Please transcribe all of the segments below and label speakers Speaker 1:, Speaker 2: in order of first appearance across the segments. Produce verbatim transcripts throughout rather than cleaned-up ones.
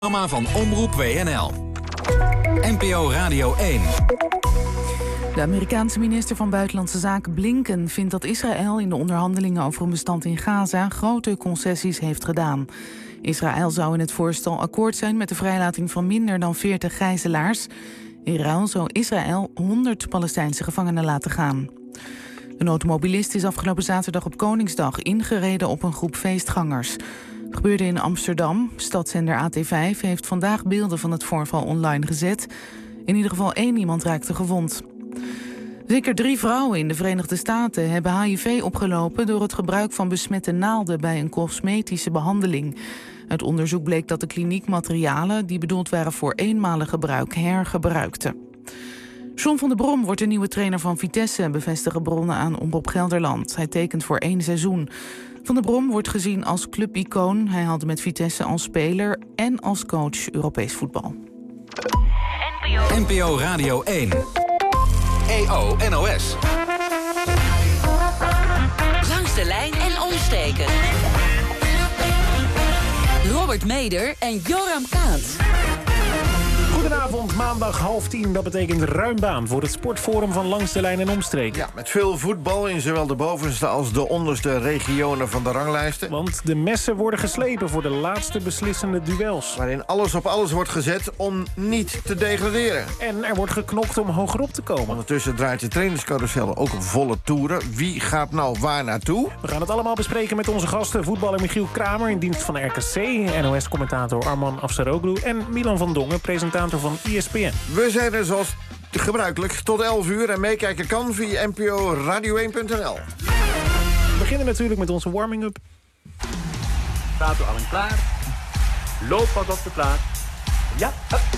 Speaker 1: Programma van Omroep W N L. N P O Radio één.
Speaker 2: De Amerikaanse minister van Buitenlandse Zaken Blinken vindt dat Israël in de onderhandelingen over een bestand in Gaza grote concessies heeft gedaan. Israël zou in het voorstel akkoord zijn met de vrijlating van minder dan veertig gijzelaars. In ruil zou Israël honderd Palestijnse gevangenen laten gaan. Een automobilist is afgelopen zaterdag op Koningsdag ingereden op een groep feestgangers. Het gebeurde in Amsterdam. Stadszender A T vijf heeft vandaag beelden van het voorval online gezet. In ieder geval één iemand raakte gewond. Zeker drie vrouwen in de Verenigde Staten hebben H I V opgelopen door het gebruik van besmette naalden bij een cosmetische behandeling. Uit onderzoek bleek dat de kliniek materialen die bedoeld waren voor eenmalig gebruik hergebruikte. John van der Brom wordt de nieuwe trainer van Vitesse, bevestigen bronnen aan Omroep Gelderland. Hij tekent voor één seizoen. Van der Brom wordt gezien als clubicoon. Hij haalde met Vitesse als speler en als coach Europees voetbal.
Speaker 1: N P O Radio één. E O N O S.
Speaker 3: Langs de lijn en omsteken. Robert Meder en Joram Kaat.
Speaker 4: Goedenavond, maandag half tien. Dat betekent ruim baan voor het sportforum van Langs de Lijn en Omstreken.
Speaker 5: Ja, met veel voetbal in zowel de bovenste als de onderste regionen van de ranglijsten.
Speaker 4: Want de messen worden geslepen voor de laatste beslissende duels.
Speaker 5: Waarin alles op alles wordt gezet om niet te degraderen.
Speaker 4: En er wordt geknokt om hogerop te komen.
Speaker 5: Ondertussen draait de trainerscarousel ook op volle toeren. Wie gaat nou waar naartoe?
Speaker 4: We gaan het allemaal bespreken met onze gasten. Voetballer Michiel Kramer in dienst van R K C. N O S-commentator Arman Afsaroglu. En Milan van Dongen, presentator van E S P N.
Speaker 5: We zijn er zoals gebruikelijk tot elf uur en meekijken kan via N P O Radio één punt N L.
Speaker 4: We beginnen natuurlijk met onze warming-up.
Speaker 6: Staat u allen klaar? Loop wat op de plaats. Ja.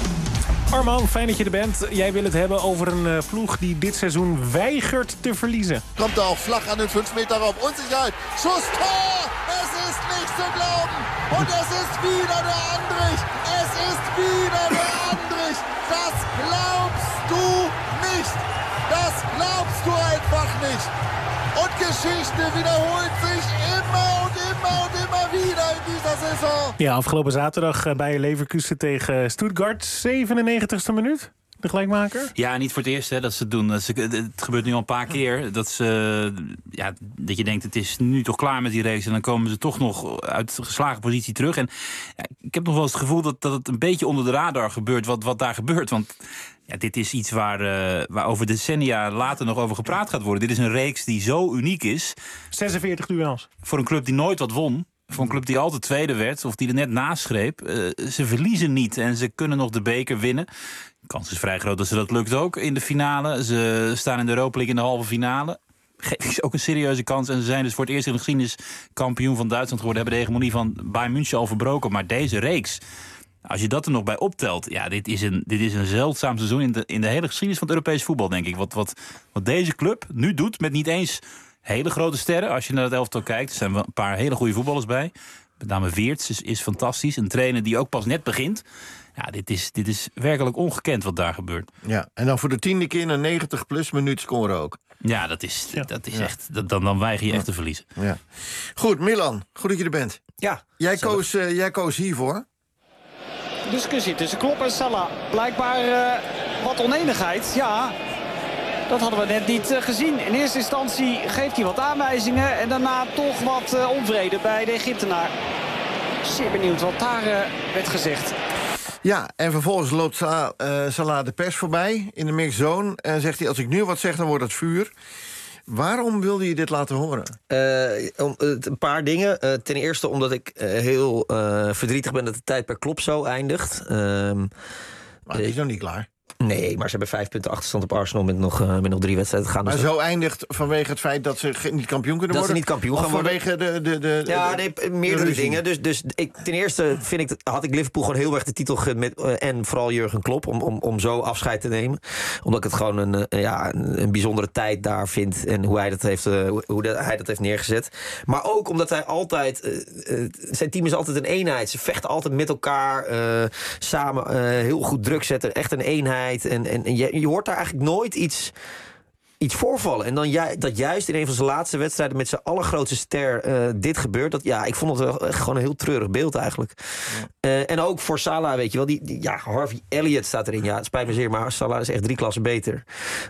Speaker 4: Arman, fijn dat je er bent. Jij wil het hebben over een uh, ploeg die dit seizoen weigert te verliezen.
Speaker 7: Komt er auch flach an den fünf Meter Raum. Unsicherheit. Schuss, Tor! Es ist nicht zu glauben. Und es ist wieder der Andrich. Es ist wieder der Andrich. Das glaubst du nicht. Das glaubst du einfach nicht. Und Geschichte wiederholt sich immer und immer und immer wieder in dieser Saison.
Speaker 4: Ja, afgelopen zaterdag bij Leverkusen tegen Stuttgart. zevenennegentigste minuut. De gelijkmaker?
Speaker 8: Ja, niet voor het eerst hè, dat ze het doen. Ze, het gebeurt nu al een paar keer. Dat, ze, ja, dat je denkt, het is nu toch klaar met die race. En dan komen ze toch nog uit geslagen positie terug. En ja, ik heb nog wel eens het gevoel dat, dat het een beetje onder de radar gebeurt. Wat, wat daar gebeurt. Want ja, dit is iets waar, uh, waar over decennia later nog over gepraat gaat worden. Dit is een reeks die zo uniek is.
Speaker 4: zesenveertig duels.
Speaker 8: Voor een club die nooit wat won. Voor een club die altijd tweede werd, of die er net naast greep. Uh, ze verliezen niet en ze kunnen nog de beker winnen. De kans is vrij groot dat ze dat lukt ook in de finale. Ze staan in de Europa League in de halve finale. Geef is ook een serieuze kans. En ze zijn dus voor het eerst in de geschiedenis kampioen van Duitsland geworden. Hebben de hegemonie van Bayern München al verbroken. Maar deze reeks, als je dat er nog bij optelt, ja, dit is een, dit is een zeldzaam seizoen in de, in de hele geschiedenis van het Europees voetbal, denk ik. Wat, wat, wat deze club nu doet met niet eens hele grote sterren. Als je naar het elftal kijkt, er zijn wel een paar hele goede voetballers bij. Met name Weerts is, is fantastisch. Een trainer die ook pas net begint. Ja, dit is, dit is werkelijk ongekend wat daar gebeurt.
Speaker 5: Ja, en dan voor de tiende keer een negentig plus minuut scoren ook.
Speaker 8: Ja, dat is,
Speaker 4: Ja.
Speaker 8: dat is
Speaker 5: Ja.
Speaker 8: echt. Dat, dan, dan weiger je
Speaker 5: Ja.
Speaker 8: echt te verliezen.
Speaker 5: Ja. Goed, Milan, goed dat je er bent.
Speaker 9: Ja,
Speaker 5: Jij koos, uh, jij koos hiervoor.
Speaker 10: Discussie tussen Klopp en Salah. Blijkbaar uh, wat oneenigheid, ja. Dat hadden we net niet uh, gezien. In eerste instantie geeft hij wat aanwijzingen en daarna toch wat uh, onvrede bij de Egyptenaar. Zeer benieuwd wat daar uh, werd gezegd.
Speaker 5: Ja, en vervolgens loopt Salah, uh, Salah de pers voorbij in de mixzone. En zegt hij, als ik nu wat zeg, dan wordt het vuur. Waarom wilde je dit laten horen?
Speaker 9: Uh, om, uh, een paar dingen. Uh, ten eerste omdat ik uh, heel uh, verdrietig ben dat de tijd per Klopp zo eindigt. Uh,
Speaker 5: Maar het is nog niet klaar.
Speaker 9: Nee, maar ze hebben vijf punten achterstand op Arsenal met nog, uh, met nog drie wedstrijden te gaan.
Speaker 5: Maar
Speaker 9: Dus
Speaker 5: zo eindigt vanwege het feit dat ze ge- niet kampioen kunnen
Speaker 9: Dat ze
Speaker 5: worden?
Speaker 9: niet kampioen
Speaker 5: Of
Speaker 9: gaan worden?
Speaker 5: vanwege de... de, de
Speaker 9: Ja,
Speaker 5: de-
Speaker 9: nee, meerdere
Speaker 5: ruzie?
Speaker 9: dingen. Dus, dus ik, ten eerste vind ik, dat- had ik Liverpool gewoon heel erg de titel ge- met uh, en vooral Jurgen Klopp om, om, om zo afscheid te nemen. Omdat ik het gewoon een, uh, ja, een, een bijzondere tijd daar vind en hoe hij dat heeft, uh, hoe, hoe dat, hij dat heeft neergezet. Maar ook omdat hij altijd, uh, uh, zijn team is altijd een eenheid. Ze vechten altijd met elkaar, uh, samen uh, heel goed druk zetten. Echt een eenheid. En, en, en je, je hoort daar eigenlijk nooit iets iets voorvallen. En dan ju- dat juist in een van zijn laatste wedstrijden met zijn allergrootste ster uh, dit gebeurt. Dat, ja, ik vond het wel echt gewoon een heel treurig beeld eigenlijk. Ja. Uh, en ook voor Salah, weet je wel. Die, die, ja, Harvey Elliott staat erin. Ja, het spijt me zeer, maar Salah is echt drie klassen beter.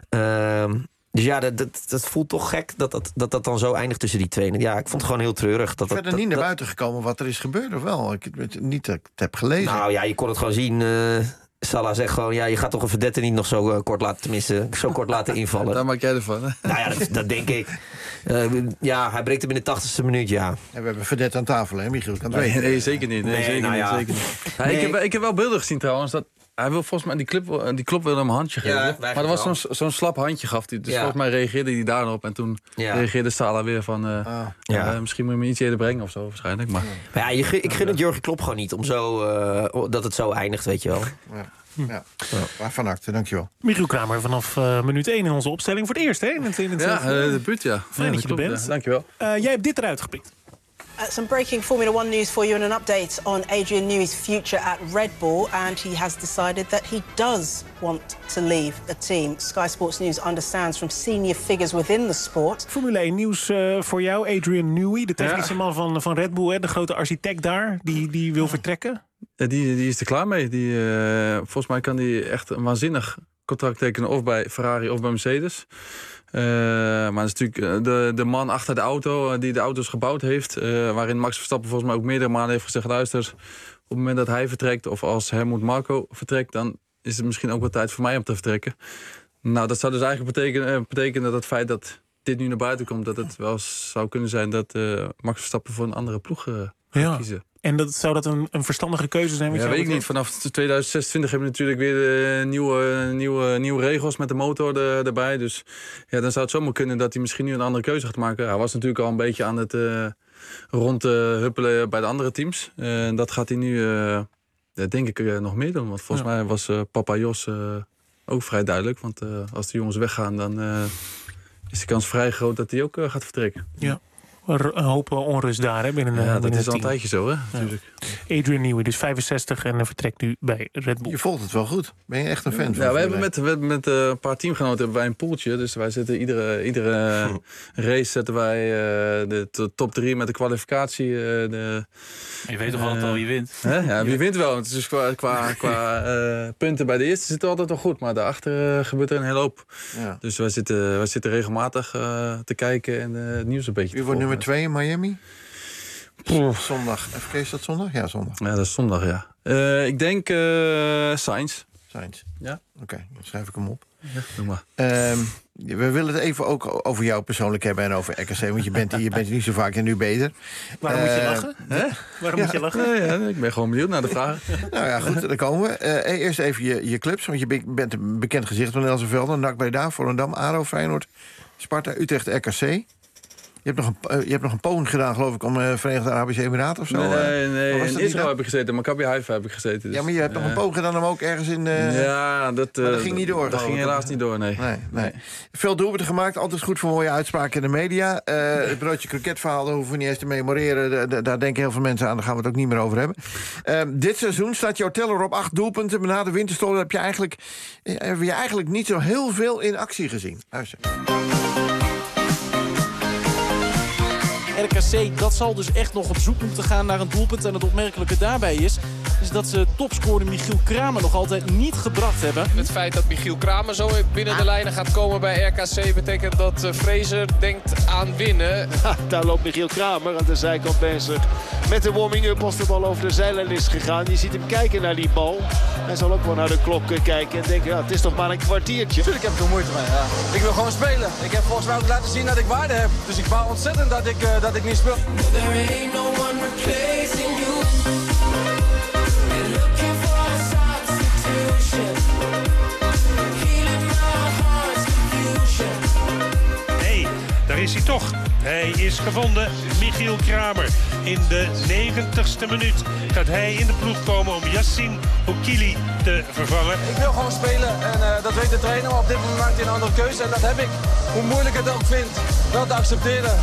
Speaker 9: Uh, dus ja, dat, dat, dat voelt toch gek dat dat, dat dat dan zo eindigt tussen die twee. Ja, ik vond het gewoon heel treurig. Dat,
Speaker 5: ik ben er
Speaker 9: dat,
Speaker 5: niet
Speaker 9: dat,
Speaker 5: naar buiten gekomen wat er is gebeurd, of wel? Ik weet niet dat ik het heb gelezen.
Speaker 9: Nou ja, je kon het gewoon zien... Uh, Salah zegt gewoon, ja, je gaat toch een verdette niet nog zo uh, kort laten, tenminste, zo kort laten invallen.
Speaker 11: Daar maak jij ervan, hè?
Speaker 9: Nou ja, dat, dat denk ik. Uh, ja, hij breekt hem in de tachtigste minuut, ja.
Speaker 5: En we hebben verdette aan tafel, hè, Michiel? Kan
Speaker 11: nee, nee, zeker niet. Nee,
Speaker 9: nee,
Speaker 11: zeker
Speaker 9: nou
Speaker 11: niet,
Speaker 9: ja.
Speaker 11: zeker niet. Ja,
Speaker 9: Nee.
Speaker 11: ik, heb, ik heb wel beelden gezien trouwens, dat hij wil volgens mij, die, clip, die klop wilde hem een handje geven.
Speaker 9: Ja,
Speaker 11: maar er was zo'n, zo'n slap handje gaf hij. Dus
Speaker 9: Ja.
Speaker 11: volgens mij reageerde hij daarop. En toen
Speaker 9: Ja.
Speaker 11: reageerde Salah weer van... Uh,
Speaker 5: Ah.
Speaker 9: Ja.
Speaker 11: uh, misschien moet je me iets eerder brengen of zo, waarschijnlijk. Maar,
Speaker 9: Maar ja, je, gun- ik gun het Jurgen Klopp gewoon niet om zo, uh, dat het zo eindigt, weet je wel.
Speaker 5: Ja. Ja, ja. Van harte, dankjewel.
Speaker 4: Michiel Kramer vanaf uh, minuut één in onze opstelling. Voor het eerst, hè? In het, in het,
Speaker 11: ja, uh, de buurt, ja.
Speaker 4: Fijn
Speaker 11: ja,
Speaker 4: dat je er
Speaker 11: klopt,
Speaker 4: bent.
Speaker 11: Ja. Dankjewel.
Speaker 4: Uh, jij hebt dit eruit gepikt.
Speaker 12: Uh, some breaking Formula One news for you and an update on Adrian Newey's future at Red Bull. And he has decided that he does want to leave the team. Sky Sports News understands from senior figures within the sport.
Speaker 4: Formule één nieuws uh, voor jou. Adrian Newey, de technische ja. man van, van Red Bull. Hè, de grote architect daar, die, die wil vertrekken.
Speaker 11: Ja, die, die is er klaar mee. Die, uh, volgens mij kan hij echt een waanzinnig contract tekenen. Of bij Ferrari of bij Mercedes. Uh, maar het is natuurlijk de, de man achter de auto, uh, die de auto's gebouwd heeft. Uh, waarin Max Verstappen volgens mij ook meerdere malen heeft gezegd... luister, op het moment dat hij vertrekt of als Helmut Marko vertrekt... dan is het misschien ook wel tijd voor mij om te vertrekken. Nou, dat zou dus eigenlijk betekenen, uh, betekenen dat het feit dat dit nu naar buiten komt... dat het wel zou kunnen zijn dat uh, Max Verstappen voor een andere ploeg uh, gaat
Speaker 4: ja.
Speaker 11: kiezen.
Speaker 4: En dat, zou dat een, een verstandige keuze zijn?
Speaker 11: Ja, weet ik niet. Vanaf tweeduizend zesentwintig hebben we natuurlijk weer uh, nieuwe, nieuwe, nieuwe regels met de motor er, erbij. Dus ja, dan zou het zomaar kunnen dat hij misschien nu een andere keuze gaat maken. Hij was natuurlijk al een beetje aan het uh, rondhuppelen uh, bij de andere teams. En uh, dat gaat hij nu, uh, denk ik, uh, nog meer doen. Want volgens ja. mij was uh, papa Jos uh, ook vrij duidelijk. Want uh, als de jongens weggaan, dan uh, is de kans vrij groot dat hij ook uh, gaat vertrekken.
Speaker 4: Ja. Een hoop onrust daar, hè, binnen,
Speaker 11: ja,
Speaker 4: binnen
Speaker 11: dat is al
Speaker 4: team.
Speaker 11: een tijdje zo, hè, natuurlijk.
Speaker 4: Ja. Adrian Newey, dus vijfenzestig en vertrekt nu bij Red Bull.
Speaker 5: Je volgt het wel goed. Ben je echt een fan
Speaker 11: ja,
Speaker 5: van?
Speaker 11: Ja, wij hebben met, we hebben met uh, een paar teamgenoten hebben wij een poeltje. Dus wij zitten iedere, iedere uh, race zetten wij uh, de to- top drie met de kwalificatie. Uh, de,
Speaker 8: je weet toch uh, altijd al wie wint?
Speaker 11: Hè? Ja, wie wint wel. Dus qua, qua, qua uh, punten bij de eerste zit het altijd wel goed. Maar daarachter uh, gebeurt er een hele hoop. Ja. Dus wij zitten, wij zitten regelmatig uh, te kijken en uh, het nieuws een beetje
Speaker 5: Wie
Speaker 11: te
Speaker 5: wordt nummer twee in Miami? Oeh. Zondag. Even kijken, is dat zondag? Ja, zondag.
Speaker 11: Ja, dat is zondag, ja. Uh, ik denk uh, Sainz.
Speaker 5: Sainz.
Speaker 11: Ja.
Speaker 5: Oké, okay, dan schrijf ik hem op.
Speaker 11: Ja, doe maar.
Speaker 5: Um, we willen het even ook over jou persoonlijk hebben en over R K C. Want je bent, je bent niet zo vaak en nu beter.
Speaker 4: Waarom uh, moet je lachen? Hè? Waarom
Speaker 5: ja,
Speaker 4: moet je lachen?
Speaker 11: Nee, ja, ik ben gewoon benieuwd naar de vragen.
Speaker 5: Nou ja, goed, daar komen we. Uh, eerst even je, je clubs. Want je bent een bekend gezicht van Nelson Velden. N A C Breda, Volendam, A D O, Feyenoord, Sparta, Utrecht, R K C. Je hebt, nog een, uh, je hebt nog een poging gedaan, geloof ik, om uh, Verenigde Arabische Emiraten of zo?
Speaker 11: Nee, nee, nee.
Speaker 5: in
Speaker 11: Israël heb ik gezeten, Maccabi Haifa heb ik gezeten. Dus.
Speaker 5: Ja, maar je hebt uh, nog een poging gedaan om ook ergens in... Uh,
Speaker 11: ja, dat, uh,
Speaker 5: dat ging niet door.
Speaker 11: Dat ging helaas niet door, nee.
Speaker 5: nee, nee. nee. Veel doelpunten gemaakt, altijd goed voor mooie uitspraken in de media. Uh, het broodje kroeketverhaal, daar hoeven we niet eens te memoreren. Da- daar denken heel veel mensen aan, daar gaan we het ook niet meer over hebben. Uh, dit seizoen staat jouw teller op acht doelpunten. Maar na de winterstop heb je eigenlijk, heb je eigenlijk niet zo heel veel in actie gezien. Luister.
Speaker 13: R K C, dat zal dus echt nog op zoek moeten gaan naar een doelpunt. En het opmerkelijke daarbij is, is dat ze topscorer Michiel Kramer nog altijd niet gebracht hebben.
Speaker 14: Het feit dat Michiel Kramer zo binnen de lijnen gaat komen bij R K C... betekent dat Fraser denkt aan winnen.
Speaker 15: Ha, daar loopt Michiel Kramer aan de zijkant bezig. Met de warming-up als de bal over de zijlijn is gegaan. Je ziet hem kijken naar die bal. Hij zal ook wel naar de klok kijken en denken, ja, het is nog maar een kwartiertje.
Speaker 16: Tuurlijk heb ik er moeite mee, ja. Ik wil gewoon spelen. Ik heb volgens mij ook laten zien dat ik waarde heb. Dus ik baal ontzettend dat ik, uh, dat ik niet speel. There ain't no one replacing you. We're looking for a substitution. Healing my heart's confusion.
Speaker 17: Hey, daar is hij toch. Hij is gevonden, Michiel Kramer. In de negentigste minuut gaat hij in de ploeg komen om Yassin Oukili te vervangen.
Speaker 16: Ik wil gewoon spelen en uh, dat weet de trainer. Maar op dit moment maakt hij een andere keuze en dat heb ik, hoe moeilijk het ook vindt, wel te accepteren.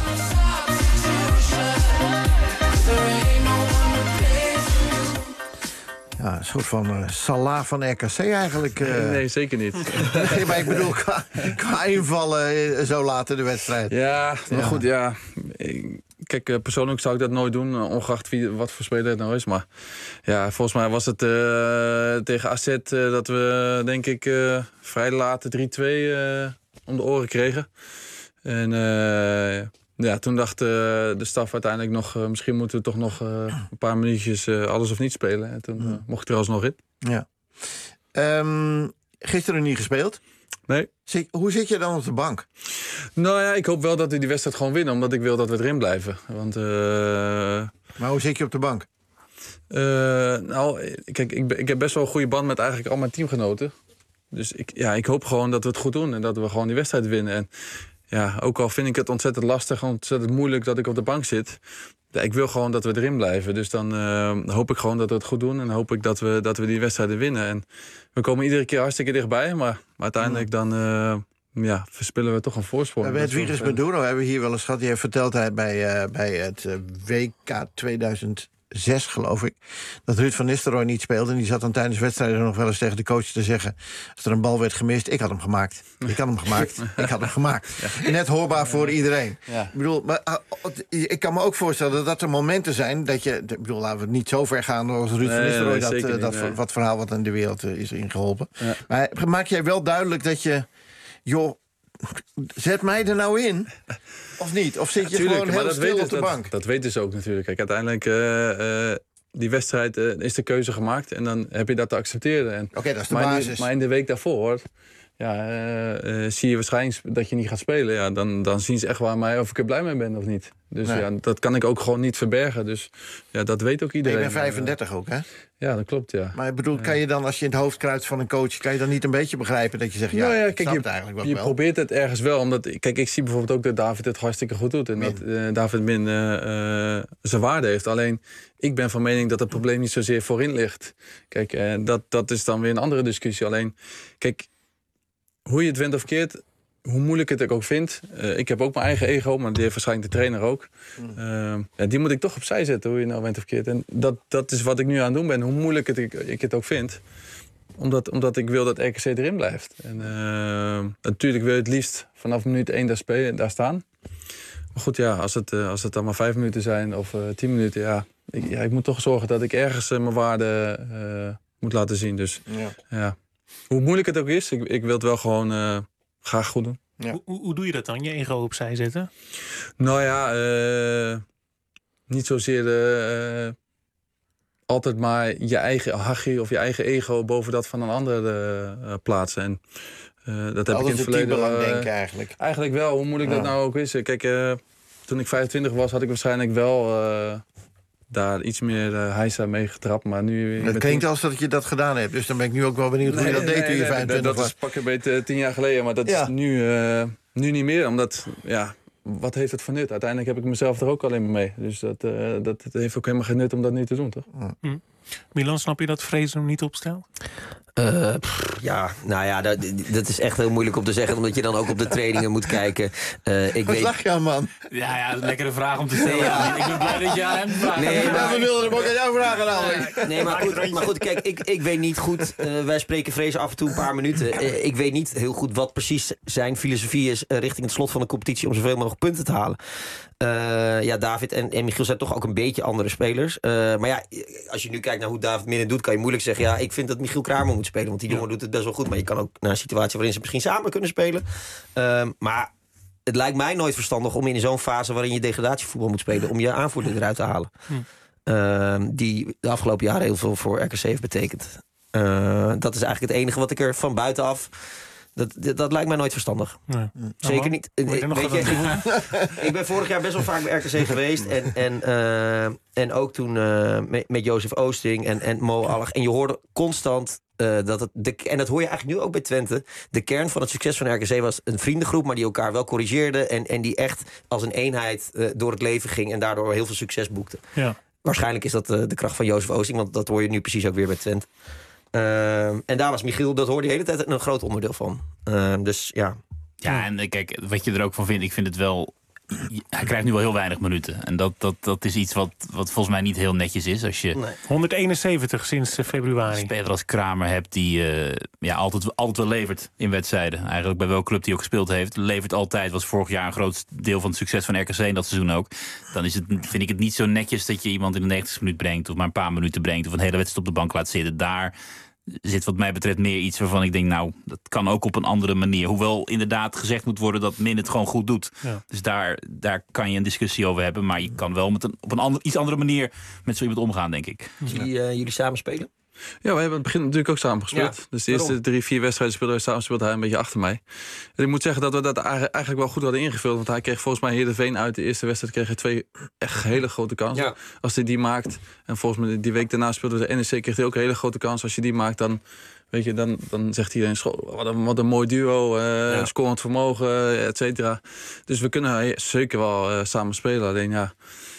Speaker 5: Ja, een soort van uh, Salah van R K C eigenlijk. Uh.
Speaker 11: Nee, zeker niet.
Speaker 5: Nee, maar ik bedoel, qua, qua invallen uh, zo laat in de wedstrijd.
Speaker 11: Ja, maar ja. goed, ja. Kijk, uh, persoonlijk zou ik dat nooit doen, ongeacht wie, wat voor speler het nou is. Maar ja, volgens mij was het uh, tegen A Z uh, dat we, denk ik, uh, vrij laat drie twee uh, om de oren kregen. En uh, ja, toen dacht uh, de staf uiteindelijk nog, uh, misschien moeten we toch nog uh, een paar minuutjes uh, alles of niet spelen. En toen uh, mocht ik er alsnog in.
Speaker 5: Ja. Um, gisteren niet gespeeld?
Speaker 11: Nee.
Speaker 5: Zit, hoe zit je dan op de bank?
Speaker 11: Nou ja, ik hoop wel dat we die wedstrijd gewoon winnen, omdat ik wil dat we erin blijven. Want, uh,
Speaker 5: maar hoe zit je op de bank?
Speaker 11: Uh, nou, kijk, ik, ik heb best wel een goede band met eigenlijk al mijn teamgenoten. Dus ik, ja, ik hoop gewoon dat we het goed doen en dat we gewoon die wedstrijd winnen. En ja, ook al vind ik het ontzettend lastig, ontzettend moeilijk dat ik op de bank zit. Ja, ik wil gewoon dat we erin blijven. Dus dan uh, hoop ik gewoon dat we het goed doen. En hoop ik dat we, dat we die wedstrijden winnen. En we komen iedere keer hartstikke dichtbij. Maar, maar uiteindelijk dan uh, ja, verspillen we toch een voorsprong.
Speaker 5: We hebben Hedwiges Maduro hebben we hier wel eens gehad. Die heeft verteld hij bij, uh, bij het uh, W K tweeduizend zes, geloof ik, dat Ruud van Nistelrooy niet speelde. En die zat dan tijdens wedstrijden nog wel eens tegen de coach te zeggen, als er een bal werd gemist, ik had hem gemaakt. Ik had hem gemaakt. Ik had hem gemaakt. Ja. Net hoorbaar voor iedereen. Ja. Ik bedoel, maar, ik kan me ook voorstellen dat dat er momenten zijn dat je, ik bedoel, laten we niet zo ver gaan als Ruud nee, van Nistelrooy nee, dat, dat nee. wat verhaal wat in de wereld is ingeholpen. Ja. Maar maak jij wel duidelijk dat je, joh, zet mij er nou in, of niet? Of zit je ja, tuurlijk, gewoon heel stil op de
Speaker 11: dat,
Speaker 5: bank?
Speaker 11: Dat weten ze ook natuurlijk. Kijk, uiteindelijk, uh, uh, die wedstrijd uh, is de keuze gemaakt en dan heb je dat te accepteren.
Speaker 5: Oké, okay, dat is de
Speaker 11: maar
Speaker 5: basis.
Speaker 11: In, maar in de week daarvoor, ja, uh, uh, zie je waarschijnlijk dat je niet gaat spelen. Ja, dan, dan zien ze echt waar mij of ik er blij mee ben of niet. Dus nee. ja, dat kan ik ook gewoon niet verbergen. Dus ja, dat weet ook iedereen.
Speaker 5: Ik ben vijfendertig ook, hè?
Speaker 11: Ja, dat klopt, ja.
Speaker 5: Maar ik bedoel, kan je dan, als je in het hoofd kruipt van een coach, kan je dan niet een beetje begrijpen dat je zegt, ja, nou ja, kijk,
Speaker 11: je,
Speaker 5: het eigenlijk wel
Speaker 11: je
Speaker 5: wel.
Speaker 11: probeert het ergens wel, omdat, kijk, ik zie bijvoorbeeld ook dat David het hartstikke goed doet. En Min. dat uh, David Min uh, uh, zijn waarde heeft. Alleen, ik ben van mening dat het probleem niet zozeer voorin ligt. Kijk, uh, dat, dat is dan weer een andere discussie. Alleen, kijk, hoe je het went of keert, hoe moeilijk het ik ook vind. Uh, ik heb ook mijn eigen ego, maar die heeft waarschijnlijk de trainer ook. Uh, ja, die moet ik toch opzij zetten, hoe je nou went of keert. En dat, dat is wat ik nu aan het doen ben, hoe moeilijk het ik, ik het ook vind. Omdat, omdat ik wil dat R K C erin blijft. En uh, natuurlijk wil je het liefst vanaf minuut één daar, spelen, daar staan. Maar goed, ja, als het, uh, als het dan maar vijf minuten zijn of uh, tien minuten, ja ik, ja, ik moet toch zorgen dat ik ergens uh, mijn waarde uh, moet laten zien. Dus ja. ja. Hoe moeilijk het ook is, ik, ik wil het wel gewoon uh, graag goed doen.
Speaker 4: Ja. Hoe, hoe doe je dat dan, je ego opzij zetten?
Speaker 11: Nou ja, uh, niet zozeer uh, altijd maar je eigen hachie of je eigen ego boven dat van een ander uh, plaatsen. En, uh, dat heb ik in het verleden
Speaker 5: uh, denken eigenlijk.
Speaker 11: Eigenlijk wel, hoe moeilijk ja. dat nou ook is. Kijk, uh, toen ik vijfentwintig was, had ik waarschijnlijk wel uh, daar iets meer uh, heisa mee getrapt. Maar nu,
Speaker 5: het klinkt als dat je dat gedaan hebt. Dus dan ben ik nu ook wel benieuwd nee, hoe je dat nee, deed toen je vijfentwintig
Speaker 11: dat
Speaker 5: was.
Speaker 11: Dat is pak een beetje tien jaar geleden, maar dat ja. is nu, uh, nu niet meer. Omdat, ja, wat heeft het voor nut? Uiteindelijk heb ik mezelf er ook alleen maar mee. Dus dat, uh, dat het heeft ook helemaal geen nut om dat nu te doen, toch?
Speaker 4: Hm. Milan, snap je dat Fraser hem niet opstelt?
Speaker 9: Uh, pff, ja, nou ja, dat, dat is echt heel moeilijk om te zeggen, omdat je dan ook op de trainingen moet kijken. Uh, ik
Speaker 5: Wat
Speaker 9: weet...
Speaker 5: lach je aan, man?
Speaker 8: Ja, ja, een lekkere vraag om te stellen. Ja. Ik ben blij dat je aan hem vraagt.
Speaker 9: Nee, maar...
Speaker 5: ja, we wilden hem ook aan jou vragen namelijk.
Speaker 9: Nee, maar goed, maar goed kijk, ik, ik weet niet goed. Uh, wij spreken Fraser af en toe een paar minuten. Uh, ik weet niet heel goed wat precies zijn filosofie is uh, richting het slot van de competitie om zoveel mogelijk punten te halen. Uh, ja, David en, en Michiel zijn toch ook een beetje andere spelers. Uh, maar ja, als je nu kijkt naar hoe David Min het doet, kan je moeilijk zeggen, ja, ik vind dat Michiel Kramer moet spelen. Want die jongen doet het best wel goed. Maar je kan ook naar een situatie waarin ze misschien samen kunnen spelen. Uh, maar het lijkt mij nooit verstandig om in zo'n fase waarin je degradatievoetbal moet spelen, om je aanvoerder eruit te halen. Uh, die de afgelopen jaren heel veel voor R K C heeft betekend. Uh, dat is eigenlijk het enige wat ik er van buitenaf... Dat, dat, dat lijkt mij nooit verstandig. Nee. Zeker niet. Ik, weet je, ik ben vorig jaar best wel vaak bij R K C geweest. En, en, uh, en ook toen uh, met, met Jozef Oosting en, en Mo Allag. En je hoorde constant... Uh, dat het de, en dat hoor je eigenlijk nu ook bij Twente. De kern van het succes van R K C was een vriendengroep, maar die elkaar wel corrigeerde. En, en die echt als een eenheid uh, door het leven ging. En daardoor heel veel succes boekte. Ja. Waarschijnlijk is dat uh, de kracht van Jozef Oosting. Want dat hoor je nu precies ook weer bij Twente. Uh, en daar was Michiel, dat hoorde je de hele tijd een groot onderdeel van. Uh, dus ja.
Speaker 8: Ja, en kijk, wat je er ook van vindt, ik vind het wel hij krijgt nu wel heel weinig minuten. En dat, dat, dat is iets wat, wat volgens mij niet heel netjes is. Als je
Speaker 4: nee. honderdeenenzeventig sinds februari.
Speaker 8: Een speler als Kramer hebt die uh, ja, altijd, altijd wel levert in wedstrijden. Eigenlijk bij welke club die ook gespeeld heeft. Levert altijd, was vorig jaar een groot deel van het succes van R K C in dat seizoen ook. Dan is het, vind ik het niet zo netjes dat je iemand in de negentigste minuut brengt. Of maar een paar minuten brengt. Of een hele wedstrijd op de bank laat zitten. Daar zit wat mij betreft meer iets waarvan ik denk, nou, dat kan ook op een andere manier. Hoewel inderdaad gezegd moet worden dat Min het gewoon goed doet. Ja. Dus daar, daar kan je een discussie over hebben. Maar je kan wel met een, op een ander, iets andere manier met zo iemand omgaan, denk ik.
Speaker 9: Jullie, uh, jullie samen spelen?
Speaker 11: Ja, we hebben in het begin natuurlijk ook samen gespeeld. Ja, dus de eerste waarom? drie, vier wedstrijden speelden we samen, speelde hij een beetje achter mij. En ik moet zeggen dat we dat eigenlijk wel goed hadden ingevuld. Want hij kreeg volgens mij Heerenveen uit de eerste wedstrijd kreeg hij twee echt hele grote kansen. Ja. Als hij die maakt, en volgens mij die week daarna speelde de N E C, kreeg hij ook een hele grote kans. Als je die maakt, dan, weet je, dan, dan zegt iedereen, wat een, wat een mooi duo, uh, ja. scorend vermogen, et cetera. Dus we kunnen zeker wel uh, samen spelen. Alleen ja...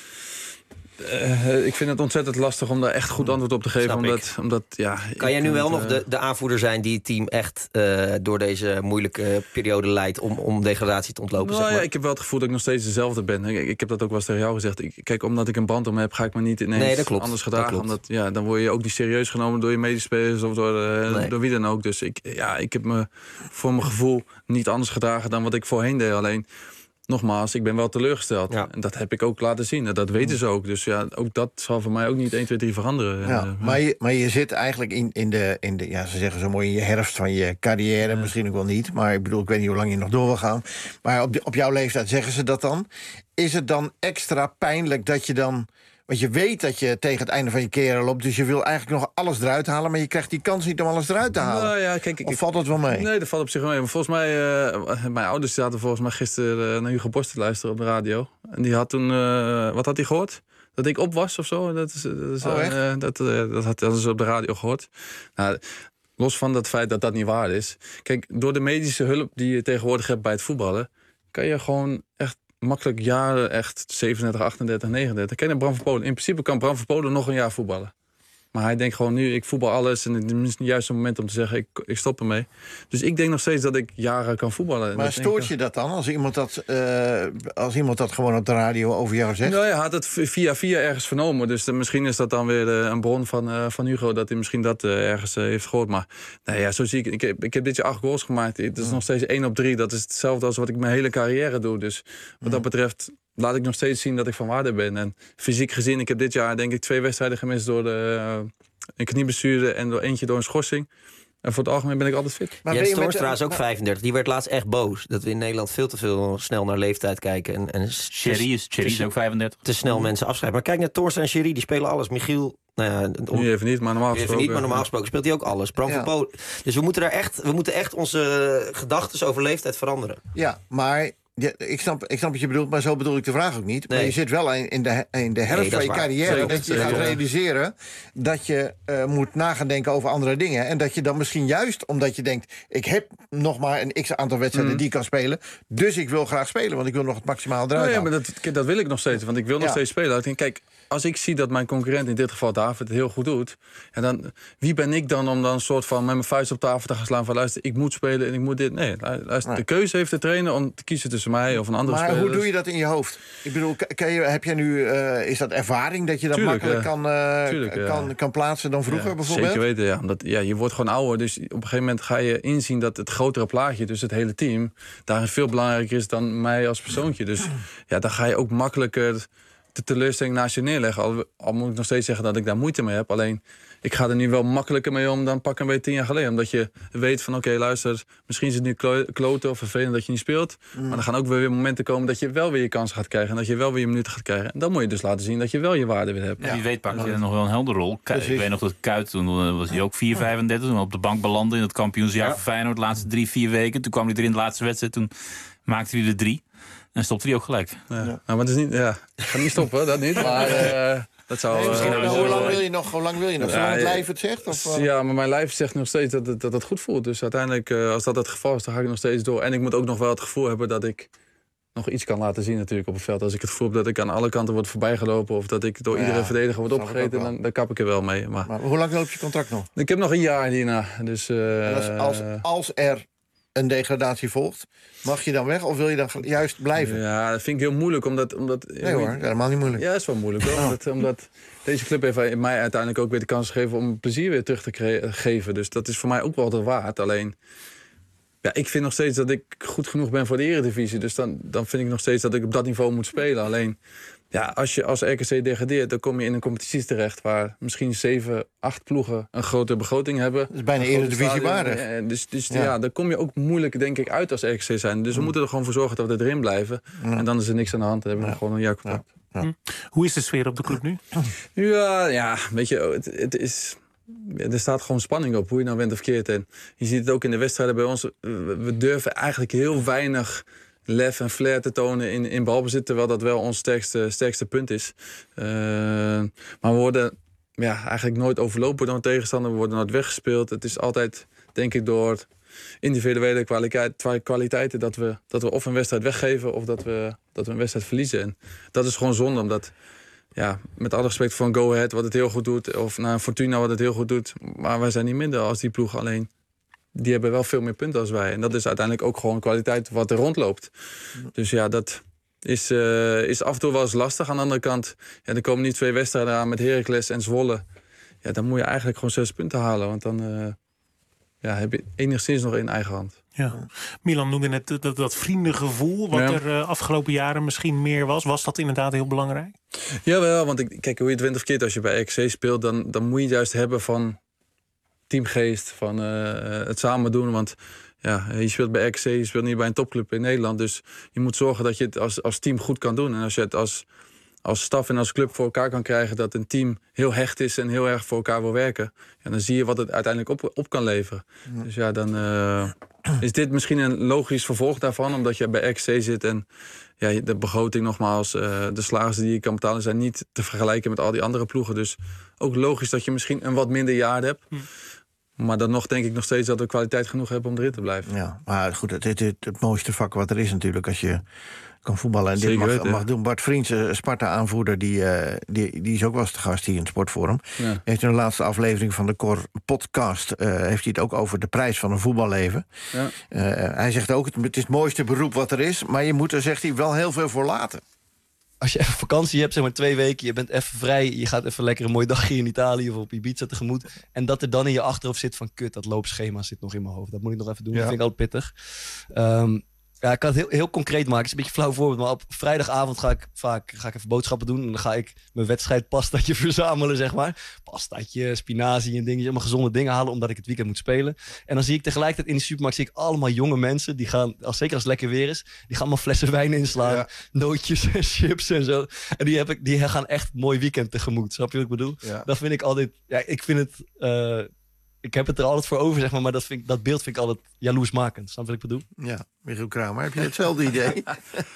Speaker 11: Uh, ik vind het ontzettend lastig om daar echt goed antwoord op te geven. Omdat, omdat, ja,
Speaker 9: kan jij nu wel het, nog de, de aanvoerder zijn die het team echt uh, door deze moeilijke periode leidt om, om degradatie te ontlopen?
Speaker 11: Nou,
Speaker 9: zeg maar?
Speaker 11: Ja, ik heb wel het gevoel dat ik nog steeds dezelfde ben. Ik, ik heb dat ook wel eens tegen jou gezegd. Ik, kijk, omdat ik een band om heb, ga ik me niet ineens nee, dat klopt. anders gedragen. Dat omdat, ja, dan word je ook niet serieus genomen door je medespelers of door, uh, nee. door wie dan ook. Dus ik, ja, ik heb me voor mijn gevoel niet anders gedragen dan wat ik voorheen deed. Alleen... Nogmaals, ik ben wel teleurgesteld. Ja. En dat heb ik ook laten zien. En dat weten ze ook. Dus ja, ook dat zal voor mij ook niet één, twee, drie veranderen.
Speaker 5: Ja, uh, maar, je, maar je zit eigenlijk in, in, de, in de... Ja, ze zeggen zo mooi in je herfst van je carrière. Ja. Misschien ook wel niet. Maar ik bedoel, ik weet niet hoe lang je nog door wil gaan. Maar op, de, op jouw leeftijd zeggen ze dat dan. Is het dan extra pijnlijk dat je dan... Want je weet dat je tegen het einde van je carrière loopt... dus je wil eigenlijk nog alles eruit halen... maar je krijgt die kans niet om alles eruit te halen. Nou ja, kijk, ik, of valt dat wel mee?
Speaker 11: Nee, dat valt op zich wel mee. Maar volgens mij... Uh, mijn ouders zaten volgens mij gisteren uh, naar Hugo Borst te luisteren op de radio. En die had toen... Uh, wat had hij gehoord? Dat ik op was of zo? Dat, is, dat, is, oh, uh, dat, uh, dat had hij dus op de radio gehoord. Nou, los van dat feit dat dat niet waar is. Kijk, door de medische hulp die je tegenwoordig hebt bij het voetballen... kan je gewoon echt... makkelijk jaren, echt zevenendertig, achtendertig, negenendertig. Kijk naar Bram van Polen. In principe kan Bram van Polen nog een jaar voetballen. Maar hij denkt gewoon nu, ik voetbal alles... en het is niet het juiste moment om te zeggen, ik, ik stop ermee. Dus ik denk nog steeds dat ik jaren kan voetballen.
Speaker 5: Maar stoort je dat dan, als iemand dat, uh, als iemand dat gewoon op de radio over jou zegt?
Speaker 11: Nou ja, hij had het via via ergens vernomen. Dus de, misschien is dat dan weer uh, een bron van, uh, van Hugo... dat hij misschien dat uh, ergens uh, heeft gehoord. Maar nou ja, zo zie ik, ik, heb, ik heb dit jaar acht goals gemaakt. Het is ja. nog steeds één op drie. Dat is hetzelfde als wat ik mijn hele carrière doe. Dus wat ja. dat betreft... laat ik nog steeds zien dat ik van waarde ben. En fysiek gezien, ik heb dit jaar denk ik twee wedstrijden gemist... door de, uh, een knieblessure en door eentje door een schorsing. En voor het algemeen ben ik altijd fit.
Speaker 9: Maar Jens Toornstra is ook vijfendertig. Die werd laatst echt boos. Dat we in Nederland veel te veel snel naar leeftijd kijken. En, en
Speaker 8: Sherry is, Sherry is ook vijfendertig.
Speaker 9: Te snel mensen afschrijven. Maar kijk naar Toornstra en Sherry, die spelen alles. Michiel... Nou ja,
Speaker 11: om, nu even niet, maar normaal gesproken...
Speaker 9: Even niet, maar normaal gesproken speelt hij ook alles. Bram ja. van Polen. Dus we moeten, daar echt, we moeten echt onze gedachten over leeftijd veranderen.
Speaker 5: Ja, maar... Ja, ik, snap, ik snap wat je bedoelt, maar zo bedoel ik de vraag ook niet. Nee. Maar je zit wel in, in, de, in de helft nee, van je carrière... Zeker, dat je zeker, gaat ja. realiseren dat je uh, moet nagaan denken over andere dingen. En dat je dan misschien juist, omdat je denkt... ik heb nog maar een x-aantal wedstrijden mm. die ik kan spelen... dus ik wil graag spelen, want ik wil nog het maximaal eruit
Speaker 11: nou ja, maar dat, dat wil ik nog steeds, want ik wil nog ja. steeds spelen. Ik denk, kijk, als ik zie dat mijn concurrent, in dit geval David, het heel goed doet... en dan, wie ben ik dan om dan een soort van met mijn vuist op tafel te gaan slaan... van luister, ik moet spelen en ik moet dit... Nee, luister, nee. de keuze heeft de trainer om te kiezen tussen mij of een andere
Speaker 5: maar
Speaker 11: speler.
Speaker 5: Maar hoe doe je dat in je hoofd? Ik bedoel, kan je, heb jij nu, uh, is dat ervaring dat je dat Tuurlijk, makkelijk kan, uh, Tuurlijk, kan, ja. kan plaatsen dan vroeger ja, bijvoorbeeld?
Speaker 11: Zeker weten, ja. Omdat, ja. Je wordt gewoon ouder, dus op een gegeven moment ga je inzien dat het grotere plaatje, dus het hele team, daarin veel belangrijker is dan mij als persoontje. Dus ja, dan ga je ook makkelijker de teleurstelling naast je neerleggen. Al, al moet ik nog steeds zeggen dat ik daar moeite mee heb. Alleen, ik ga er nu wel makkelijker mee om dan pak een beetje tien jaar geleden. Omdat je weet van, oké, okay, luister, misschien is het nu kloten of vervelend dat je niet speelt. Mm. Maar er gaan ook weer momenten komen dat je wel weer je kans gaat krijgen. En dat je wel weer je minuten gaat krijgen. En dan moet je dus laten zien dat je wel je waarde weer hebt.
Speaker 8: Ja, wie weet pak je ja. nog wel een helder rol. K- ik weet nog dat Kuyt, toen was hij ook vier vijfendertig. Toen op de bank belandde in het kampioensjaar ja. van Feyenoord. De laatste drie, vier weken. Toen kwam hij er in de laatste wedstrijd. Toen maakte hij er drie. En stopte hij ook gelijk.
Speaker 11: Ja. Ja. Nou, maar het is niet, ja, ik ga niet stoppen, dat niet. Maar uh, dat zou... Nee,
Speaker 5: misschien, uh, hoe lang wil je nog? Hoe lang wil je nog? Zolang het lijf het zegt? Of, uh?
Speaker 11: Ja, maar mijn lijf zegt nog steeds dat het, dat het goed voelt. Dus uiteindelijk, uh, als dat het geval is, dan ga ik nog steeds door. En ik moet ook nog wel het gevoel hebben dat ik nog iets kan laten zien natuurlijk op het veld. Als ik het gevoel heb dat ik aan alle kanten word voorbijgelopen... of dat ik door ja, iedere verdediger word opgegeten, dan, dan kap ik er wel mee. Maar,
Speaker 5: maar hoe lang loopt je contract nog?
Speaker 11: Ik heb nog een jaar hierna. Dus, uh,
Speaker 5: als, als, als er een degradatie volgt, mag je dan weg of wil je dan juist blijven?
Speaker 11: Ja, dat vind ik heel moeilijk. Omdat, omdat,
Speaker 5: nee hoor, helemaal niet moeilijk.
Speaker 11: Ja, dat is wel moeilijk. Hoor. Omdat, omdat deze club heeft mij uiteindelijk ook weer de kans gegeven om plezier weer terug te cre- geven. Dus dat is voor mij ook wel de waard. Alleen, ja, ik vind nog steeds dat ik goed genoeg ben voor de Eredivisie. Dus dan, dan vind ik nog steeds dat ik op dat niveau moet spelen. Alleen, ja, als je als R K C degradeert, dan kom je in een competitie terecht waar misschien zeven, acht ploegen een grote begroting hebben. Dat
Speaker 5: is bijna Eredivisie waardig.
Speaker 11: Ja, dus dus ja. ja, dan kom je ook moeilijk, denk ik, uit als R K C zijn. Dus we mm. moeten er gewoon voor zorgen dat we erin blijven. Mm. En dan is er niks aan de hand. Dan hebben we ja. gewoon een jaarcontract.
Speaker 4: Ja. Ja. Hoe is de sfeer op de club nu?
Speaker 11: Ja, ja weet je, het, het is... Er staat gewoon spanning op, hoe je nou went of keert. En je ziet het ook in de wedstrijden bij ons. We durven eigenlijk heel weinig lef en flair te tonen in, in balbezit, terwijl dat wel ons sterkste, sterkste punt is. Uh, maar we worden ja, eigenlijk nooit overlopen door een tegenstander. We worden nooit weggespeeld. Het is altijd, denk ik, door individuele kwaliteit, kwaliteiten dat we, dat we of een wedstrijd weggeven of dat we, dat we een wedstrijd verliezen. En dat is gewoon zonde, omdat... Ja, met alle respect voor een Go Ahead wat het heel goed doet, of naar Fortuna wat het heel goed doet. Maar wij zijn niet minder als die ploeg, alleen die hebben wel veel meer punten als wij. En dat is uiteindelijk ook gewoon kwaliteit wat er rondloopt. Dus ja, dat is, uh, is af en toe wel eens lastig. Aan de andere kant, ja, er komen nu twee wedstrijden aan met Heracles en Zwolle. Ja, dan moet je eigenlijk gewoon zes punten halen, want dan uh, ja, heb je enigszins nog in eigen hand.
Speaker 4: Ja. Milan noemde net dat, dat vriendengevoel wat ja. er uh, afgelopen jaren misschien meer was. Was dat inderdaad heel belangrijk?
Speaker 11: Jawel, want ik, kijk, hoe je het wint of keert als je bij R K C speelt, dan, dan moet je het juist hebben van teamgeest, van uh, het samen doen. Want ja, je speelt bij R K C, je speelt niet bij een topclub in Nederland. Dus je moet zorgen dat je het als, als team goed kan doen. En als je het als, als staf en als club voor elkaar kan krijgen, dat een team heel hecht is en heel erg voor elkaar wil werken, ja, dan zie je wat het uiteindelijk op, op kan leveren. Ja. Dus ja, dan uh, is dit misschien een logisch vervolg daarvan, omdat je bij R K C zit en ja, de begroting nogmaals, uh, de salarissen die je kan betalen zijn niet te vergelijken met al die andere ploegen. Dus ook logisch dat je misschien een wat minder jaar hebt. Hm. Maar dan nog denk ik nog steeds dat we kwaliteit genoeg hebben om erin te blijven.
Speaker 5: Ja, maar goed, het is het, het mooiste vak wat er is natuurlijk als je kan voetballen. En dit mag, weten, mag ja. doen. Bart Vriends, Sparta-aanvoerder, die, uh, die, die is ook wel eens te gast hier in het Sportforum. Ja. Heeft in de laatste aflevering van de Cor podcast uh, heeft hij het ook over de prijs van een voetballeven. Ja. Uh, hij zegt ook, het is het mooiste beroep wat er is, maar je moet er, zegt hij, wel heel veel voor laten.
Speaker 18: Als je even vakantie hebt, zeg maar twee weken, je bent even vrij, je gaat even lekker een mooi dagje in Italië of op Ibiza tegemoet. En dat er dan in je achterhoofd zit van, kut, dat loopschema zit nog in mijn hoofd. Dat moet ik nog even doen, ja. Dat vind ik altijd pittig. Um, ja, ik kan het heel, heel concreet maken. Het is een beetje een flauw voorbeeld, maar op vrijdagavond ga ik vaak ga ik even boodschappen doen. En dan ga ik mijn wedstrijd pastaatje verzamelen, zeg maar. Pastaatje, spinazie en dingen, allemaal gezonde dingen halen, omdat ik het weekend moet spelen. En dan zie ik tegelijkertijd in de supermarkt zie ik allemaal jonge mensen, die gaan, als, zeker als het lekker weer is, die gaan allemaal flessen wijn inslaan, ja. Nootjes en chips en zo. En die, heb ik, die gaan echt een mooi weekend tegemoet. Snap je wat ik bedoel? Ja. Dat vind ik altijd, ja, ik vind het... Uh, Ik heb het er altijd voor over, zeg maar, maar dat, vind ik, dat beeld vind ik altijd jaloersmakend. Snap je wat ik bedoel?
Speaker 5: Ja, Michiel Kramer, heb je hetzelfde idee? uh,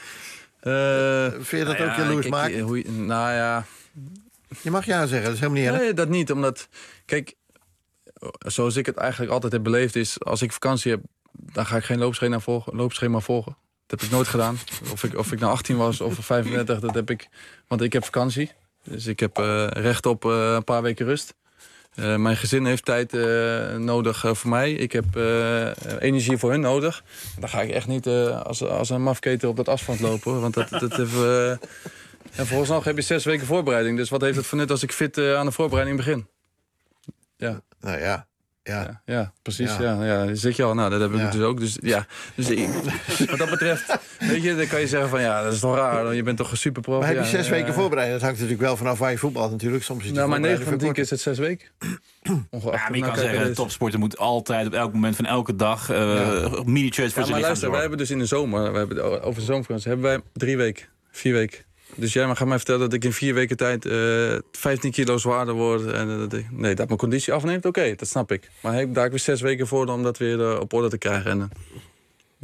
Speaker 5: vind je dat nou ook ja, jaloersmakend?
Speaker 11: Kijk, nou ja...
Speaker 5: Je mag ja zeggen, dat is helemaal niet erg.
Speaker 11: Nee, dat niet, omdat... Kijk, zoals ik het eigenlijk altijd heb beleefd is... als ik vakantie heb, dan ga ik geen loopschema volgen. Loopschema volgen. Dat heb ik nooit gedaan. Of ik, of ik nou achttien was of vijfendertig, dat heb ik... Want ik heb vakantie. Dus ik heb uh, recht op uh, een paar weken rust. Uh, mijn gezin heeft tijd uh, nodig uh, voor mij. Ik heb uh, energie voor hun nodig. Dan ga ik echt niet uh, als, als een mafketel op dat asfalt lopen. Hoor. Want dat, dat heeft, uh... en volgens nog heb je zes weken voorbereiding. Dus wat heeft het voor nut als ik fit uh, aan de voorbereiding begin? Ja.
Speaker 5: Nou ja. Ja.
Speaker 11: Ja, ja, precies. Ja. Ja, ja, zit je al. Nou, dat heb ik ja. dus ook. Dus ja, dus ik, wat dat betreft, weet je, dan kan je zeggen van ja, dat is toch raar. Je bent toch een superprof.
Speaker 5: Maar heb je
Speaker 11: ja,
Speaker 5: zes
Speaker 11: ja,
Speaker 5: weken
Speaker 11: ja.
Speaker 5: voorbereid? Dat hangt natuurlijk wel vanaf waar je voetbalt natuurlijk. Soms is het
Speaker 11: nou, maar negen van tien keer is het zes weken.
Speaker 8: Ongeacht. Ja, maar je kan zeggen, de topsporter moet altijd op elk moment van elke dag uh, ja. mini-shirts voor
Speaker 11: ja,
Speaker 8: zijn
Speaker 11: maar luister, wij hebben dus in de zomer, wij hebben, over de zomervakantie, hebben wij drie weken, vier weken. Dus jij maar gaat mij vertellen dat ik in vier weken tijd uh, vijftien kilo zwaarder word. En, uh, dat ik, nee, dat mijn conditie afneemt, oké, okay, dat snap ik. Maar heb ik daar weer zes weken voor om dat weer uh, op orde te krijgen. En, uh,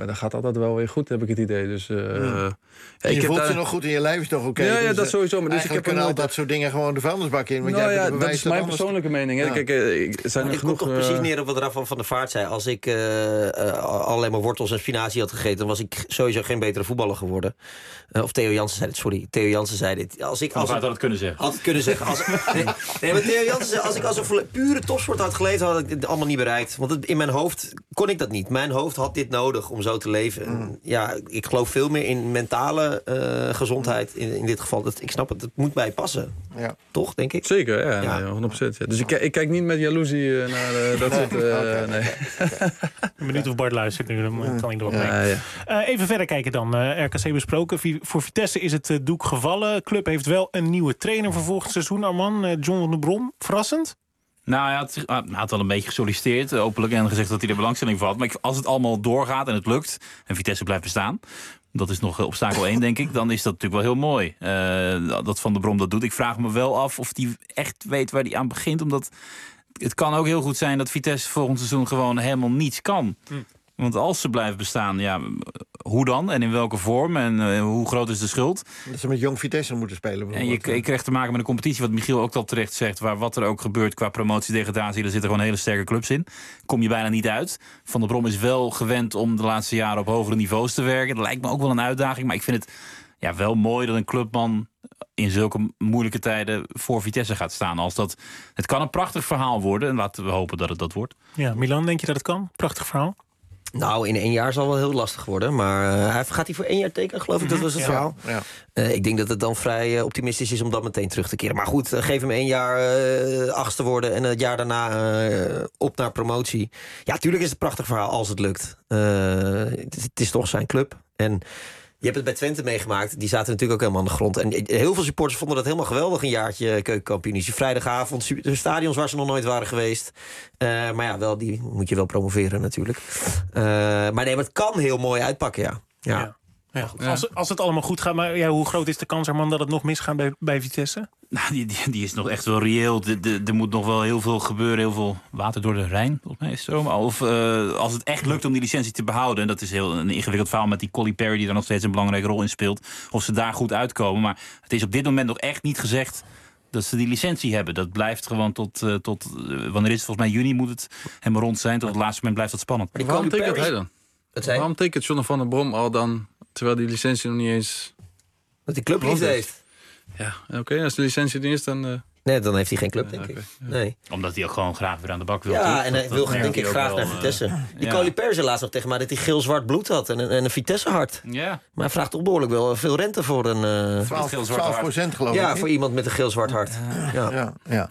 Speaker 11: Maar dat gaat altijd wel weer goed, heb ik het idee. Dus, uh,
Speaker 5: hmm.
Speaker 11: ja,
Speaker 5: je
Speaker 11: ik
Speaker 5: voelt
Speaker 11: heb
Speaker 5: je
Speaker 11: daar...
Speaker 5: nog goed in je lijf, is toch oké? Okay?
Speaker 11: Ja, ja,
Speaker 5: dus,
Speaker 11: dat sowieso. Maar dus ik heb
Speaker 5: kunnen al
Speaker 11: nooit...
Speaker 5: dat soort dingen gewoon de vuilnisbak in. Want
Speaker 11: nou
Speaker 5: jij
Speaker 11: ja,
Speaker 5: dat
Speaker 11: is mijn
Speaker 5: anders...
Speaker 11: persoonlijke mening. Hè. Ja. Kijk, uh, ik, zijn er
Speaker 9: ik
Speaker 11: genoeg...
Speaker 9: kom toch precies neer op wat Rafa van der Vaart zei. Als ik uh, uh, alleen maar wortels en spinazie had gegeten... dan was ik sowieso geen betere voetballer geworden. Uh, of Theo Jansen zei dit, sorry. Theo Jansen zei dit. Als ik, als
Speaker 8: had
Speaker 9: ik,
Speaker 8: het kunnen zeggen.
Speaker 9: Had het kunnen zeggen. Als, nee, nee, maar Theo Jansen zei, als ik als een pure topsport had geleefd... had ik het allemaal niet bereikt. Want het, in mijn hoofd kon ik dat niet. Mijn hoofd had dit nodig om zo te leven. En, ja, ik geloof veel meer in mentale uh, gezondheid in, in dit geval. Dat, ik snap het, het moet bij passen.
Speaker 5: Ja.
Speaker 9: Toch, denk ik?
Speaker 11: Zeker, ja,
Speaker 9: ja.
Speaker 11: Nee, honderd procent. Ja. Dus ik, ik kijk niet met jaloezie uh, naar uh, dat soort... Uh, okay, nee.
Speaker 4: Okay. Ik ben benieuwd of Bart luistert nu, dan kan ik doorbrengen.
Speaker 11: Ja, ja.
Speaker 4: Uh, even verder kijken dan. Uh, R K C besproken. V- voor Vitesse is het uh, doek gevallen. De club heeft wel een nieuwe trainer voor volgend seizoen, Arman. Uh, John van der Brom. Verrassend?
Speaker 8: Nou, hij had, hij had wel een beetje gesolliciteerd, openlijk, en gezegd dat hij er belangstelling voor had. Maar als het allemaal doorgaat en het lukt, en Vitesse blijft bestaan... dat is nog obstakel één, denk ik, dan is dat natuurlijk wel heel mooi. Uh, dat Van der Brom dat doet. Ik vraag me wel af of hij echt weet waar hij aan begint. Omdat het kan ook heel goed zijn dat Vitesse volgend seizoen gewoon helemaal niets kan. Hm. Want als ze blijven bestaan, ja, hoe dan? En in welke vorm? En uh, hoe groot is de schuld?
Speaker 5: Dat ze met Jong Vitesse moeten spelen.
Speaker 8: En je, je krijgt te maken met een competitie, wat Michiel ook al terecht zegt... waar wat er ook gebeurt qua promotie-degradatie... er zitten gewoon hele sterke clubs in. Kom je bijna niet uit. Van der Brom is wel gewend om de laatste jaren op hogere niveaus te werken. Dat lijkt me ook wel een uitdaging. Maar ik vind het ja, wel mooi dat een clubman in zulke moeilijke tijden voor Vitesse gaat staan. Als dat, het kan een prachtig verhaal worden. En laten we hopen dat het dat wordt.
Speaker 4: Ja, Milan, denk je dat het kan? Prachtig verhaal.
Speaker 9: Nou, in één jaar zal wel heel lastig worden. Maar uh, hij gaat hij voor één jaar tekenen, geloof ik. Dat was het
Speaker 5: ja,
Speaker 9: verhaal.
Speaker 5: Ja.
Speaker 9: Uh, ik denk dat het dan vrij uh, optimistisch is om dat meteen terug te keren. Maar goed, uh, geef hem één jaar uh, achtste worden... en het jaar daarna uh, op naar promotie. Ja, tuurlijk is het een prachtig verhaal als het lukt. Uh, het, het is toch zijn club. En je hebt het bij Twente meegemaakt. Die zaten natuurlijk ook helemaal aan de grond. En heel veel supporters vonden dat helemaal geweldig... een jaartje keukenkampioen. Vrijdagavond, de stadions waar ze nog nooit waren geweest. Uh, maar ja, wel, die moet je wel promoveren natuurlijk. Uh, maar nee, maar het kan heel mooi uitpakken, ja. ja.
Speaker 4: ja. Ja, ja. Als, als het allemaal goed gaat, maar ja, hoe groot is de kans, Arman, dat het nog misgaat bij, bij Vitesse?
Speaker 8: Nou, die, die, die is nog echt wel reëel. De, de, er moet nog wel heel veel gebeuren. Heel veel water door de Rijn, volgens mij is het zo. Of uh, als het echt lukt om die licentie te behouden... en dat is heel een ingewikkeld verhaal met die Colly Perry... die daar nog steeds een belangrijke rol in speelt... of ze daar goed uitkomen. Maar het is op dit moment nog echt niet gezegd... dat ze die licentie hebben. Dat blijft gewoon tot... Uh, tot uh, wanneer is het? Volgens mij juni moet het helemaal rond zijn. Tot het laatste moment blijft dat spannend.
Speaker 11: Maar waarom tekent hij dan? Waarom tekent John van der Brom al dan... terwijl die licentie nog niet eens...
Speaker 9: Dat die club niet heeft.
Speaker 11: Ja, oké. Okay, als de licentie er is, dan... Uh...
Speaker 9: Nee, dan heeft hij geen club, denk
Speaker 11: ja, okay.
Speaker 9: ik. Nee.
Speaker 8: Omdat hij ook gewoon graag weer aan de bak wil.
Speaker 9: Ja,
Speaker 8: toch?
Speaker 9: en hij wil denk ik graag naar Vitesse. Uh, die ja. Colly Perry zei laatst nog tegen mij dat hij geel-zwart bloed had. En, en een Vitesse-hart.
Speaker 8: Ja.
Speaker 9: Maar hij vraagt toch behoorlijk wel veel rente voor een... Uh,
Speaker 5: twaalf procent geloof ik.
Speaker 9: Ja, voor iemand met een geel-zwart hart. Uh, ja.
Speaker 5: ja, ja.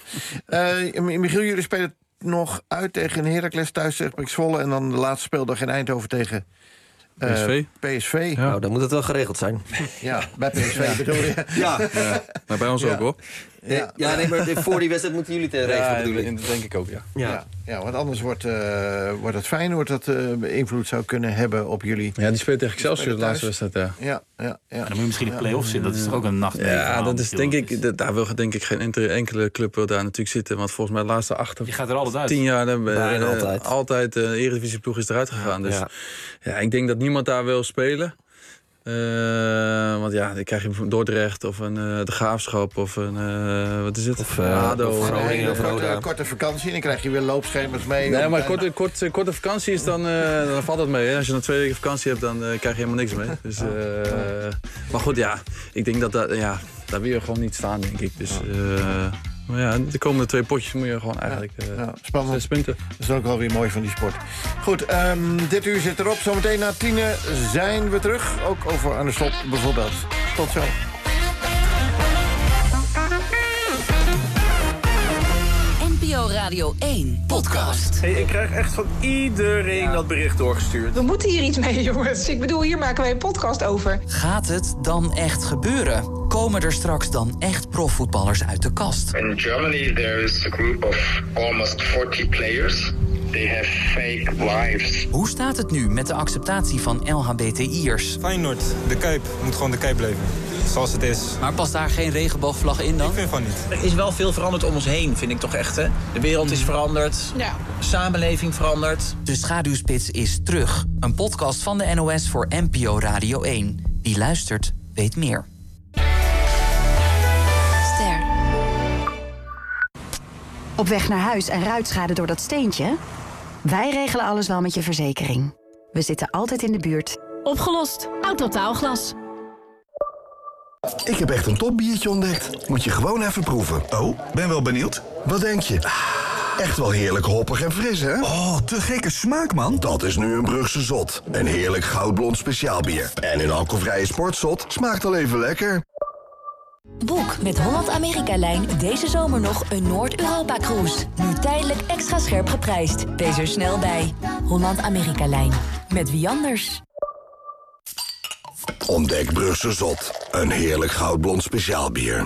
Speaker 5: Uh, Michiel, jullie spelen nog uit tegen Heracles thuis, zeg ik Zwolle. En dan de laatste speeldag in Eindhoven tegen...
Speaker 11: Uh, P S V.
Speaker 5: P S V.
Speaker 9: Ja. Nou, dan moet het wel geregeld zijn.
Speaker 5: Ja, bij P S V ja. bedoel je.
Speaker 9: Ja.
Speaker 11: ja. Maar bij ons ja. ook, hoor.
Speaker 9: Ja, ja nee, maar voor die wedstrijd moeten jullie het regelen,
Speaker 11: ja,
Speaker 9: bedoel ik.
Speaker 11: Dat denk ik ook, ja.
Speaker 5: Ja, ja. ja want anders wordt, uh, wordt het Feyenoord dat uh, invloed zou kunnen hebben op jullie.
Speaker 11: Ja, die speelt tegen Excelsior de laatste wedstrijd, ja.
Speaker 5: Ja, ja, ja.
Speaker 8: ja dan moet je misschien de play-offs in, dat is toch ook een nacht.
Speaker 11: Ja, dat is denk ik, dat, daar wil denk ik geen enkele club wil daar natuurlijk zitten. Want volgens mij de laatste acht
Speaker 8: je gaat er altijd uit.
Speaker 11: tien jaar hebben
Speaker 9: uh,
Speaker 11: altijd. altijd de uh, Eredivisieploeg is eruit gegaan. Dus ja. ja, ik denk dat niemand daar wil spelen. Uh, want ja, dan krijg je Dordrecht of een uh, de Graafschap of een uh, wat is het?
Speaker 9: Of, uh,
Speaker 11: Ado,
Speaker 9: of Groningen of
Speaker 5: Roda. Korte, korte vakantie, dan krijg je weer loopschema's mee.
Speaker 11: Nee, maar korte, korte, korte vakantie is dan, uh, dan valt dat mee. Hè? Als je dan twee weken vakantie hebt, dan uh, krijg je helemaal niks mee. Dus, uh, maar goed, ja, ik denk dat dat, ja, daar wil je gewoon niet staan, denk ik. Dus, uh, maar ja, de komende twee potjes moet je gewoon eigenlijk uh,
Speaker 5: ja, spannend.
Speaker 11: zes punten.
Speaker 5: Dat is ook wel weer mooi van die sport. Goed, um, dit uur zit erop. Zometeen na tienen zijn we terug. Ook over Arne Slot bijvoorbeeld. Tot zo.
Speaker 3: N P O Radio één podcast.
Speaker 4: Hey, ik krijg echt van iedereen ja. dat bericht doorgestuurd.
Speaker 19: We moeten hier iets mee, jongens. Ik bedoel, hier maken wij een podcast over.
Speaker 20: Gaat het dan echt gebeuren? Komen er straks dan echt profvoetballers uit de kast?
Speaker 21: In Germany there is a group of almost forty players they have fake lives.
Speaker 20: Hoe staat het nu met de acceptatie van L H B T I'ers?
Speaker 22: Feyenoord, de Kuip, moet gewoon de Kuip blijven. Zoals het is.
Speaker 20: Maar past daar geen regenboogvlag in dan?
Speaker 22: Ik vind van niet.
Speaker 23: Er is wel veel veranderd om ons heen, vind ik toch echt, hè? De wereld is veranderd,
Speaker 19: Ja.
Speaker 23: de samenleving veranderd.
Speaker 20: De Schaduwspits is terug. Een podcast van de N O S voor N P O Radio één. Wie luistert, weet meer.
Speaker 24: Ster. Op weg naar huis en ruitschade door dat steentje? Wij regelen alles wel met je verzekering. We zitten altijd in de buurt.
Speaker 25: Opgelost. Autotaalglas.
Speaker 26: Ik heb echt een topbiertje ontdekt. Moet je gewoon even proeven. Oh, ben wel benieuwd. Wat denk je? Echt wel heerlijk hoppig en fris, hè? Oh, te gekke smaak, man. Dat is nu een Brugse Zot. Een heerlijk goudblond speciaalbier. En een alcoholvrije sportzot smaakt al even lekker.
Speaker 27: Boek met Holland-Amerika-lijn deze zomer nog een Noord-Europa-cruise. Nu tijdelijk extra scherp geprijsd. Wees er snel bij. Holland-Amerika-lijn. Met wie anders?
Speaker 26: Ontdek Brugse Zot. Een heerlijk goudblond speciaalbier.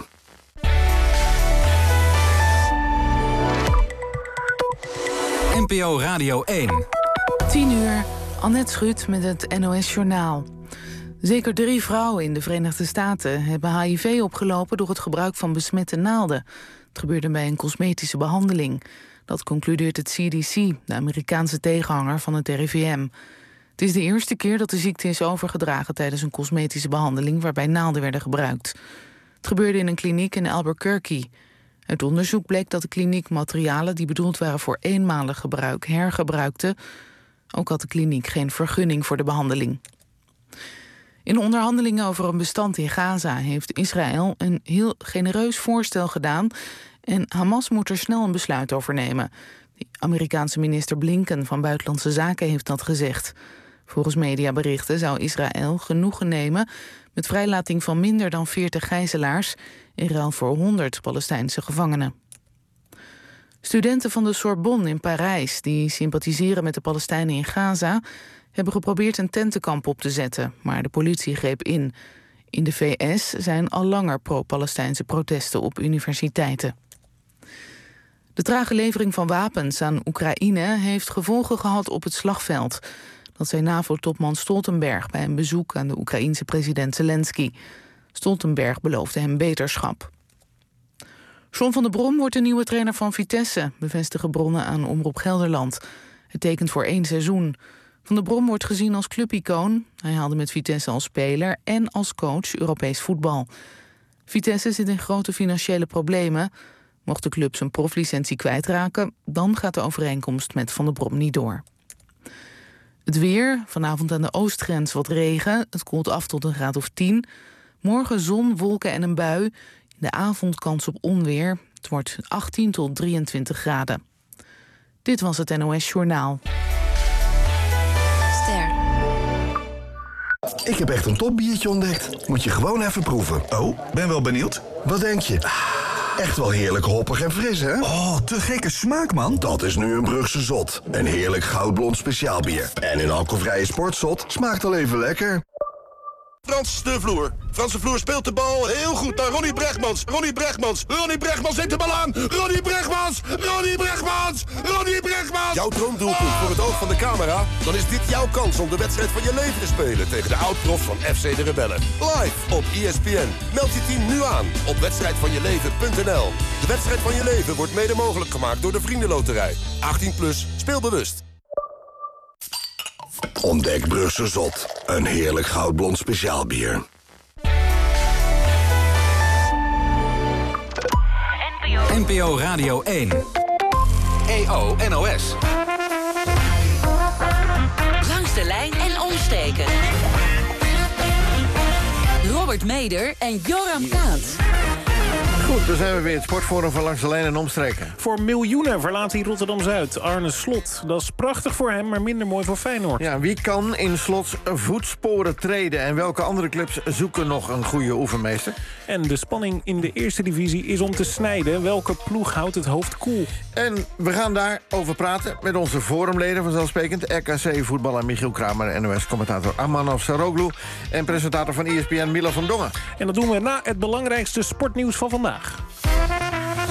Speaker 1: N P O Radio één.
Speaker 2: tien uur, Annette Schut met het N O S Journaal. Zeker drie vrouwen in de Verenigde Staten hebben H I V opgelopen door het gebruik van besmette naalden. Het gebeurde bij een cosmetische behandeling. Dat concludeert het C D C, de Amerikaanse tegenhanger van het R I V M. Het is de eerste keer dat de ziekte is overgedragen tijdens een cosmetische behandeling waarbij naalden werden gebruikt. Het gebeurde in een kliniek in Albuquerque. Uit onderzoek bleek dat de kliniek materialen die bedoeld waren voor eenmalig gebruik hergebruikte. Ook had de kliniek geen vergunning voor de behandeling. In onderhandelingen over een bestand in Gaza heeft Israël een heel genereus voorstel gedaan en Hamas moet er snel een besluit over nemen. De Amerikaanse minister Blinken van Buitenlandse Zaken heeft dat gezegd. Volgens mediaberichten zou Israël genoegen nemen met vrijlating van minder dan veertig gijzelaars in ruil voor honderd Palestijnse gevangenen. Studenten van de Sorbonne in Parijs die sympathiseren met de Palestijnen in Gaza hebben geprobeerd een tentenkamp op te zetten, maar de politie greep in. In de V S zijn al langer pro-Palestijnse protesten op universiteiten. De trage levering van wapens aan Oekraïne heeft gevolgen gehad op het slagveld. Dat zei NAVO-topman Stoltenberg bij een bezoek aan de Oekraïense president Zelensky. Stoltenberg beloofde hem beterschap. John van der Brom wordt de nieuwe trainer van Vitesse, bevestigen bronnen aan Omroep Gelderland. Het tekent voor één seizoen. Van der Brom wordt gezien als clubicoon. Hij haalde met Vitesse als speler en als coach Europees voetbal. Vitesse zit in grote financiële problemen. Mocht de club zijn proflicentie kwijtraken, dan gaat de overeenkomst met Van der Brom niet door. Het weer, vanavond aan de oostgrens wat regen. Het koelt af tot een graad of tien. Morgen zon, wolken en een bui. In de avond kans op onweer. Het wordt achttien tot drieëntwintig graden. Dit was het N O S Journaal.
Speaker 24: Ster.
Speaker 26: Ik heb echt een topbiertje ontdekt. Moet je gewoon even proeven. Oh, ben wel benieuwd. Wat denk je? Echt wel heerlijk hoppig en fris, hè? Oh, te gekke smaak, man. Dat is nu een Brugse Zot. Een heerlijk goudblond speciaalbier. En een alcoholvrije sportzot smaakt al even lekker.
Speaker 28: Frans de Vloer. Frans de Vloer speelt de bal heel goed naar Ronnie Brechtmans. Ronnie Brechtmans. Ronnie Brechtmans zet de bal aan. Ronnie Brechtmans. Ronnie Brechtmans. Ronnie Brechtmans. Jouw droomdoelpunt voor het oog van de camera? Dan is dit jouw kans om de wedstrijd van je leven te spelen tegen de oud-profs van F C de Rebellen. Live op E S P N. Meld je team nu aan op wedstrijd van je leven punt n l. De wedstrijd van je leven wordt mede mogelijk gemaakt door de Vriendenloterij. achttien plus, speel bewust.
Speaker 26: Ontdek Brugse Zot. Een heerlijk goudblond speciaalbier.
Speaker 1: N P O Radio één. E O N O S.
Speaker 27: Langs de lijn en omsteken. Robert Meder en Joram Kaat.
Speaker 5: Goed, dan zijn we weer het sportforum van Langs de Lijn en Omstreken.
Speaker 4: Voor miljoenen verlaat hij Rotterdam-Zuid. Arne Slot. Dat is prachtig voor hem, maar minder mooi voor Feyenoord.
Speaker 5: Ja, wie kan in Slots voetsporen treden? En welke andere clubs zoeken nog een goede oefenmeester?
Speaker 4: En de spanning in de eerste divisie is om te snijden. Welke ploeg houdt het hoofd koel?
Speaker 5: En we gaan daarover praten met onze forumleden vanzelfsprekend. R K C-voetballer Michiel Kramer, N O S-commentator Arman Afsaroglu en presentator van E S P N Milan van Dongen.
Speaker 4: En dat doen we na het belangrijkste sportnieuws van vandaag.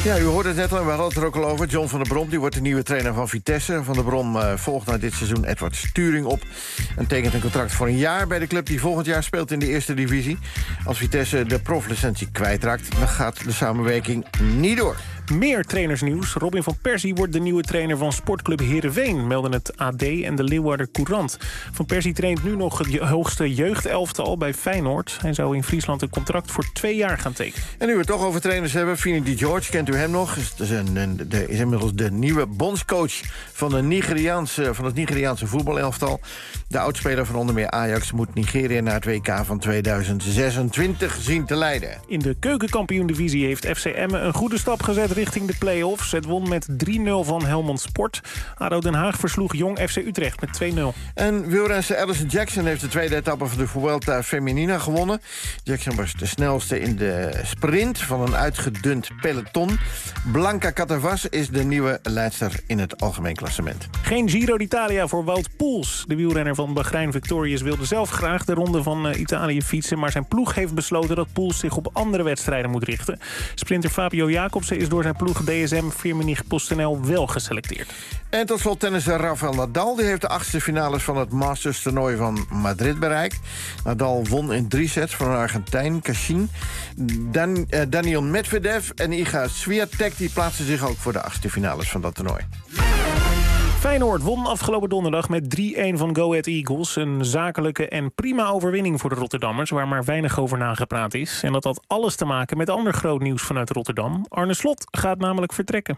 Speaker 5: Ja, u hoorde het net al, we hadden het er ook al over. John van der Brom, die wordt de nieuwe trainer van Vitesse. Van der Brom uh, volgt na dit seizoen Edward Sturing op... en tekent een contract voor een jaar bij de club... die volgend jaar speelt in de eerste divisie. Als Vitesse de proflicentie kwijtraakt... dan gaat de samenwerking niet door.
Speaker 4: Meer trainersnieuws. Robin van Persie wordt de nieuwe trainer van sportclub Heerenveen... melden het A D en de Leeuwarder Courant. Van Persie traint nu nog het hoogste jeugdelftal bij Feyenoord. Hij zou in Friesland een contract voor twee jaar gaan tekenen.
Speaker 5: En nu we het toch over trainers hebben, Finidi George, kent u hem nog? Is, is, een, een, de, is inmiddels de nieuwe bondscoach van, de Nigeriaanse, van het Nigeriaanse voetbalelftal. De oudspeler van onder meer Ajax moet Nigeria naar het W K van tweeduizend zesentwintig zien te leiden.
Speaker 4: In de keukenkampioen-divisie heeft F C Emmen een goede stap gezet richting de play-offs. Het won met drie nul van Helmond Sport. ADO Den Haag versloeg Jong F C Utrecht met twee nul.
Speaker 5: En wielrenster Alison Jackson heeft de tweede etappe van de Vuelta Femenina gewonnen. Jackson was de snelste in de sprint van een uitgedund peloton. Blanca Catavas is de nieuwe leidster in het algemeen klassement.
Speaker 4: Geen Giro d'Italia voor Wout Poels. De wielrenner van Bahrein Victorious wilde zelf graag de ronde van uh, Italië fietsen... maar zijn ploeg heeft besloten dat Poels zich op andere wedstrijden moet richten. Sprinter Fabio Jacobsen is door zijn ploeg D S M Firmenich PostNL wel geselecteerd.
Speaker 5: En tot slot tennisser Rafael Nadal. Die heeft de achtste finales van het Masters toernooi van Madrid bereikt. Nadal won in drie sets van een Argentijn, Cachin. Dan, uh, Daniil Medvedev en Iga Swiatek die plaatsen zich ook voor de achtste finales van dat toernooi.
Speaker 4: Feyenoord won afgelopen donderdag met drie-een van Go Ahead Eagles. Een zakelijke en prima overwinning voor de Rotterdammers... waar maar weinig over nagepraat is. En dat had alles te maken met ander groot nieuws vanuit Rotterdam. Arne Slot gaat namelijk vertrekken.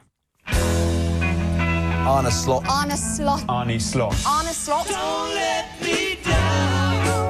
Speaker 6: Arne Slot.
Speaker 7: Arne Slot.
Speaker 6: Arne Slot.
Speaker 7: Arne Slot.
Speaker 6: Don't let me down.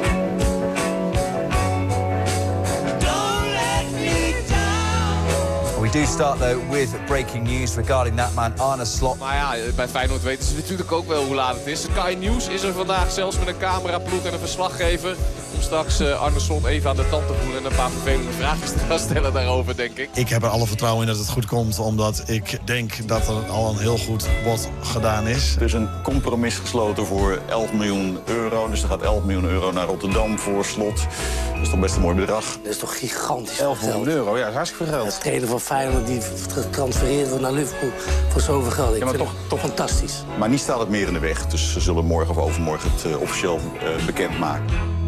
Speaker 6: Don't let me down. We do start though with breaking news regarding that man Arne Slot.
Speaker 10: Maar ja, bij Feyenoord weten ze natuurlijk ook wel hoe laat het is. Sky News is er vandaag zelfs met een cameraploeg en een verslaggever... om straks uh, Arne Slot even aan de tand te voelen... en een paar vervelende vragen te gaan stellen daarover, denk ik.
Speaker 12: Ik heb er alle vertrouwen in dat het goed komt... omdat ik denk dat er al een heel goed bod gedaan is.
Speaker 13: Er is een compromis gesloten voor elf miljoen euro. Dus er gaat elf miljoen euro naar Rotterdam voor Slot. Dat is toch best een mooi bedrag.
Speaker 14: Dat is toch gigantisch
Speaker 13: elf miljoen euro, ja, dat is hartstikke veel geld.
Speaker 14: De trainer van Feyenoord die getransfereerd wordt naar Liverpool voor zoveel geld. Ik ja, maar vind toch, het toch fantastisch.
Speaker 13: Maar niet staat het meer in de weg. Dus ze zullen morgen of overmorgen het uh, officieel uh, bekendmaken.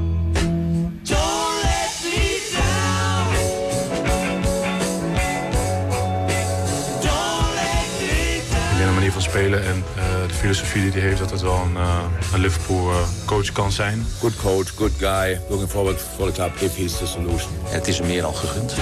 Speaker 15: De manier van spelen en uh, de filosofie die hij heeft, dat het wel een, uh, een Liverpool uh, coach kan zijn.
Speaker 17: Good coach, good guy, looking forward for the club if he's the solution.
Speaker 13: Het is hem meer dan gegund.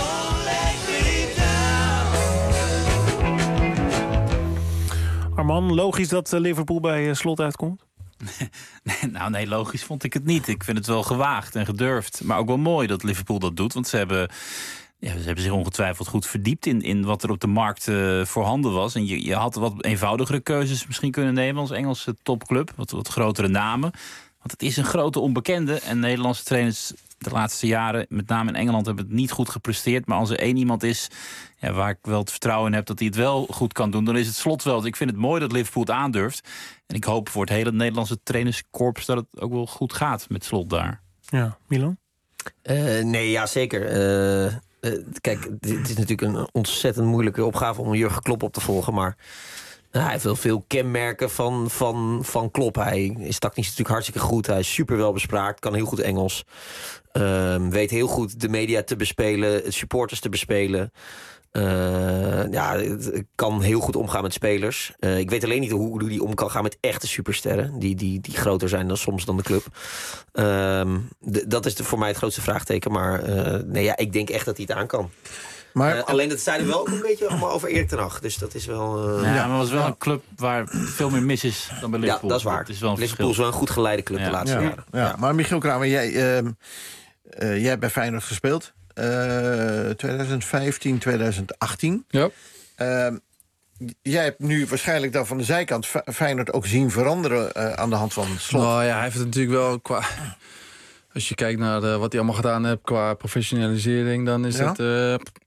Speaker 4: Arman, logisch dat Liverpool bij uh, Slot uitkomt?
Speaker 8: Nee, nou nee, logisch vond ik het niet. Ik vind het wel gewaagd en gedurfd. Maar ook wel mooi dat Liverpool dat doet, want ze hebben... Ja, ze hebben zich ongetwijfeld goed verdiept in, in wat er op de markt uh, voorhanden was. En je, je had wat eenvoudigere keuzes misschien kunnen nemen als Engelse topclub. Wat, wat grotere namen. Want het is een grote onbekende. En Nederlandse trainers de laatste jaren, met name in Engeland, hebben het niet goed gepresteerd. Maar als er één iemand is ja, waar ik wel het vertrouwen in heb dat hij het wel goed kan doen, dan is het Slot wel. Dus ik vind het mooi dat Liverpool het aandurft. En ik hoop voor het hele Nederlandse trainerskorps dat het ook wel goed gaat met Slot daar.
Speaker 4: Ja, Milan?
Speaker 9: Uh, nee, ja, zeker. Uh... Uh, kijk, het is natuurlijk een ontzettend moeilijke opgave om Jurgen Klopp op te volgen. Maar nou, hij heeft wel veel kenmerken van, van, van Klopp. Hij is tactisch natuurlijk hartstikke goed. Hij is super wel bespraakt, kan heel goed Engels. Uh, weet heel goed de media te bespelen, supporters te bespelen. Uh, ja, het kan heel goed omgaan met spelers. Uh, ik weet alleen niet hoe, hoe die om kan gaan met echte supersterren. Die, die, die groter zijn dan soms dan de club. Uh, d- dat is de, voor mij het grootste vraagteken. Maar uh, nee, ja, ik denk echt dat hij het aan kan. Maar, uh, alleen dat zeiden wel ook een beetje allemaal over Erik ten Hag. Dus dat is wel... Uh,
Speaker 8: ja, maar het was wel een club waar veel meer mis is dan bij Liverpool.
Speaker 9: Ja, dat is waar.
Speaker 8: Dat is wel een
Speaker 9: Liverpool is wel een goed geleide club ja. de laatste
Speaker 5: ja.
Speaker 9: jaren.
Speaker 5: Ja. Ja. Maar Michiel Kramer, jij, uh, uh, jij hebt bij Feyenoord gespeeld. Uh, twintig vijftien, twintig achttien.
Speaker 11: Ja.
Speaker 5: Uh, jij hebt nu waarschijnlijk dan van de zijkant Feyenoord ook zien veranderen uh, aan de hand van Slot.
Speaker 11: Nou ja, hij heeft het natuurlijk wel qua... Als je kijkt naar de, wat hij allemaal gedaan heeft qua professionalisering, dan is ja? het... Uh,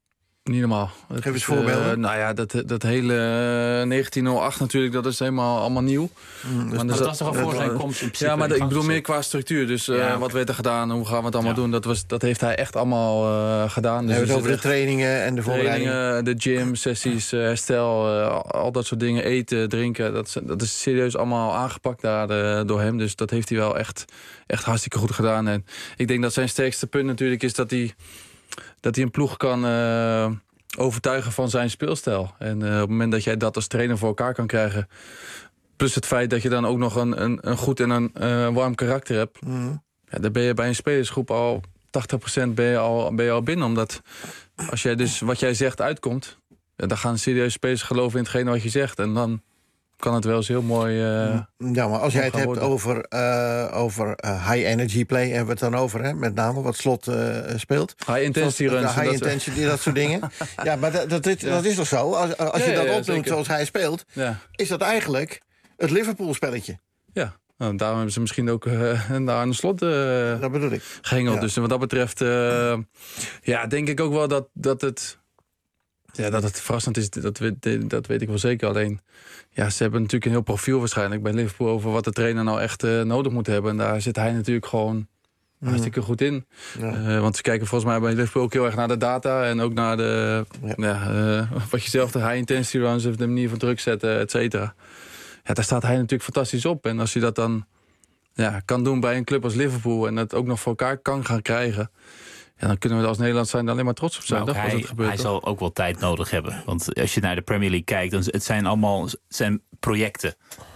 Speaker 11: Niet normaal.
Speaker 5: Geef eens voorbeelden.
Speaker 11: Uh, nou ja, dat, dat hele uh, negentien nul acht natuurlijk, dat is helemaal allemaal nieuw.
Speaker 8: Mm, dus maar dat, dat was toch al voor zijn komst in principe?
Speaker 11: Ja, maar de, ik bedoel meer qua structuur. Dus uh, ja. wat werd er gedaan, hoe gaan we het allemaal ja. doen? Dat, was, dat heeft hij echt allemaal uh, gedaan.
Speaker 5: Dus
Speaker 11: we
Speaker 5: hebben het over de trainingen en de voorbereidingen.
Speaker 11: De gym, sessies, uh, herstel, uh, al dat soort dingen. Eten, drinken. Dat is, dat is serieus allemaal aangepakt daar, uh, door hem. Dus dat heeft hij wel echt, echt hartstikke goed gedaan. En ik denk dat zijn sterkste punt natuurlijk is dat hij... dat hij een ploeg kan uh, overtuigen van zijn speelstijl. En uh, op het moment dat jij dat als trainer voor elkaar kan krijgen... plus het feit dat je dan ook nog een, een, een goed en een uh, warm karakter hebt... Mm. Ja, dan ben je bij een spelersgroep al tachtig procent ben je al, ben je al binnen. Omdat als jij dus wat jij zegt uitkomt... Ja, dan gaan serieuze spelers geloven in hetgene wat je zegt. En dan kan het wel eens heel mooi... Uh,
Speaker 5: ja, maar als jij het hebt worden. over, uh, over uh, high energy play... hebben we het dan over, hè? Met name wat Slot uh, speelt.
Speaker 11: High intensity
Speaker 5: Slot,
Speaker 11: runs.
Speaker 5: Uh, high intensity, dat soort dingen. Ja, maar dat, dat, dat, ja. dat is toch zo? Als, als ja, je dat ja, ja, opnoemt zeker. Zoals hij speelt... Ja. is dat eigenlijk het Liverpool-spelletje.
Speaker 11: Ja, nou, daarom hebben ze misschien ook uh, naar een Slot uh,
Speaker 5: dat bedoel ik.
Speaker 11: gehengeld.
Speaker 5: Ja.
Speaker 11: Dus wat dat betreft... Uh, ja, denk ik ook wel dat, dat het... Ja, dat het verrassend is, dat weet, dat weet ik wel zeker. Alleen, ja, ze hebben natuurlijk een heel profiel waarschijnlijk bij Liverpool... over wat de trainer nou echt uh, nodig moet hebben. En daar zit hij natuurlijk gewoon mm. hartstikke goed in. Ja. Uh, want ze kijken volgens mij bij Liverpool ook heel erg naar de data... en ook naar de, ja. Ja, uh, wat je zelf, de high intensity runs... de manier van druk zetten, et cetera. Ja, daar staat hij natuurlijk fantastisch op. En als hij dat dan ja, kan doen bij een club als Liverpool... en dat ook nog voor elkaar kan gaan krijgen... Ja, dan kunnen we als Nederland zijn alleen maar trots op zijn.
Speaker 8: Maar hij, het gebeurt, hij zal ook wel tijd nodig hebben. Want als je naar de Premier League kijkt... dan het zijn allemaal het zijn projecten.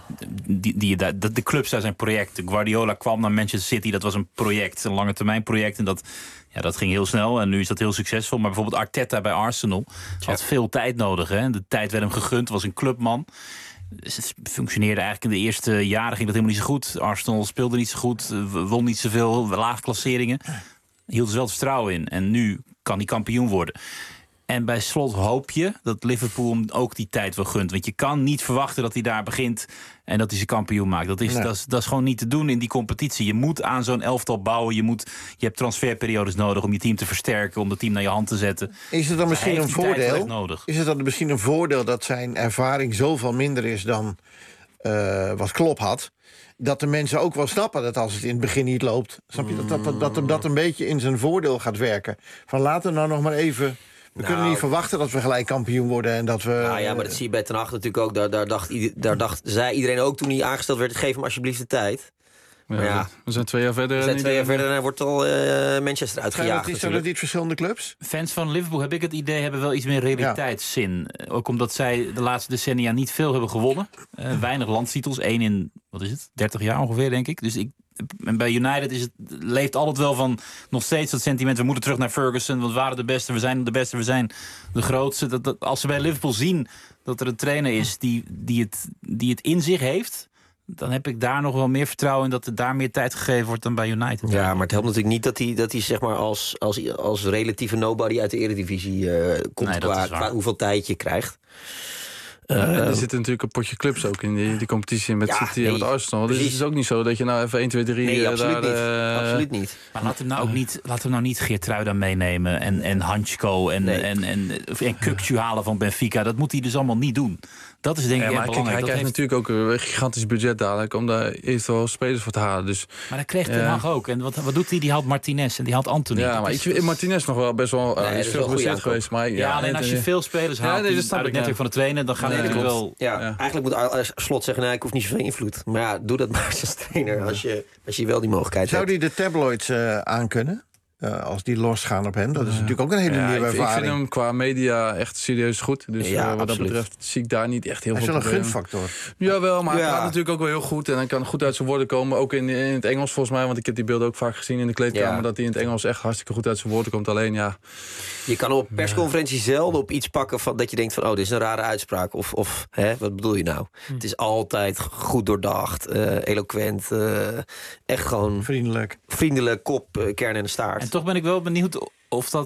Speaker 8: Die, die, de, de clubs daar zijn projecten. Guardiola kwam naar Manchester City, dat was een project. Een lange termijn project. En dat, ja, dat ging heel snel. En nu is dat heel succesvol. Maar bijvoorbeeld Arteta bij Arsenal had ja. veel tijd nodig. Hè? De tijd werd hem gegund, was een clubman. Dus het functioneerde eigenlijk in de eerste jaren ging dat helemaal niet zo goed. Arsenal speelde niet zo goed, won niet zoveel, laag klasseringen. Hield er wel het vertrouwen in. En nu kan hij kampioen worden. En bij Slot hoop je dat Liverpool hem ook die tijd wel gunt. Want je kan niet verwachten dat hij daar begint... en dat hij zijn kampioen maakt. Dat is, nee. dat is, dat is gewoon niet te doen in die competitie. Je moet aan zo'n elftal bouwen. Je, moet, je hebt transferperiodes nodig om je team te versterken... om het team naar je hand te zetten.
Speaker 5: Is het dan misschien een voordeel? Is het dan misschien een voordeel dat zijn ervaring zoveel minder is... dan uh, wat Klopp had... dat de mensen ook wel snappen dat als het in het begin niet loopt... snap je, dat, dat, dat, dat hem dat een beetje in zijn voordeel gaat werken. Van laten we nou nog maar even... We nou, kunnen niet verwachten dat we gelijk kampioen worden en dat we...
Speaker 9: Nou ja, maar dat zie je bij Ten Hag natuurlijk ook. Daar, daar, dacht, daar dacht, zei iedereen ook toen hij aangesteld werd... geef hem alsjeblieft de tijd.
Speaker 11: Ja, maar ja, we zijn twee jaar verder.
Speaker 9: We zijn twee jaar verder en hij wordt al uh, Manchester uitgejaagd.
Speaker 5: Zijn dat niet verschillende clubs?
Speaker 8: Fans van Liverpool, heb ik het idee, hebben wel iets meer realiteitszin. Ja. Ook omdat zij de laatste decennia niet veel hebben gewonnen. Uh, weinig landstitels, één in, wat is het, dertig jaar ongeveer, denk ik. Dus ik, en bij United is het, leeft altijd wel van nog steeds dat sentiment... we moeten terug naar Ferguson, want we waren de beste, we zijn de beste, we zijn de grootste. Dat, dat, als ze bij Liverpool zien dat er een trainer is die, die, het, die het in zich heeft... dan heb ik daar nog wel meer vertrouwen in... dat er daar meer tijd gegeven wordt dan bij United.
Speaker 9: Ja, maar het helpt natuurlijk niet dat hij, dat hij zeg maar als, als, als relatieve nobody... uit de Eredivisie uh, komt nee, qua, qua hoeveel tijd je krijgt.
Speaker 11: Uh, ja, er zitten natuurlijk een potje clubs ook in die, die competitie met ja, City nee, en met Arsenal. Dus het is ook niet zo dat je nou even één, twee, drie...
Speaker 9: Nee, absoluut,
Speaker 11: daar,
Speaker 9: niet.
Speaker 11: Uh,
Speaker 9: absoluut niet.
Speaker 8: Maar laat hem nou ook niet, laat hem nou niet Geertruida meenemen... en, en Hanchko en, nee. en, en, en, en Kukçu halen van Benfica. Dat moet hij dus allemaal niet doen. Dat is denk ik ja, maar belangrijk.
Speaker 11: Hij
Speaker 8: dat
Speaker 11: krijgt heeft... natuurlijk ook een gigantisch budget dadelijk... om daar eerst wel spelers voor te halen. Dus,
Speaker 8: maar dat kreeg Ten Hag uh, ook. En wat, wat doet hij? Die haalt Martinez en die haalt Anthony.
Speaker 11: Ja, dat maar is, ik vind Martinez nog wel best wel... Nee, uh, is veel geblesseerd geweest. Maar,
Speaker 8: ja, ja, alleen als je uh, veel spelers haalt... Ja, nee, dat snap ik net van de trainer... dan gaan nee, natuurlijk wel...
Speaker 9: Ja, ja. Eigenlijk moet Slot zeggen... Nee, ik hoef niet zoveel invloed. Maar ja, doe dat maar als trainer... als je, als je wel die mogelijkheid
Speaker 5: Zou
Speaker 9: hebt.
Speaker 5: Zou die de tabloids uh, aankunnen? Uh, als die losgaan op hem. Dat is ja. natuurlijk ook een hele ja, nieuwe ervaring.
Speaker 11: Ik vind hem qua media echt serieus goed. Dus ja, uh, wat absoluut. dat betreft zie ik daar niet echt heel
Speaker 5: hij
Speaker 11: veel
Speaker 5: problemen. Hij is wel een gunfactor.
Speaker 11: Jawel, maar ja. hij praat natuurlijk ook wel heel goed. En hij kan goed uit zijn woorden komen. Ook in, in het Engels volgens mij. Want ik heb die beelden ook vaak gezien in de kleedkamer. Ja. Dat hij in het Engels echt hartstikke goed uit zijn woorden komt. Alleen ja...
Speaker 9: Je kan op persconferentie ja. zelden op iets pakken... Van, dat je denkt van, oh, dit is een rare uitspraak. Of, of hè, wat bedoel je nou? Hm. Het is altijd goed doordacht. Uh, eloquent. Uh, echt gewoon...
Speaker 5: Vriendelijk.
Speaker 9: Vriendelijk, kop, uh, kern en staart.
Speaker 8: En toch ben ik wel benieuwd of dat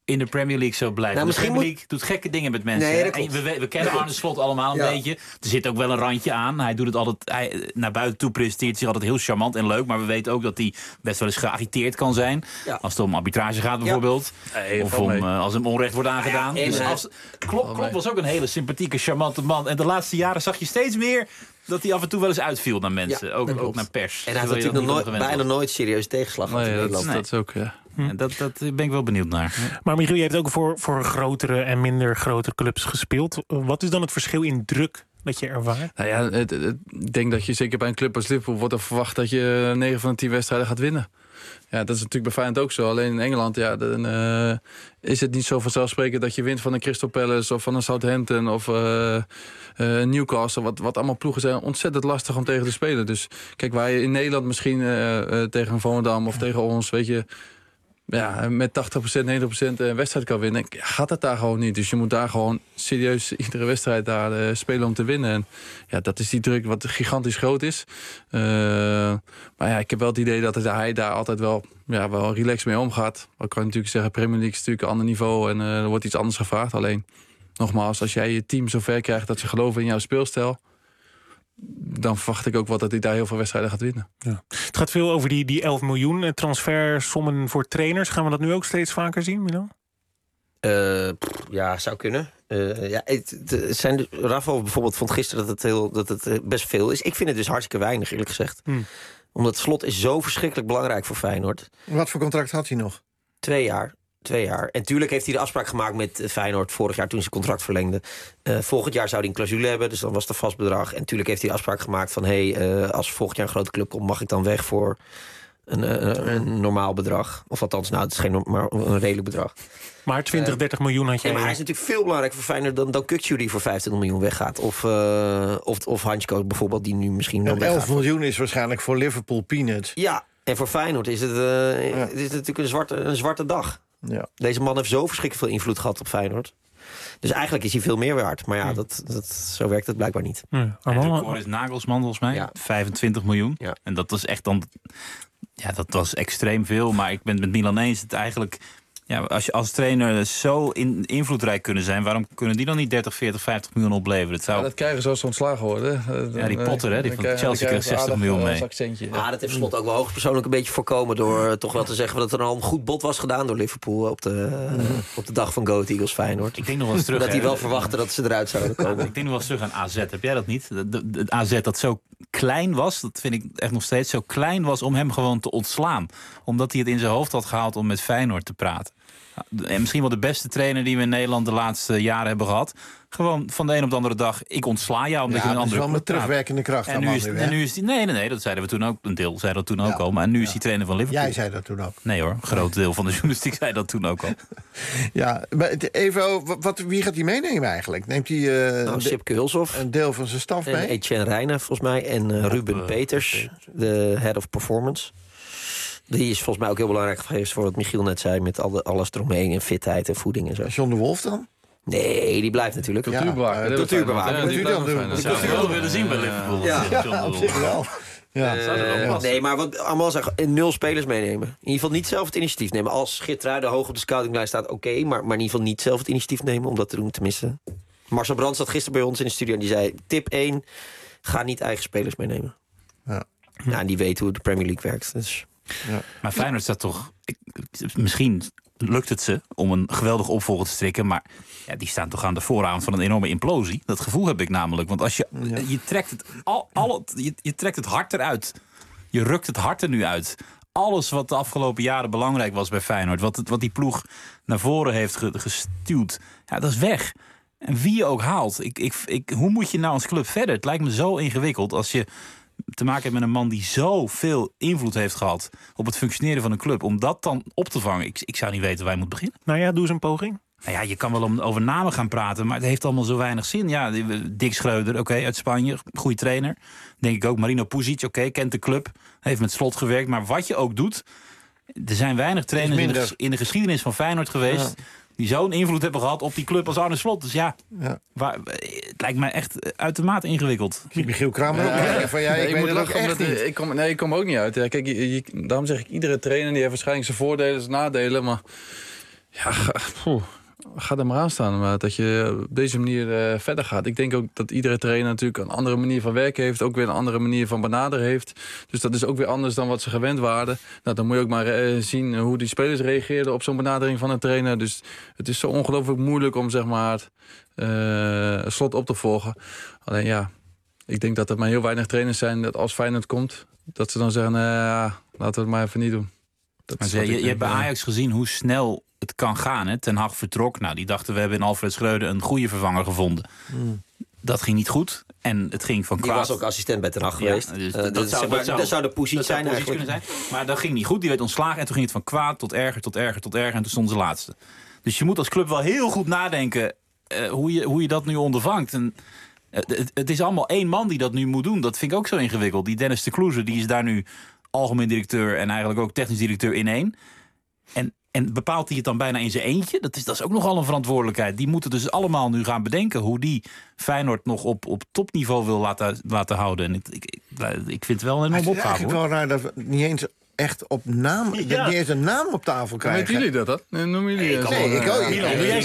Speaker 8: in de Premier League zo blijven.
Speaker 9: Nou,
Speaker 8: de Premier
Speaker 9: moet...
Speaker 8: League doet gekke dingen met mensen.
Speaker 9: Nee,
Speaker 8: en we, we kennen Arne Slot allemaal een
Speaker 9: ja.
Speaker 8: beetje. Er zit ook wel een randje aan. Hij doet het altijd, hij, naar buiten toe presenteert zich altijd heel charmant en leuk. Maar we weten ook dat hij best wel eens geagiteerd kan zijn. Ja. Als het om arbitrage gaat bijvoorbeeld. Ja.
Speaker 11: Nee,
Speaker 8: of om, uh, als hem onrecht wordt aangedaan. Ja, dus als, Klopp, Klopp was ook een hele sympathieke, charmante man. En de laatste jaren zag je steeds meer dat hij af en toe wel eens uitviel naar mensen. Ja, ook, ook naar pers.
Speaker 9: En hij heeft natuurlijk nog nooit, bijna nooit serieus tegenslag gehad
Speaker 11: nee,
Speaker 9: in Nederland.
Speaker 11: Dat, dat is ook, ja.
Speaker 8: Hm. Dat, dat ben ik wel benieuwd naar.
Speaker 4: Maar Michiel, je hebt ook voor, voor grotere en minder grote clubs gespeeld. Wat is dan het verschil in druk dat je ervaart?
Speaker 11: Nou ja, het, het, ik denk dat je zeker bij een club als Liverpool wordt er verwacht dat je negen van de tien wedstrijden gaat winnen. Ja, dat is natuurlijk bij Feyenoord ook zo. Alleen in Engeland ja, dan, uh, is het niet zo vanzelfsprekend dat je wint van een Crystal Palace of van een Southampton of uh, uh, Newcastle. Wat, wat allemaal ploegen zijn ontzettend lastig om tegen te spelen. Dus kijk, waar je in Nederland misschien uh, uh, tegen een Volendam of tegen ons, weet je, ja, met tachtig procent, negentig procent een wedstrijd kan winnen, gaat het daar gewoon niet. Dus je moet daar gewoon serieus iedere wedstrijd daar uh, spelen om te winnen. En ja, dat is die druk wat gigantisch groot is. Uh, maar ja, ik heb wel het idee dat hij daar altijd wel, ja, wel relaxed mee omgaat. Ik kan natuurlijk zeggen, Premier League is natuurlijk een ander niveau en uh, er wordt iets anders gevraagd. Alleen, nogmaals, als jij je team zo ver krijgt dat ze geloven in jouw speelstijl, dan verwacht ik ook wel dat hij daar heel veel wedstrijden gaat winnen.
Speaker 4: Ja. Het gaat veel over die, die elf miljoen transfersommen voor trainers. Gaan we dat nu ook steeds vaker zien, Milan?
Speaker 9: Uh, pff, ja, zou kunnen. Uh, ja, het, het zijn de, Rafael bijvoorbeeld vond gisteren dat het, heel, dat het best veel is. Ik vind het dus hartstikke weinig, eerlijk gezegd. Hmm. Omdat Slot is zo verschrikkelijk belangrijk voor Feyenoord.
Speaker 5: Wat voor contract had hij nog?
Speaker 9: Twee jaar. Twee jaar. En tuurlijk heeft hij de afspraak gemaakt met Feyenoord vorig jaar toen ze contract verlengde. Uh, volgend jaar zou hij een clausule hebben, dus dan was het een vast bedrag. En tuurlijk heeft hij de afspraak gemaakt van hé, hey, uh, als volgend jaar een grote club komt, mag ik dan weg voor een, uh, een normaal bedrag. Of althans, nou, het is geen maar een redelijk bedrag.
Speaker 4: Maar twintig, dertig miljoen had je.
Speaker 9: Ja, maar hij is natuurlijk veel belangrijker voor Feyenoord dan, dan Kukçu die voor vijfentwintig miljoen weggaat. Of, uh, of, of Hansko bijvoorbeeld, die nu misschien dan weggaat.
Speaker 5: elf miljoen is waarschijnlijk voor Liverpool peanuts.
Speaker 9: Ja, en voor Feyenoord is het, uh, ja. het is natuurlijk een zwarte, een zwarte dag.
Speaker 5: Ja.
Speaker 9: Deze man heeft zo verschrikkelijk veel invloed gehad op Feyenoord. Dus eigenlijk is hij veel meer waard. Maar ja, dat, dat, zo werkt het blijkbaar niet.
Speaker 8: Ja, en het record is Nagelsman volgens mij. Ja. vijfentwintig miljoen. Ja. En dat was echt dan. Ja, dat was extreem veel. Maar ik ben het met Milan eens. Het eigenlijk. Ja, als je als trainer zo in, invloedrijk kunnen zijn, waarom kunnen die dan niet dertig, veertig, vijftig miljoen opleveren? Dat, zou...
Speaker 11: ja, dat krijgen ze als ze ontslagen worden.
Speaker 8: Ja, die Potter, hè, die van Chelsea krijgt zestig miljoen mee.
Speaker 9: Ja, ah, dat heeft Slot ook wel hoogstpersoonlijk een beetje voorkomen door uh, toch wel te zeggen dat er al een goed bod was gedaan door Liverpool op de, uh, op de dag van Go Eagles Feyenoord.
Speaker 8: Ik denk nog wel eens terug.
Speaker 9: Dat hij wel verwachtte dat ze eruit zouden komen.
Speaker 8: Ik denk nog wel eens terug aan A Z. Heb jij dat niet? Het A Z dat zo klein was, dat vind ik echt nog steeds zo klein was om hem gewoon te ontslaan. Omdat hij het in zijn hoofd had gehaald om met Feyenoord te praten. En misschien wel de beste trainer die we in Nederland de laatste jaren hebben gehad. Gewoon van de een op de andere dag, ik ontsla jou omdat
Speaker 5: ja,
Speaker 8: je een andere
Speaker 5: club praat.
Speaker 8: Terugwerkende
Speaker 5: kracht.
Speaker 8: En nu is, en nu is die, nee, nee, nee, dat zeiden we toen ook. Een deel zei dat toen ook ja. al. Maar nu is hij trainer van Liverpool.
Speaker 5: Jij zei dat toen ook.
Speaker 8: Nee hoor, een groot deel van de journalistiek zei dat toen ook al.
Speaker 5: Ja, maar even, wat, wie gaat hij meenemen eigenlijk? Neemt hij uh,
Speaker 9: nou, Sipke Hulshoff,
Speaker 5: een deel van zijn staf mee?
Speaker 9: En Etienne Reijnen volgens mij. En uh, Ruben uh, Peters, de head of performance. Die is volgens mij ook heel belangrijk geweest voor wat Michiel net zei, met alle, alles eromheen en fitheid en voeding en zo.
Speaker 5: John de Wolf dan?
Speaker 9: Nee, die blijft natuurlijk.
Speaker 11: Cultuurbewaker.
Speaker 9: Ja, cultuurbewaker.
Speaker 8: Dat zou je wel willen zien bij Liverpool.
Speaker 9: Ja,
Speaker 8: ja.
Speaker 5: ja op zich wel. Ja.
Speaker 9: Uh, nee, maar wat allemaal zeggen, nul spelers meenemen. In ieder geval niet zelf het initiatief nemen. Als Geertruiden hoog op de scoutinglijst staat, oké. Okay, maar, maar in ieder geval niet zelf het initiatief nemen om dat te doen, tenminste. Marcel Brands zat gisteren bij ons in de studio en die zei, tip één, ga niet eigen spelers meenemen. Ja. Nou, en die weet hoe de Premier League werkt, dus...
Speaker 8: Ja. Maar Feyenoord staat toch... Ik, misschien lukt het ze om een geweldige opvolger te strikken, maar ja, die staan toch aan de vooravond van een enorme implosie. Dat gevoel heb ik namelijk. Want als je, ja. je, trekt, het, al, al het, je, je trekt het hart eruit. Je rukt het hart er nu uit. Alles wat de afgelopen jaren belangrijk was bij Feyenoord, wat, het, wat die ploeg naar voren heeft gestuwd, ja, dat is weg. En wie je ook haalt. Ik, ik, ik, hoe moet je nou als club verder? Het lijkt me zo ingewikkeld als je te maken hebt met een man die zoveel invloed heeft gehad op het functioneren van een club, om dat dan op te vangen. Ik, ik zou niet weten waar je moet beginnen.
Speaker 4: Nou ja, doe eens een poging.
Speaker 8: Nou ja, je kan wel om, over namen gaan praten, maar het heeft allemaal zo weinig zin. Ja, Dick Schreuder, oké, okay, uit Spanje, goede trainer. Denk ik ook. Marino Pusic, oké, okay, kent de club, heeft met Slot gewerkt. Maar wat je ook doet, er zijn weinig trainers in de, in de geschiedenis van Feyenoord geweest, ja, die zo'n invloed hebben gehad op die club als Arne Slot. Dus ja, ja. Waar, het lijkt mij echt uitermate ingewikkeld.
Speaker 5: Michiel Kramer ook. Ja. Van, ja, ik, nee, ik weet het ook echt niet.
Speaker 11: Ik kom, nee, ik kom ook niet uit. Ja, kijk, je, je, daarom zeg ik, iedere trainer die heeft waarschijnlijk zijn voordelen, zijn nadelen. Maar Ja, poeh. Ga er maar aan staan, maar dat je op deze manier uh, verder gaat. Ik denk ook dat iedere trainer natuurlijk een andere manier van werken heeft. Ook weer een andere manier van benaderen heeft. Dus dat is ook weer anders dan wat ze gewend waren. Nou, dan moet je ook maar uh, zien hoe die spelers reageerden op zo'n benadering van een trainer. Dus het is zo ongelooflijk moeilijk om zeg maar uh, Slot op te volgen. Alleen ja, ik denk dat er maar heel weinig trainers zijn dat als Feyenoord komt, dat ze dan zeggen, uh, ja, laten we het maar even niet doen. Dat
Speaker 8: maar je, je, je hebt bij Ajax gezien hoe snel het kan gaan. Hè? Ten Hag vertrok. Nou, die dachten, we hebben in Alfred Schreuder een goede vervanger gevonden. Mm. Dat ging niet goed. En het ging van kwaad.
Speaker 9: Die was ook assistent bij Ten Hag geweest.
Speaker 8: Ja, dus
Speaker 9: uh,
Speaker 8: dat,
Speaker 9: dat,
Speaker 8: zou,
Speaker 9: dat,
Speaker 8: dat, zou,
Speaker 9: dat zou de positie zijn eigenlijk.
Speaker 8: Zijn. Maar dat ging niet goed. Die werd ontslagen. En toen ging het van kwaad tot erger, tot erger, tot erger. En toen stonden ze laatste. Dus je moet als club wel heel goed nadenken uh, hoe, je, hoe je dat nu ondervangt. En, uh, het, het is allemaal één man die dat nu moet doen. Dat vind ik ook zo ingewikkeld. Die Dennis de Kloeze, die is daar nu algemeen directeur en eigenlijk ook technisch directeur in één. En, en bepaalt hij het dan bijna in zijn eentje? Dat is, dat is ook nogal een verantwoordelijkheid. Die moeten dus allemaal nu gaan bedenken hoe die Feyenoord nog op, op topniveau wil laten, laten houden. En ik, ik, ik vind het wel een enorm opgave.
Speaker 5: Het is eigenlijk wel raar dat we niet eens echt op naam, ja. niet eens een naam op tafel krijgen.
Speaker 11: Weten jullie dat? dat? Nee, noemen jullie dat?
Speaker 5: Nee, ik ook.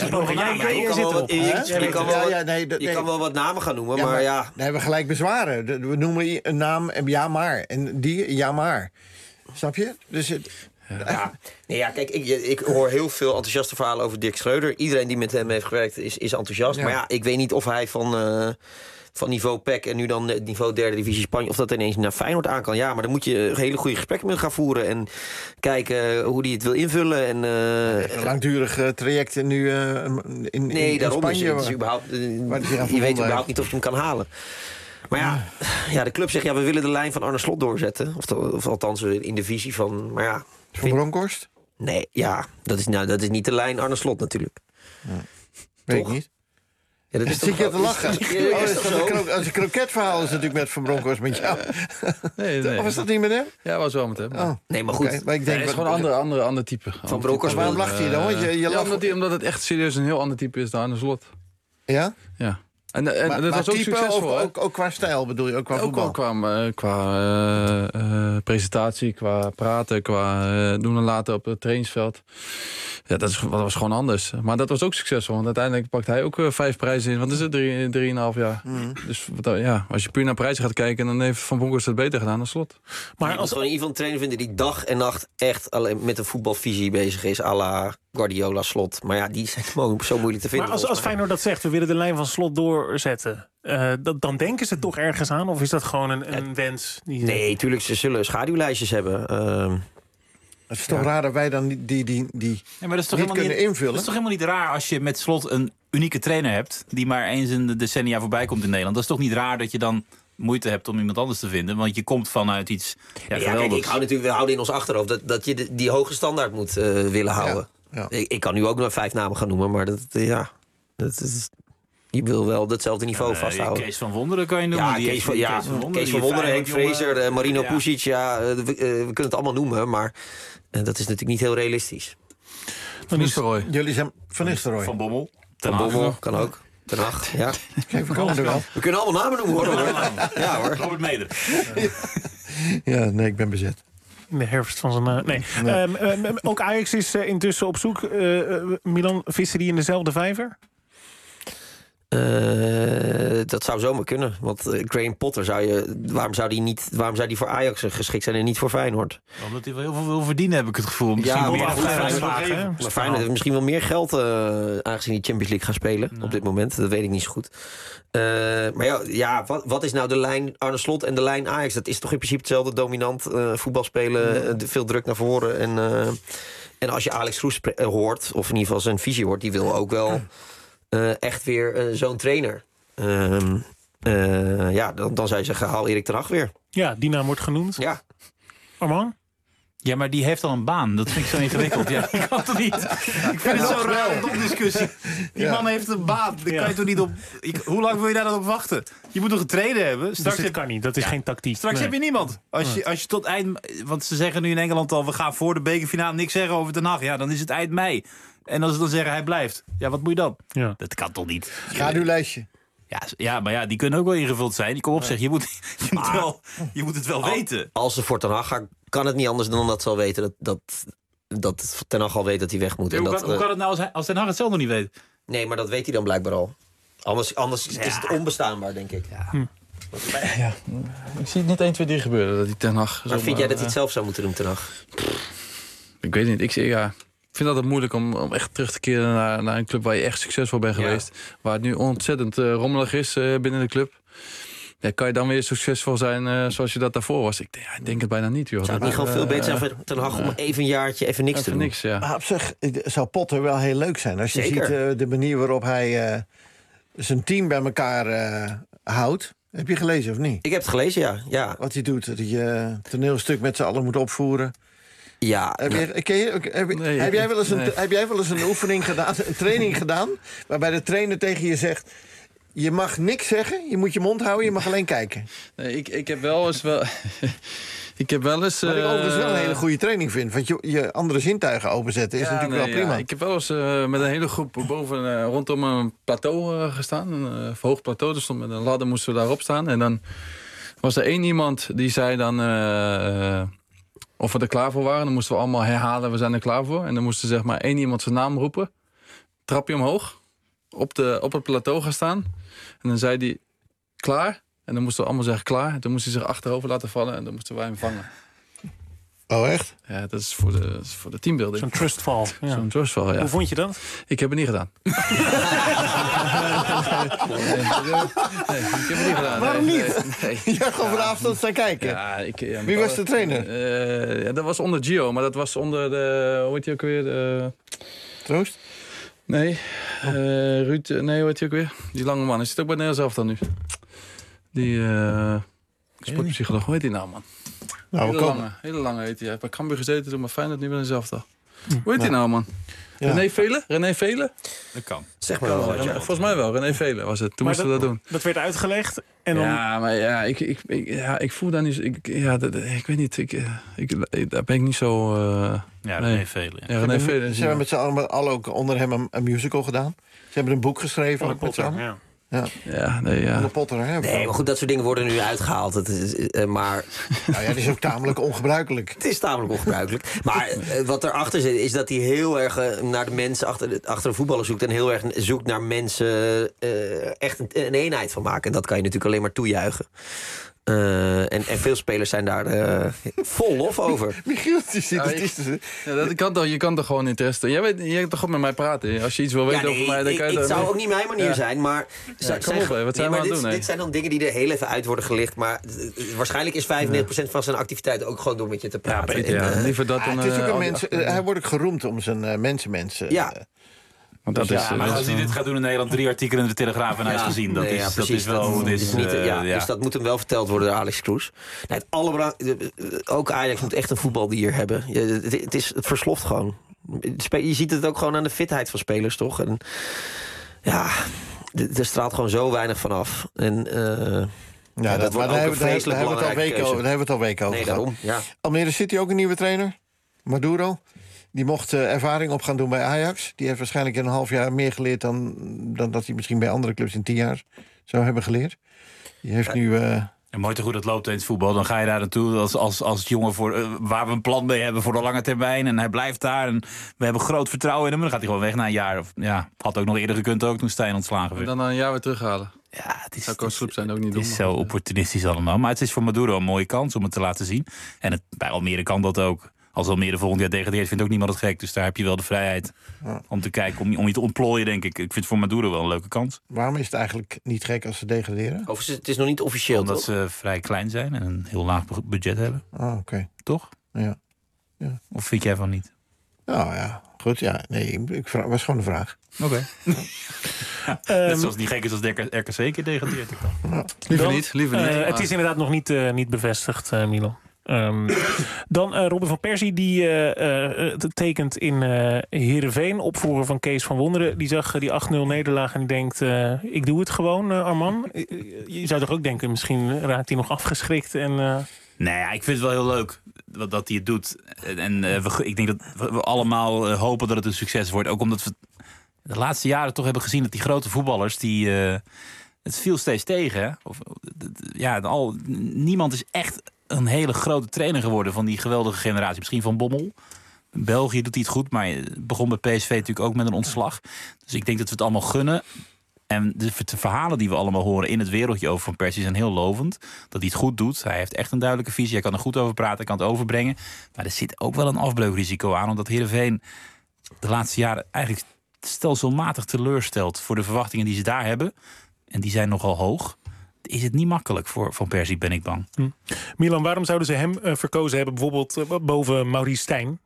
Speaker 9: Je kan wel wat namen gaan noemen, ja, maar, maar ja.
Speaker 5: Dan hebben we gelijk bezwaren. We noemen een naam, ja maar. En die, ja maar. Snap je? Dus het...
Speaker 9: Ja, nee, ja, kijk, ik, ik hoor heel veel enthousiaste verhalen over Dirk Schreuder. Iedereen die met hem heeft gewerkt is, is enthousiast. Ja. Maar ja, ik weet niet of hij van, uh, van niveau P E C en nu dan niveau derde divisie Spanje, of dat ineens naar Feyenoord aan kan. Ja, maar dan moet je hele goede gesprekken met gaan voeren en kijken hoe hij het wil invullen. En, uh,
Speaker 5: een langdurig uh, traject nu uh, in, in,
Speaker 9: nee,
Speaker 5: in
Speaker 9: daarom
Speaker 5: Spanje.
Speaker 9: Is, het is überhaupt, uh, je weet überhaupt niet of je hem kan halen. Maar ja, ja, de club zegt, ja, we willen de lijn van Arne Slot doorzetten. Of, of althans in de visie van, maar ja.
Speaker 5: Van Bronkhorst?
Speaker 9: Nee, ja, dat is, nou, dat is niet de lijn Arne Slot natuurlijk.
Speaker 5: Ja. Weet ik niet. Ja, dat is zit je te lachen? Ja, oh, is dat een kro- als een kroketverhaal is natuurlijk met Van Bronkhorst met jou.
Speaker 11: Nee, nee.
Speaker 5: Of is dat niet met hem?
Speaker 11: Ja, was wel met hem.
Speaker 5: Oh.
Speaker 9: Nee, maar goed.
Speaker 5: Okay, maar ik denk
Speaker 11: nee, het is gewoon een andere, andere, andere type.
Speaker 9: Van Bronkhorst.
Speaker 5: Waarom lacht hij dan? Want je, je
Speaker 11: ja,
Speaker 5: lacht...
Speaker 11: omdat, hij, omdat het echt serieus een heel ander type is dan Arne Slot.
Speaker 5: Ja?
Speaker 11: Ja. En, en
Speaker 5: maar,
Speaker 11: dat
Speaker 5: maar
Speaker 11: was ook succesvol.
Speaker 5: Ook, ook, ook qua stijl bedoel je, ook qua
Speaker 11: ook
Speaker 5: voetbal?
Speaker 11: Ook qua, uh, qua uh, uh, presentatie, qua praten, qua uh, doen en laten op het trainingsveld. Ja, dat, is, dat was gewoon anders. Maar dat was ook succesvol, want uiteindelijk pakt hij ook uh, vijf prijzen in. Wat is het? Drie, drieënhalf jaar. Mm. Dus ja, als je puur naar prijzen gaat kijken, dan heeft Van Bronckhorst het beter gedaan dan Slot.
Speaker 9: Maar als we in ieder geval een trainer vinden die dag en nacht echt alleen met een voetbalvisie bezig is, à la Guardiola, Slot. Maar ja, die zijn zo moeilijk te vinden.
Speaker 4: Maar als, als Feyenoord dat zegt, we willen de lijn van Slot doorzetten, uh, dat, dan denken ze toch ergens aan? Of is dat gewoon een, een ja, wens? Die
Speaker 9: nee, tuurlijk, ze zullen schaduwlijstjes hebben. Uh,
Speaker 5: Het is toch ja. raar dat wij dan die, die, die, die
Speaker 8: ja, maar dat is toch
Speaker 5: niet kunnen
Speaker 8: niet,
Speaker 5: invullen?
Speaker 8: Dat is toch helemaal niet raar als je met Slot een unieke trainer hebt die maar eens in de decennia voorbij komt in Nederland. Dat is toch niet raar dat je dan moeite hebt om iemand anders te vinden, want je komt vanuit iets ja,
Speaker 9: ja, kijk, ik hou natuurlijk, we houden in ons achterhoofd dat, dat je de, die hoge standaard moet uh, willen houden. Ja, ja. Ik, ik kan nu ook nog vijf namen gaan noemen, maar dat, uh, ja, dat is... Je wil wel datzelfde niveau uh, vasthouden.
Speaker 8: Kees van Wonderen kan je noemen.
Speaker 9: Ja, Kees van, ja, Kees van Wonderen, Kees van Wonderen Henk Vrezer, uh, Marino ja. Pusic. Ja, uh, we, uh, we kunnen het allemaal noemen, maar uh, dat is natuurlijk niet heel realistisch.
Speaker 11: Van Nistelrooy.
Speaker 5: Jullie zijn Van Nistelrooy.
Speaker 8: Van Bommel.
Speaker 9: Van Bommel, kan ook. Ten Hag, ja.
Speaker 5: Kijk, we komen er wel.
Speaker 9: We kunnen allemaal namen noemen, hoor. Ja, hoor.
Speaker 8: Robert Meder.
Speaker 5: Ja, nee, ik ben bezet.
Speaker 4: In de herfst van zijn... Uh, nee. nee. Um, um, ook Ajax is uh, intussen op zoek. Uh, uh, Milan, vissen die in dezelfde vijver?
Speaker 9: Uh, dat zou zomaar kunnen. Want uh, Graham Potter zou je... Waarom zou die niet? Waarom zou die voor Ajax geschikt zijn en niet voor Feyenoord?
Speaker 8: Omdat hij wel heel veel wil verdienen, heb ik het gevoel.
Speaker 9: Misschien ja, maar, Feyenoord, Feyenoord, maar Feyenoord heeft misschien wel meer geld, uh, aangezien die Champions League gaan spelen nee. op dit moment. Dat weet ik niet zo goed. Uh, maar ja, ja wat, wat is nou de lijn Arne Slot en de lijn Ajax? Dat is toch in principe hetzelfde dominant uh, voetbal spelen, uh, veel druk naar voren. En, uh, en als je Alex Kroes uh, hoort, of in ieder geval zijn visie hoort, die wil ook wel... Uh, echt weer uh, zo'n trainer. Uh, uh, ja, dan, dan zou je zeggen, haal Erik ten Hag weer.
Speaker 4: Ja, die naam wordt genoemd.
Speaker 9: Ja.
Speaker 4: Arman?
Speaker 8: Ja, maar die heeft al een baan. Dat vind ik zo ingewikkeld. Ja, die kan toch niet? Ik vind het zo'n rare discussie. Die ja. man heeft een baan. Daar ja. kan je toch niet op... Ik, hoe lang wil je daar dan op wachten? Je moet toch getreden hebben?
Speaker 4: Straks dus het kan niet. Dat is ja. geen tactiek.
Speaker 8: Straks nee. heb je niemand. Als je, als je tot eind... Want ze zeggen nu in Engeland al... we gaan voor de bekerfinale niks zeggen over Ten Hag. Ja, dan is het eind mei. En als ze dan zeggen hij blijft. Ja, wat moet je dan? Ja. Dat kan toch niet?
Speaker 5: Schaduwlijstje.
Speaker 8: Ja, ja, maar ja, die kunnen ook wel ingevuld zijn. Die kom op, zeg, je moet, je, moet wel, je moet het wel
Speaker 9: al,
Speaker 8: weten.
Speaker 9: Als ze voor Ten Hag gaan, kan het niet anders dan dat ze al weten dat, dat dat Ten Hag al weet dat hij weg moet.
Speaker 8: Ja,
Speaker 9: en
Speaker 8: hoe,
Speaker 9: dat,
Speaker 8: kan, hoe
Speaker 9: uh,
Speaker 8: kan het nou als, hij, als Ten Hag het zelf nog niet weet?
Speaker 9: Nee, maar dat weet hij dan blijkbaar al. Anders, anders ja. is het onbestaanbaar, denk ik. Ja.
Speaker 11: Hm. Ja. Ik zie het niet één, twee, drie gebeuren dat hij Ten Hag...
Speaker 9: Maar vind jij dat hij het zelf zou moeten doen, Ten Hag?
Speaker 11: Ik weet niet. Ik, ja, ik vind het altijd moeilijk om, om echt terug te keren naar, naar een club waar je echt succesvol bent geweest. Ja. Waar het nu ontzettend uh, rommelig is uh, binnen de club. Ja, kan je dan weer succesvol zijn uh, zoals je dat daarvoor was? Ik denk, ja, ik denk het bijna niet, joh.
Speaker 9: Zou het niet
Speaker 11: dat,
Speaker 9: gewoon uh, veel beter zijn voor Ten Hag uh, om even een jaartje even niks
Speaker 11: even
Speaker 9: te doen?
Speaker 11: Niks, ja.
Speaker 5: Maar op zich zou Potter wel heel leuk zijn. Als je
Speaker 9: Zeker.
Speaker 5: ziet uh, de manier waarop hij uh, zijn team bij elkaar uh, houdt. Heb je gelezen of niet?
Speaker 9: Ik heb het gelezen, ja. ja.
Speaker 5: Wat hij doet, dat je uh, toneelstuk met z'n allen moet opvoeren.
Speaker 9: Ja.
Speaker 5: Heb, je, je, heb,
Speaker 11: nee,
Speaker 5: heb, jij wel eens een,
Speaker 11: nee.
Speaker 5: heb jij wel eens een oefening gedaan, een training gedaan, waarbij de trainer tegen je zegt: je mag niks zeggen, je moet je mond houden, je mag alleen kijken?
Speaker 11: Nee, ik, ik heb wel eens wel. ik heb wel eens.
Speaker 5: Wat ik overigens wel een hele goede training vind. Want je, je andere zintuigen openzetten is ja, natuurlijk nee, wel prima.
Speaker 11: Ja, ik heb wel eens uh, met een hele groep boven uh, rondom een plateau uh, gestaan. Een uh, verhoogd plateau. Dus met een ladder moesten we daarop staan. En dan was er één iemand die zei dan. Uh, uh, of we er klaar voor waren. Dan moesten we allemaal herhalen, we zijn er klaar voor. En dan moest er zeg maar één iemand zijn naam roepen. Trapje omhoog. Op, de, op het plateau gaan staan. En dan zei hij, klaar. En dan moesten we allemaal zeggen, klaar. En toen moest hij zich achterover laten vallen. En dan moesten wij hem vangen.
Speaker 5: Oh, echt?
Speaker 11: Ja, dat is voor de, dat is voor de teambuilding.
Speaker 4: Zo'n trustfall. Ja.
Speaker 11: Zo'n trustfall, ja.
Speaker 4: Hoe vond je dat?
Speaker 11: Ik heb het niet gedaan. nee, nee, ik heb het niet gedaan.
Speaker 5: Waarom
Speaker 11: nee,
Speaker 5: niet?
Speaker 11: Nee, nee.
Speaker 5: Ja, gewoon van afstand staan kijken.
Speaker 11: Ja, ik, ja,
Speaker 5: Wie was de trainer?
Speaker 11: Uh, ja, dat was onder Gio, maar dat was onder de... Hoe heet hij ook weer? De...
Speaker 5: Troost?
Speaker 11: Nee, uh, Ruud... Nee, hoe heet hij ook weer? Die lange man. Hij zit ook bij Nederlands elftal nu. Die uh, sportpsycholoog. Hoe heet die nou, man?
Speaker 5: Nou,
Speaker 11: hele, lange, hele lange heet hij. Hij heeft bij Cambuur gezeten, toen maar Feyenoord, nu bij Nederlands elftal. Hoe heet hij nou, man? Ja. René Velen? René Velen?
Speaker 8: Dat kan.
Speaker 9: Zeg maar wel.
Speaker 11: René, ja. Volgens mij wel. René Velen was het. Toen maar moesten we dat doen.
Speaker 4: Dat werd uitgelegd. En dan...
Speaker 11: Ja, maar ja, ik, ik, ik, ja, ik voel daar niet... Ik, ja, dat, ik weet niet. Ik, ik, ik, daar ben ik niet zo... Uh,
Speaker 8: ja, René nee. Velen.
Speaker 11: Ja, René Velen.
Speaker 5: Ze hebben met z'n allen al ook onder hem een, een musical gedaan. Ze hebben een boek geschreven.
Speaker 4: Van Potter, ja.
Speaker 5: Ja,
Speaker 11: ja, nee, ja.
Speaker 5: Potter, hè,
Speaker 9: nee, maar goed, dat soort dingen worden nu uitgehaald. Het is, uh, maar...
Speaker 5: nou ja, het is ook tamelijk ongebruikelijk.
Speaker 9: Het is tamelijk ongebruikelijk. Maar uh, wat erachter zit, is dat hij heel erg uh, naar de mensen achter de, achter de voetballen zoekt. En heel erg zoekt naar mensen uh, echt een, een eenheid van maken. En dat kan je natuurlijk alleen maar toejuichen. Uh, en, en veel spelers zijn daar uh, vol lof over.
Speaker 5: Michiel, die zit
Speaker 11: ja, ik, ja, dat kan toch, je kan toch gewoon interesse. Jij weet, je kan toch gewoon met mij praten. Als je iets wil weten ja, nee, over mij, dan
Speaker 9: ik,
Speaker 11: kan je
Speaker 9: Het
Speaker 11: dat...
Speaker 9: zou ook niet mijn manier ja. zijn, maar...
Speaker 11: Ja, kom op, hè, wat zijn
Speaker 9: nee,
Speaker 11: we aan
Speaker 9: dit,
Speaker 11: doen?
Speaker 9: Dit zijn dan dingen die er heel even uit worden gelicht. Maar uh, waarschijnlijk is vijfennegentig procent ja. van zijn activiteit ook gewoon door met je te praten.
Speaker 11: Ja, beter,
Speaker 9: en, uh,
Speaker 11: ja. Liever dat
Speaker 5: ah,
Speaker 11: dan...
Speaker 5: Het is ook
Speaker 11: uh,
Speaker 5: een mens, uh, hij wordt ook geroemd om zijn uh, mensenmensen.
Speaker 9: Ja.
Speaker 5: Uh,
Speaker 11: Want dat
Speaker 8: dus
Speaker 11: is,
Speaker 8: ja, maar als hij dit gaat doen in Nederland, drie artikelen in de Telegraaf en hij is gezien. Dat, nee, is, ja, dat is wel hoe dit is.
Speaker 9: Niet,
Speaker 8: uh,
Speaker 9: ja,
Speaker 8: ja.
Speaker 9: Dus dat moet hem wel verteld worden door Alex Kroes. Nee, het allerbelangrijkste, ook Ajax moet echt een voetbaldier hebben. Ja, het, het, is, het versloft gewoon. Je ziet het ook gewoon aan de fitheid van spelers, toch? En ja, er straalt gewoon zo weinig vanaf. En uh,
Speaker 5: ja,
Speaker 9: ja,
Speaker 5: dat, dat wordt ook een vreselijk belangrijke keuze. Daar hebben we het al weken over
Speaker 9: nee,
Speaker 5: gehad.
Speaker 9: Daarom, ja.
Speaker 5: Almere City ook een nieuwe trainer, Maduro. Die mocht uh, ervaring op gaan doen bij Ajax. Die heeft waarschijnlijk in een half jaar meer geleerd... dan, dan dat hij misschien bij andere clubs in tien jaar zou hebben geleerd. Die heeft ja. nu... Uh...
Speaker 8: En mooi te goed het loopt in het voetbal. Dan ga je daar naartoe als, als, als jongen voor, uh, waar we een plan mee hebben voor de lange termijn. En hij blijft daar. En we hebben groot vertrouwen in hem. Dan gaat hij gewoon weg na een jaar. Of, ja, had ook nog eerder gekund ook toen Stijn ontslagen werd.
Speaker 11: En dan een jaar weer terughalen.
Speaker 8: Ja, het is,
Speaker 11: zou het is, zijn ook niet
Speaker 8: het
Speaker 11: doen,
Speaker 8: is zo opportunistisch allemaal. Maar het is voor Maduro een mooie kans om het te laten zien. En het, bij Almere kan dat ook. Als Almere volgend jaar degradeert, vindt ook niemand het gek. Dus daar heb je wel de vrijheid ja. om te kijken, om, om je te ontplooien, denk ik. Ik vind het voor Maduro wel een leuke kans.
Speaker 5: Waarom is het eigenlijk niet gek als ze degraderen?
Speaker 9: Of het is nog niet officieel,
Speaker 8: Omdat
Speaker 9: toch?
Speaker 8: ze vrij klein zijn en een heel laag budget hebben.
Speaker 5: Ah, oké. Okay.
Speaker 8: Toch?
Speaker 5: Ja. ja.
Speaker 8: Of vind jij van niet?
Speaker 5: Nou ja, goed, ja. Nee, ik vraag, was gewoon een vraag.
Speaker 8: Oké. Okay. ja, net zoals die gek is als de R K C een keer degradeert.
Speaker 11: Ja. Liever Dan, niet, liever niet.
Speaker 4: Uh, het is inderdaad nog niet, uh, niet bevestigd, uh, Milan. Um, dan uh, Robin van Persie, die uh, uh, tekent in uh, Heerenveen, opvolger van Kees van Wonderen. Die zag uh, die acht nul nederlaag en die denkt, uh, ik doe het gewoon, uh, Arman. Je zou toch ook denken, misschien raakt hij nog afgeschrikt. En, uh...
Speaker 8: Nee, ja, ik vind het wel heel leuk dat hij het doet. En uh, we, ik denk dat we allemaal uh, hopen dat het een succes wordt. Ook omdat we de laatste jaren toch hebben gezien dat die grote voetballers, die, uh, het viel steeds tegen. Hè? Of, ja, al, niemand is echt een hele grote trainer geworden van die geweldige generatie. Misschien Van Bommel. België doet hij het goed, maar het begon bij P S V natuurlijk ook met een ontslag. Dus ik denk dat we het allemaal gunnen. En de, de verhalen die we allemaal horen in het wereldje over Van Persie zijn heel lovend. Dat hij het goed doet. Hij heeft echt een duidelijke visie. Hij kan er goed over praten, hij kan het overbrengen. Maar er zit ook wel een afbreukrisico aan, omdat Heerenveen de laatste jaren eigenlijk stelselmatig teleurstelt voor de verwachtingen die ze daar hebben. En die zijn nogal hoog. Is het niet makkelijk voor Van Persie, ben ik bang.
Speaker 4: Hm. Milan, waarom zouden ze hem uh, verkozen hebben, bijvoorbeeld uh, boven Maurice Stijn?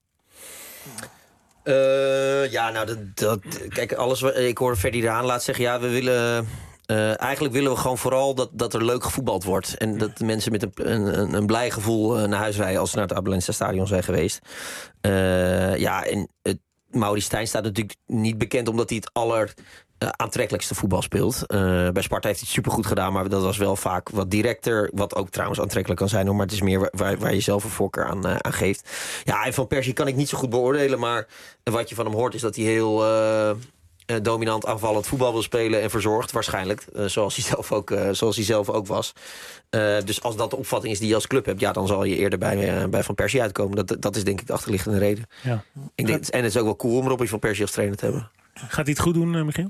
Speaker 9: Uh, ja, nou, dat, dat, kijk, alles wat ik hoor Ferdinand laat zeggen, ja, we willen. Uh, eigenlijk willen we gewoon vooral dat, dat er leuk gevoetbald wordt. En dat de mensen met een, een, een blij gevoel naar huis rijden als ze naar het Abelense Stadion zijn geweest. Uh, ja, en het, Maurice Stijn staat natuurlijk niet bekend omdat hij het aller uh, aantrekkelijkste voetbal speelt. Uh, bij Sparta heeft hij het supergoed gedaan, maar dat was wel vaak wat directer. Wat ook trouwens aantrekkelijk kan zijn, hoor, maar het is meer waar, waar je zelf een voorkeur aan, uh, aan geeft. Ja, en Van Persie kan ik niet zo goed beoordelen, maar wat je van hem hoort is dat hij heel Uh, Uh, dominant aanvallend voetbal wil spelen en verzorgd, waarschijnlijk. Uh, zoals, hij zelf ook, uh, zoals hij zelf ook was. Uh, dus als dat de opvatting is die je als club hebt, ja, dan zal je eerder bij, uh, bij Van Persie uitkomen. Dat, dat is denk ik de achterliggende reden. Ja. Ik denk, en het is ook wel cool om Robbie van Persie als trainer te hebben.
Speaker 4: Gaat hij het goed doen, uh, Michiel?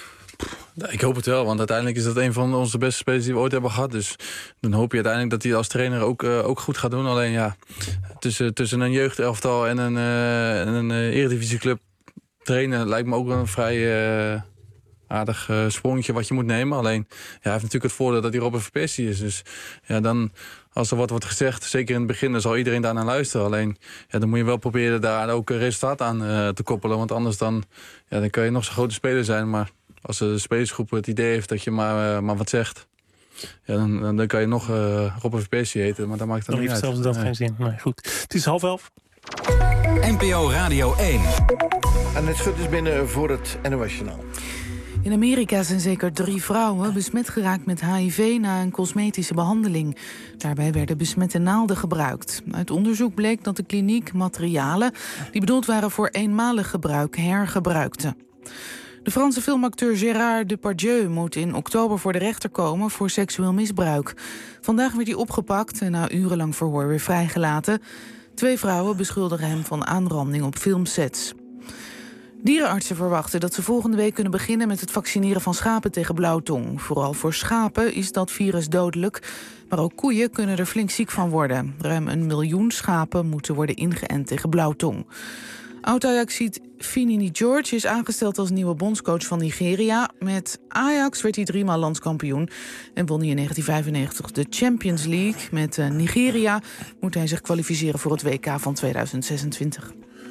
Speaker 11: Ik hoop het wel, want uiteindelijk is dat een van onze beste spelers die we ooit hebben gehad. Dus dan hoop je uiteindelijk dat hij als trainer ook, uh, ook goed gaat doen. Alleen ja, tussen, tussen een jeugdelftal en een, uh, en een uh, eredivisieclub trainen lijkt me ook wel een vrij uh, aardig uh, sprongetje wat je moet nemen. Alleen, ja, hij heeft natuurlijk het voordeel dat hij Robin van Persie is. Dus ja, dan, als er wat wordt gezegd, zeker in het begin, dan zal iedereen daar naar luisteren. Alleen, ja, dan moet je wel proberen daar ook resultaat aan uh, te koppelen. Want anders dan, ja, dan kan je nog zo'n grote speler zijn. Maar als de spelersgroep het idee heeft dat je maar, uh, maar wat zegt, ja, dan, dan kan je nog uh, Robin van Persie heten. Maar dat maakt het
Speaker 4: dan
Speaker 11: niet
Speaker 4: uit.
Speaker 11: uit.
Speaker 4: Zelfs dat nee. geen zin. Nee, goed. Het is half elf.
Speaker 1: N P O Radio één.
Speaker 5: En het schut is binnen voor het N O S-journaal.
Speaker 2: In Amerika zijn zeker drie vrouwen besmet geraakt met H I V na een cosmetische behandeling. Daarbij werden besmette naalden gebruikt. Uit onderzoek bleek dat de kliniek materialen die bedoeld waren voor eenmalig gebruik hergebruikte. De Franse filmacteur Gérard Depardieu moet in oktober voor de rechter komen voor seksueel misbruik. Vandaag werd hij opgepakt en na urenlang verhoor weer vrijgelaten. Twee vrouwen beschuldigen hem van aanranding op filmsets. Dierenartsen verwachten dat ze volgende week kunnen beginnen met het vaccineren van schapen tegen blauwtong. Vooral voor schapen is dat virus dodelijk, maar ook koeien kunnen er flink ziek van worden. Ruim een miljoen schapen moeten worden ingeënt tegen blauwtong. Oud-Ajaxiet Finini George is aangesteld als nieuwe bondscoach van Nigeria. Met Ajax werd hij driemaal landskampioen en won hij in negentien vijfennegentig de Champions League. Met Nigeria moet hij zich kwalificeren voor het W K van tweeduizend zesentwintig.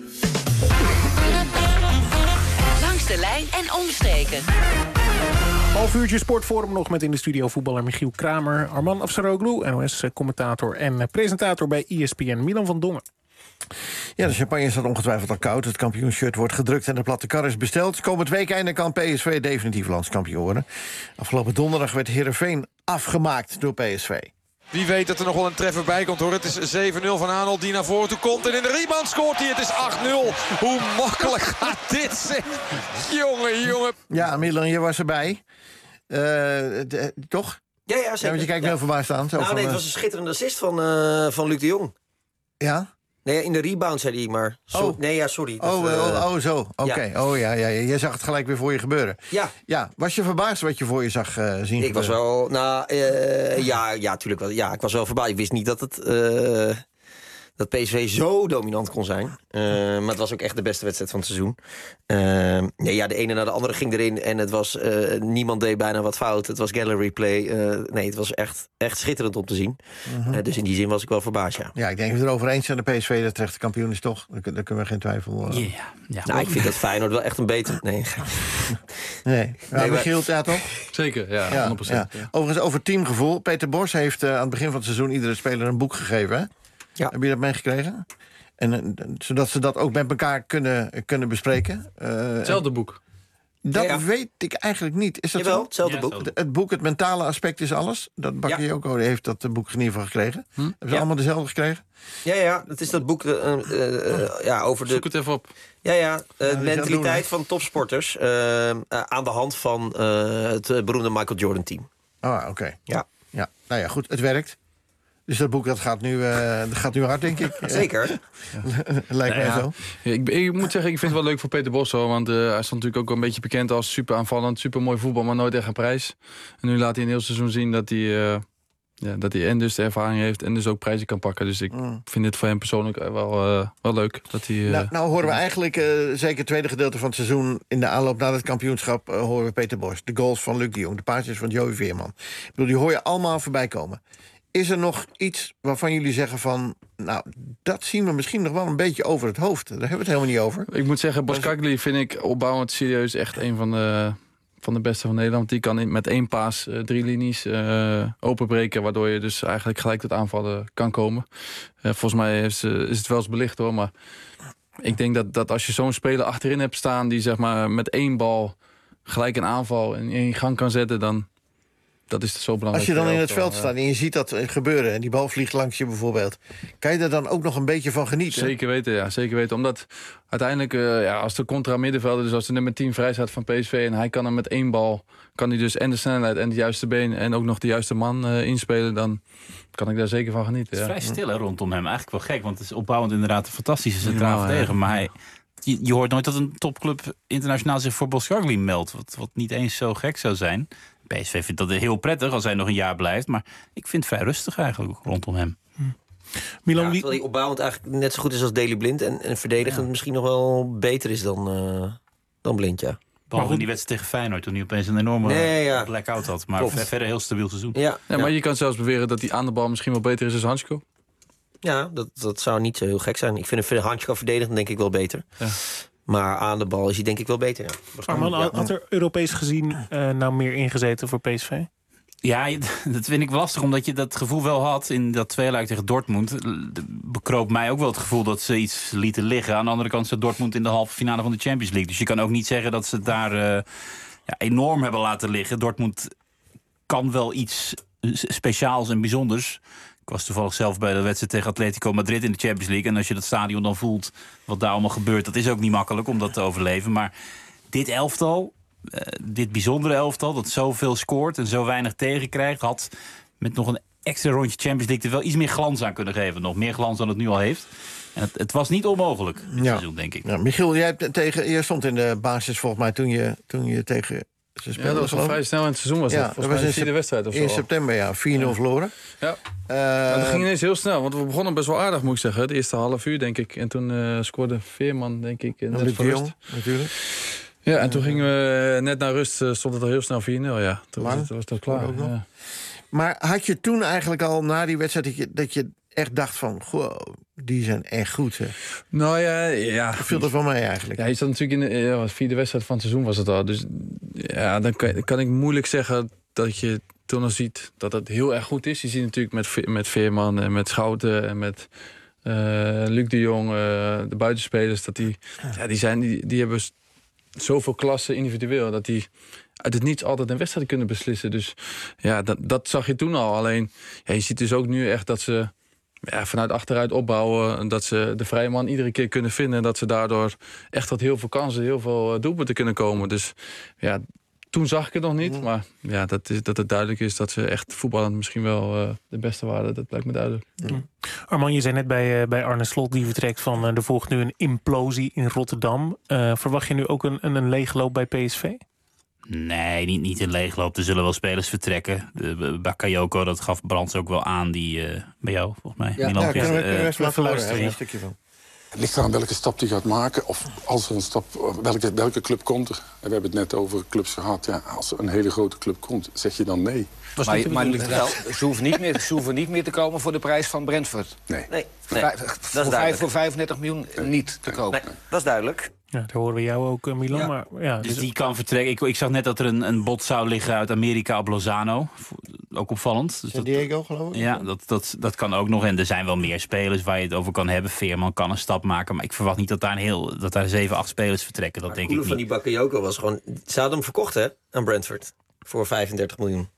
Speaker 27: Langs de lijn en omstreken.
Speaker 4: Half uurtje sportforum nog met in de studio voetballer Michiel Kramer, Arman Afsaroglu, N O S-commentator en presentator bij E S P N, Milan van Dongen.
Speaker 5: Ja, de champagne staat ongetwijfeld al koud. Het kampioenshirt wordt gedrukt en de platte kar is besteld. Komend weekende kan P S V definitief landskampioen worden. Afgelopen donderdag werd Heerenveen afgemaakt door P S V.
Speaker 10: Wie weet dat er nog wel een treffer bij komt, hoor. Het is zeven nul van Arnold die naar voren toe komt. En in de rebound scoort hij. Het is acht nul. Hoe makkelijk gaat dit, zeg. Jongen, jongen.
Speaker 5: Ja, Milan, je was erbij. Uh, de, toch?
Speaker 9: Ja, ja, zeker.
Speaker 5: Ja, want je kijkt
Speaker 9: ja.
Speaker 5: heel verbaasd aan. Zo
Speaker 9: nou,
Speaker 5: van,
Speaker 9: nee, het was een schitterende assist van, uh, van Luc de Jong.
Speaker 5: Ja?
Speaker 9: Nee, in de rebound zei hij maar. So,
Speaker 5: oh.
Speaker 9: Nee, ja, sorry.
Speaker 5: Oh,
Speaker 9: dat, uh,
Speaker 5: oh, oh, zo. Oké. Okay. Ja. Oh, ja, ja, ja. Je zag het gelijk weer voor je gebeuren.
Speaker 9: Ja.
Speaker 5: Ja. Was je verbaasd wat je voor je zag uh, zien
Speaker 9: Ik
Speaker 5: gebeuren?
Speaker 9: was wel... Nou, uh, ja, ja, tuurlijk wel. Ja, ik was wel verbaasd. Ik wist niet dat het... Uh, dat P S V zo dominant kon zijn. Uh, maar het was ook echt de beste wedstrijd van het seizoen. Uh, nee, ja, de ene na de andere ging erin. En het was... Uh, niemand deed bijna wat fout. Het was gallery play. Uh, nee, het was echt, echt schitterend om te zien. Uh-huh. Uh, dus in die zin was ik wel verbaasd, ja.
Speaker 5: Ja, ik denk dat we het erover eens zijn. De P S V dat terecht de kampioen is, toch? Daar, daar kunnen we geen twijfel... Uh...
Speaker 8: Yeah, ja.
Speaker 9: Nou, ik vind dat Feyenoord wel echt een beter... Nee,
Speaker 5: nee. Ja, nee, Michiel, ja, toch?
Speaker 11: Zeker, ja, ja honderd procent.
Speaker 5: Ja. Overigens, over teamgevoel. Peter Bos heeft uh, aan het begin van het seizoen iedere speler een boek gegeven, hè?
Speaker 9: Ja.
Speaker 5: Heb je dat meegekregen? En uh, zodat ze dat ook met elkaar kunnen, kunnen bespreken. Uh,
Speaker 11: Hetzelfde boek.
Speaker 5: Dat
Speaker 9: ja, ja.
Speaker 5: weet ik eigenlijk niet. Is dat
Speaker 9: Jawel,
Speaker 5: zo?
Speaker 9: hetzelfde
Speaker 11: ja,
Speaker 9: boek.
Speaker 11: hetzelfde.
Speaker 5: Het boek, het mentale aspect is alles. Dat Bakayoko ja. heeft dat boek in ieder geval gekregen. Hm? Hebben ze ja. allemaal dezelfde gekregen?
Speaker 9: Ja, ja, dat is dat boek uh, uh, uh, ja, over de...
Speaker 11: Zoek het even op.
Speaker 9: Ja, ja, de uh, mentaliteit
Speaker 5: doen,
Speaker 9: van topsporters. Uh, uh, aan de hand van uh, het beroemde Michael Jordan team.
Speaker 5: Ah, oké. Okay.
Speaker 9: Ja.
Speaker 5: ja. Nou ja, goed, het werkt. Dus dat boek dat gaat, nu, uh, dat gaat nu hard, denk ik.
Speaker 9: Zeker.
Speaker 5: Lijkt mij
Speaker 11: ja.
Speaker 5: zo.
Speaker 11: Ja, ik, ik moet zeggen, ik vind het wel leuk voor Peter Bos, hoor. Want uh, hij stond natuurlijk ook wel een beetje bekend als super aanvallend, super mooi voetbal, maar nooit echt een prijs. En nu laat hij een heel seizoen zien dat hij, uh, ja, dat hij en dus de ervaring heeft en dus ook prijzen kan pakken. Dus ik mm. vind het voor hem persoonlijk wel, uh, wel leuk. Dat hij, uh,
Speaker 5: nou, nou horen we eigenlijk, uh, zeker het tweede gedeelte van het seizoen, in de aanloop naar het kampioenschap, uh, horen we Peter Bos. De goals van Luc de Jong, de paasjes van Joey Veerman. Ik bedoel, die hoor je allemaal voorbij komen. Is er nog iets waarvan jullie zeggen van, nou, dat zien we misschien nog wel een beetje over het hoofd. Daar hebben we het helemaal niet over.
Speaker 11: Ik moet zeggen, Boskagli vind ik opbouwend serieus echt een van de, van de beste van Nederland. Die kan met één paas uh, drie linies uh, openbreken, waardoor je dus eigenlijk gelijk tot aanvallen kan komen. Uh, volgens mij is, uh, is het wel eens belicht, hoor, maar ik denk dat, dat als je zo'n speler achterin hebt staan die zeg maar met één bal gelijk een aanval in één gang kan zetten, dan dat is zo belangrijk.
Speaker 5: Als je dan in het veld staat en je ziet dat gebeuren en die bal vliegt langs je bijvoorbeeld, kan je er dan ook nog een beetje van genieten?
Speaker 11: Zeker weten, ja, zeker weten. Omdat uiteindelijk, uh, ja, als de contra middenvelder, dus als de nummer tien vrij staat van P S V en hij kan er met één bal, kan hij dus en de snelheid en de juiste been en ook nog de juiste man uh, inspelen, dan kan ik daar zeker van genieten.
Speaker 8: Het is
Speaker 11: ja.
Speaker 8: vrij stil, hè, rondom hem. Eigenlijk wel gek, want het is opbouwend inderdaad een fantastische centraal verdediger. Ja. Maar hij, je, je hoort nooit dat een topclub internationaal zich voor Boskagli meldt, wat, wat niet eens zo gek zou zijn. P S V vindt dat heel prettig als hij nog een jaar blijft. Maar ik vind het vrij rustig eigenlijk rondom hem.
Speaker 9: Hm. Milan, ja, terwijl hij opbouwend eigenlijk net zo goed is als Daley Blind. En, en verdedigend ja. misschien nog wel beter is dan, uh, dan Blind, ja.
Speaker 8: Behalve in die wedstrijd tegen Feyenoord, toen hij opeens een enorme
Speaker 9: nee, ja.
Speaker 8: blackout had. Maar Klopt. verder heel stabiel seizoen.
Speaker 9: Ja.
Speaker 11: Ja,
Speaker 9: Ja,
Speaker 11: maar je kan zelfs beweren dat hij aan de bal misschien wel beter is dan Hansko.
Speaker 9: Ja, dat, dat zou niet zo heel gek zijn. Ik vind een Hansko verdedigend denk ik wel beter. Ja. Maar aan de bal is hij denk ik wel beter. Ja.
Speaker 4: Arman, ja. had er Europees gezien uh, nou meer ingezeten voor P S V?
Speaker 8: Ja, dat vind ik lastig, omdat je dat gevoel wel had in dat tweeluik tegen Dortmund. Bekroop mij ook wel het gevoel dat ze iets lieten liggen. Aan de andere kant staat Dortmund in de halve finale van de Champions League. Dus je kan ook niet zeggen dat ze het daar uh, ja, enorm hebben laten liggen. Dortmund kan wel iets speciaals en bijzonders. Ik was toevallig zelf bij de wedstrijd tegen Atletico Madrid in de Champions League. En als je dat stadion dan voelt, wat daar allemaal gebeurt, dat is ook niet makkelijk om dat te overleven. Maar dit elftal, uh, dit bijzondere elftal, dat zoveel scoort en zo weinig tegenkrijgt, had met nog een extra rondje Champions League er wel iets meer glans aan kunnen geven. Nog meer glans dan het nu al heeft. En het, het was niet onmogelijk, dit ja. seizoen, denk ik.
Speaker 5: Ja, Michiel, jij, tegen, jij stond in de basis volgens mij toen je, toen je tegen...
Speaker 11: Ja, dat was al vrij snel in het seizoen. Was
Speaker 5: ja,
Speaker 11: dat volgens dat mij de vierde wedstrijd of zo.
Speaker 5: In september, ja. vier nul ja. verloren.
Speaker 11: Ja. Uh, nou, dat ging ineens heel snel, want we begonnen best wel aardig, moet ik zeggen. Het eerste half uur, denk ik. En toen uh, scoorde Veerman, denk ik, net voor rust.
Speaker 5: Natuurlijk.
Speaker 11: Ja, en toen gingen we net naar rust, uh, stond het al heel snel vier nul, ja. Toen was het, was het al klaar. Ja.
Speaker 5: Maar had je toen eigenlijk al na die wedstrijd dat je, dat je echt dacht van, goh, die zijn echt goed, hè?
Speaker 11: Nou ja, ja.
Speaker 5: Viel dat van mij eigenlijk?
Speaker 11: Ja, je zat natuurlijk in de ja, vierde wedstrijd van het seizoen was het al. Dus ja, dan kan, kan ik moeilijk zeggen dat je toen al ziet dat het heel erg goed is. Je ziet natuurlijk met, met Veerman en met Schouten en met uh, Luc de Jong, uh, de buitenspelers, dat die, ja, die, zijn, die, die hebben zoveel klasse individueel, dat die uit het niets altijd een wedstrijd kunnen beslissen. Dus ja, dat, dat zag je toen al. Alleen, ja, je ziet dus ook nu echt dat ze ja, vanuit achteruit opbouwen, dat ze de vrije man iedere keer kunnen vinden, dat ze daardoor echt tot heel veel kansen, heel veel doelpunten kunnen komen. Dus ja, toen zag ik het nog niet, maar ja, dat, is, dat het duidelijk is dat ze echt voetballend misschien wel uh, de beste waren, dat lijkt me duidelijk.
Speaker 4: Ja. Arman, je zei net bij, uh, bij Arne Slot, die vertrekt van, uh, er volgt nu een implosie in Rotterdam. Uh, verwacht je nu ook een, een, een leegloop bij P S V?
Speaker 8: Nee, niet, niet in leegloop. Er zullen wel spelers vertrekken. De Bakayoko, dat gaf Brands ook wel aan, die uh, bij jou, volgens mij.
Speaker 5: Ja,
Speaker 8: Milan,
Speaker 5: ja kunnen we, kunnen we
Speaker 8: uh,
Speaker 5: even luisteren, een stukje van.
Speaker 3: Het ligt aan welke stap hij gaat maken. Of als er een stap, welke, welke club komt er. We hebben het net over clubs gehad. Ja, als er een hele grote club komt, zeg je dan nee.
Speaker 7: Maar, maar, maar wel, ze, hoeven niet meer, ze hoeven niet meer te komen voor de prijs van Brentford.
Speaker 3: Nee.
Speaker 7: nee, nee. nee. Voor, voor, vijf, voor vijfendertig miljoen nee. niet te kopen.
Speaker 9: Nee, dat is duidelijk.
Speaker 4: Ja, daar horen we jou ook, uh, Milan. Ja. Maar, ja,
Speaker 8: dus, dus die kan vertrekken. Ik, ik zag net dat er een, een bod zou liggen uit Amerika op Lozano. Ook opvallend. Dus
Speaker 5: San Diego, geloof ik?
Speaker 8: Ja, dat, dat, dat kan ook nog. En er zijn wel meer spelers waar je het over kan hebben. Veerman kan een stap maken. Maar ik verwacht niet dat daar, een heel, dat daar zeven, acht spelers vertrekken. Dat
Speaker 9: maar
Speaker 8: denk ik niet.
Speaker 9: Van die Bakayoko was gewoon... Ze hadden hem verkocht, hè, aan Brentford. Voor vijfendertig miljoen.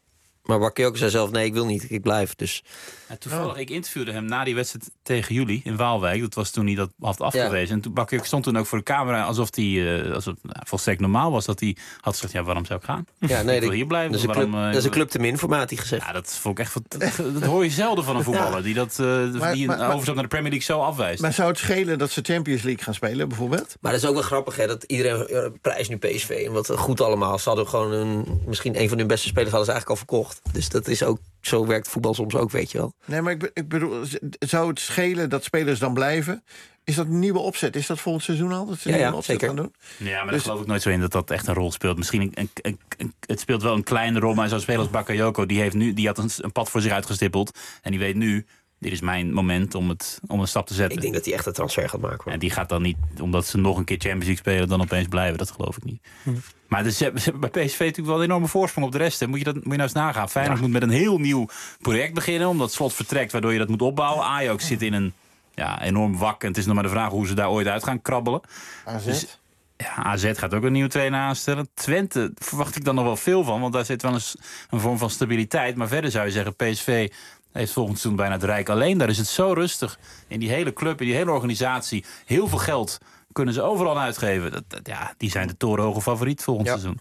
Speaker 9: Maar Bakayoko zei zelf, nee, ik wil niet, ik blijf. Dus.
Speaker 8: Ja, toevallig, ik interviewde hem na die wedstrijd tegen jullie in Waalwijk. Dat was toen hij dat had afgewezen. Ja. En toen Bakayoko stond toen ook voor de camera alsof hij, uh, alsof het nou, volstrekt normaal was. Dat hij had gezegd, ja, waarom zou ik gaan?
Speaker 9: Ja, nee,
Speaker 8: ik wil hier blijven.
Speaker 9: Dat is een
Speaker 8: waarom,
Speaker 9: club,
Speaker 8: uh,
Speaker 9: dat is een club te min voor mij, had hij gezegd.
Speaker 8: Ja, dat vond ik echt, dat, dat hoor je zelden van een voetballer. Ja. Die, dat, uh, maar, die een overstap naar de Premier League zo afwijst.
Speaker 5: Maar zou het schelen dat ze Champions League gaan spelen, bijvoorbeeld?
Speaker 9: Maar dat is ook wel grappig, hè, dat iedereen ja, prijst nu P S V. En wat goed allemaal. Ze hadden gewoon een, misschien een van hun beste spelers hadden ze eigenlijk al verkocht. Dus dat is ook, zo werkt voetbal soms ook, weet je wel.
Speaker 5: Nee, maar ik, ik bedoel, zou het schelen dat spelers dan blijven? Is dat een nieuwe opzet? Is dat volgend seizoen al? Dat ze een
Speaker 9: ja,
Speaker 5: nieuwe
Speaker 9: ja,
Speaker 5: opzet
Speaker 9: zeker.
Speaker 5: gaan doen?
Speaker 8: Ja, maar
Speaker 5: dus,
Speaker 8: daar geloof ik nooit zo in dat dat echt een rol speelt. Misschien een, een, een, een, het speelt wel een kleine rol, maar zo'n speler als Bakayoko, die, heeft nu, die had een, een pad voor zich uitgestippeld. En die weet nu, dit is mijn moment om, het, om een stap te zetten.
Speaker 9: Ik denk dat hij echt een transfer gaat maken. Hoor.
Speaker 8: En die gaat dan niet, omdat ze nog een keer Champions League spelen, dan opeens blijven. Dat geloof ik niet. Hm. Maar dus, ze hebben bij P S V natuurlijk wel een enorme voorsprong op de rest. Hè. Moet, je dat, moet je nou eens nagaan. Feyenoord ja. moet met een heel nieuw project beginnen, omdat Slot vertrekt, waardoor je dat moet opbouwen. Ajax zit in een ja, enorm wak. En het is nog maar de vraag hoe ze daar ooit uit gaan krabbelen.
Speaker 5: A Z?
Speaker 8: Dus, ja, A Z gaat ook een nieuwe trainer aanstellen. Twente verwacht ik dan nog wel veel van, want daar zit wel een, een vorm van stabiliteit. Maar verder zou je zeggen, P S V heeft volgend seizoen bijna het Rijk alleen. Daar is het zo rustig. In die hele club, in die hele organisatie. Heel veel geld kunnen ze overal uitgeven. Dat, dat, ja, die zijn de torenhoge favoriet volgend ja. seizoen.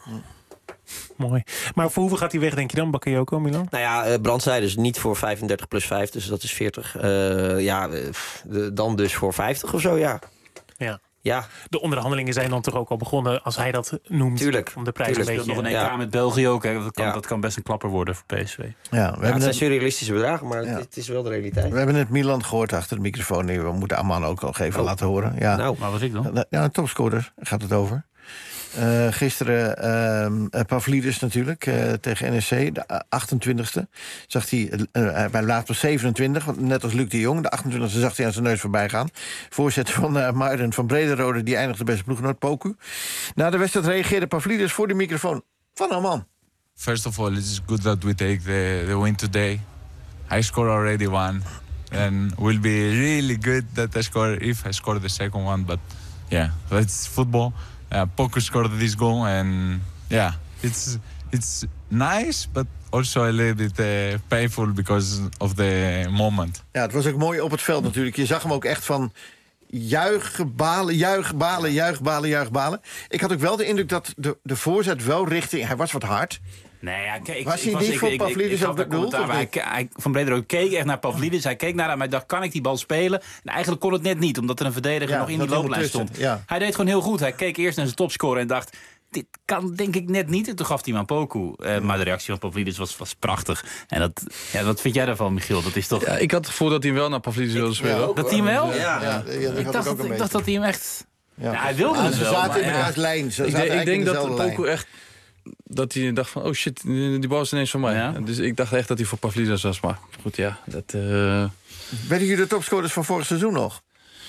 Speaker 4: Mooi. Maar voor hoeveel gaat hij weg, denk je dan, Bakayoko, Milan?
Speaker 9: Nou ja, uh, Brand zei dus niet voor vijfendertig plus vijf, dus dat is veertig. Uh, ja, uh, de, dan dus voor vijftig of zo, ja.
Speaker 4: Ja.
Speaker 9: Ja.
Speaker 4: De onderhandelingen zijn dan toch ook al begonnen, als hij dat noemt.
Speaker 9: Tuurlijk.
Speaker 4: Om de prijs
Speaker 9: Tuurlijk.
Speaker 4: een beetje.
Speaker 8: Nog een E K ja. met België ook. Hè. Dat, kan,
Speaker 9: ja.
Speaker 8: dat kan best een klapper worden voor P S V.
Speaker 5: Ja, we
Speaker 9: ja,
Speaker 5: hebben
Speaker 9: het zijn surrealistische bedragen, maar ja. het, het is wel de realiteit.
Speaker 5: We hebben net Milan gehoord achter de microfoon. We moeten Amman ook nog even oh. laten horen. Ja.
Speaker 9: Nou,
Speaker 8: maar wat ik dan?
Speaker 5: Ja, een topscorer gaat het over. Uh, gisteren uh, Pavlidis natuurlijk uh, tegen N S C, de achtentwintigste. Zag hij, uh, bij later zevenentwintig, want net als Luc de Jong, de achtentwintigste zag hij aan zijn neus voorbij gaan. Voorzitter van uh, Muiden van Brederode, die eindigde beste ploeggenoot Poku. Na de wedstrijd reageerde Pavlidis voor de microfoon van Amman.
Speaker 16: First of all, it's good that we take the, the win today. I scored already one, and will be really good that I score if I score the second one. But yeah, that's football. Uh, Poku scored this goal, and yeah, it's it's nice, but also a little bit uh, painful because of the moment.
Speaker 5: Ja, het was ook mooi op het veld natuurlijk. Je zag hem ook echt van juichen, balen, juichen, balen, juichen, balen, juichen, balen. Ik had ook wel de indruk dat de, de voorzet wel richting... Hij was wat hard.
Speaker 8: Nee, ja, kijk,
Speaker 5: was hij niet voor Pavlidis op het doel?
Speaker 8: Hij, hij, Van Brederode keek echt naar Pavlidis. Hij keek naar hem, hij dacht, kan ik die bal spelen? En eigenlijk kon het net niet, omdat er een verdediger ja, nog in die looplijn stond. Ja. Hij deed gewoon heel goed. Hij keek eerst naar zijn topscorer en dacht, dit kan denk ik net niet. En toen gaf hij hem aan Poku. Uh, ja. Maar de reactie van Pavlidis was, was prachtig. En dat, ja, wat vind jij daarvan, Michiel? Dat is toch...
Speaker 11: Ja, ik had het gevoel dat hij wel naar Pavlidis wilde spelen.
Speaker 8: Ja, dat hij hem wel?
Speaker 5: Ja, ja, ja, ja,
Speaker 8: ik dacht, dat, ik dacht dat hij hem echt...
Speaker 5: Ja.
Speaker 8: Ja, hij wilde ah, het
Speaker 5: ze
Speaker 8: wel.
Speaker 5: Zaten in
Speaker 8: ja.
Speaker 5: lijn. Ze
Speaker 11: ik,
Speaker 5: zaten
Speaker 11: ik denk
Speaker 5: de
Speaker 11: dat Poku
Speaker 5: lijn.
Speaker 11: echt... dat hij dacht van, oh shit, die bal is ineens van mij. Ja. Dus ik dacht echt dat hij voor Pavlidis was. Maar goed, ja. Dat, uh...
Speaker 5: Werden jullie de topscorers van vorig seizoen nog?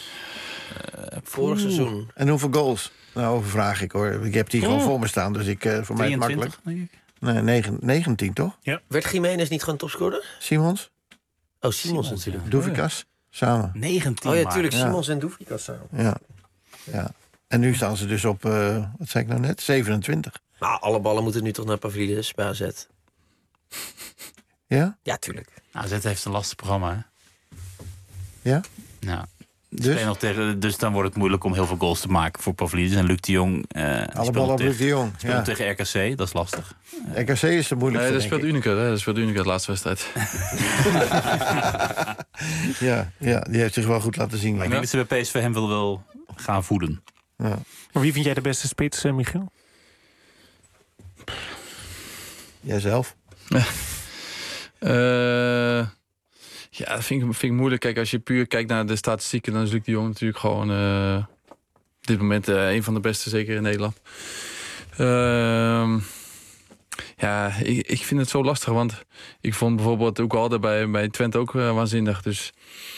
Speaker 9: Uh, vorig seizoen.
Speaker 5: En hoeveel goals? Nou, overvraag ik hoor. Ik heb die gewoon voor me staan, dus ik, uh, voor mij is het makkelijk.
Speaker 8: Denk ik.
Speaker 5: Nee, negen, negentien toch?
Speaker 9: Ja. Werd Jiménez niet gewoon topscorer?
Speaker 5: Simons?
Speaker 9: Oh, Simons, Simons natuurlijk.
Speaker 5: Ja. Doevikas, samen.
Speaker 8: negentien
Speaker 9: Oh ja, natuurlijk,
Speaker 5: ja.
Speaker 9: Simons en Doevikas samen.
Speaker 5: Ja. ja. En nu staan ze dus op, uh, wat zei ik nou net, zevenentwintig.
Speaker 9: Nou, alle ballen moeten nu toch naar Pavlidis bij A Z.
Speaker 5: Ja?
Speaker 9: Ja, tuurlijk.
Speaker 8: A Z heeft een lastig programma, hè?
Speaker 5: Ja?
Speaker 8: Ja.
Speaker 5: Dus?
Speaker 8: Nog tegen, dus dan wordt het moeilijk om heel veel goals te maken voor Pavlidis. En Luc de Jong... Uh,
Speaker 5: alle ballen op Luc de Jong.
Speaker 8: Speelt
Speaker 5: ja.
Speaker 8: tegen R K C, dat is lastig.
Speaker 5: R K C is de moeilijkste,
Speaker 11: Nee, dat speelt Unica, hè? Dat speelt Unica de laatste wedstrijd.
Speaker 5: ja, ja, die heeft zich wel goed laten zien.
Speaker 8: Maar ik denk dat ze bij P S V hem wel, wel gaan voeden.
Speaker 5: Ja.
Speaker 4: Maar wie vind jij de beste spits, uh, Michiel?
Speaker 5: Jijzelf?
Speaker 11: Ja. Uh, ja, dat vind ik, vind ik moeilijk. Kijk, als je puur kijkt naar de statistieken, dan is Luc de Jong natuurlijk gewoon uh, op dit moment uh, een van de beste, zeker in Nederland. Uh, ja, ik, ik vind het zo lastig, want ik vond bijvoorbeeld ook al bij, bij Twente ook uh, waanzinnig. Dus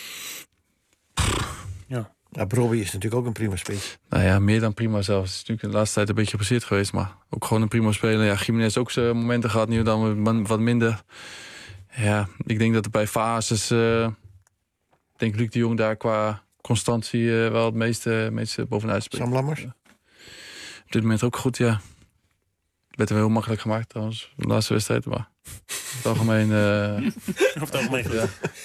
Speaker 5: ja. Ja, Brobbey is natuurlijk ook een prima spits.
Speaker 11: Nou ja, meer dan prima zelfs. Het is natuurlijk de laatste tijd een beetje gebaseerd geweest, maar ook gewoon een prima speler. Ja, Jiménez ook zijn momenten gehad, nu dan wat minder. Ja, ik denk dat er bij fases, uh, ik denk Luc de Jong daar qua constantie uh, wel het meeste, meeste bovenuit speelt.
Speaker 5: Sam Lammers?
Speaker 11: Ja. Op dit moment ook goed, ja. Werd er wel heel makkelijk gemaakt trouwens, de laatste wedstrijd, maar... Het algemeen... Uh...
Speaker 4: Over het algemeen goed. Ja.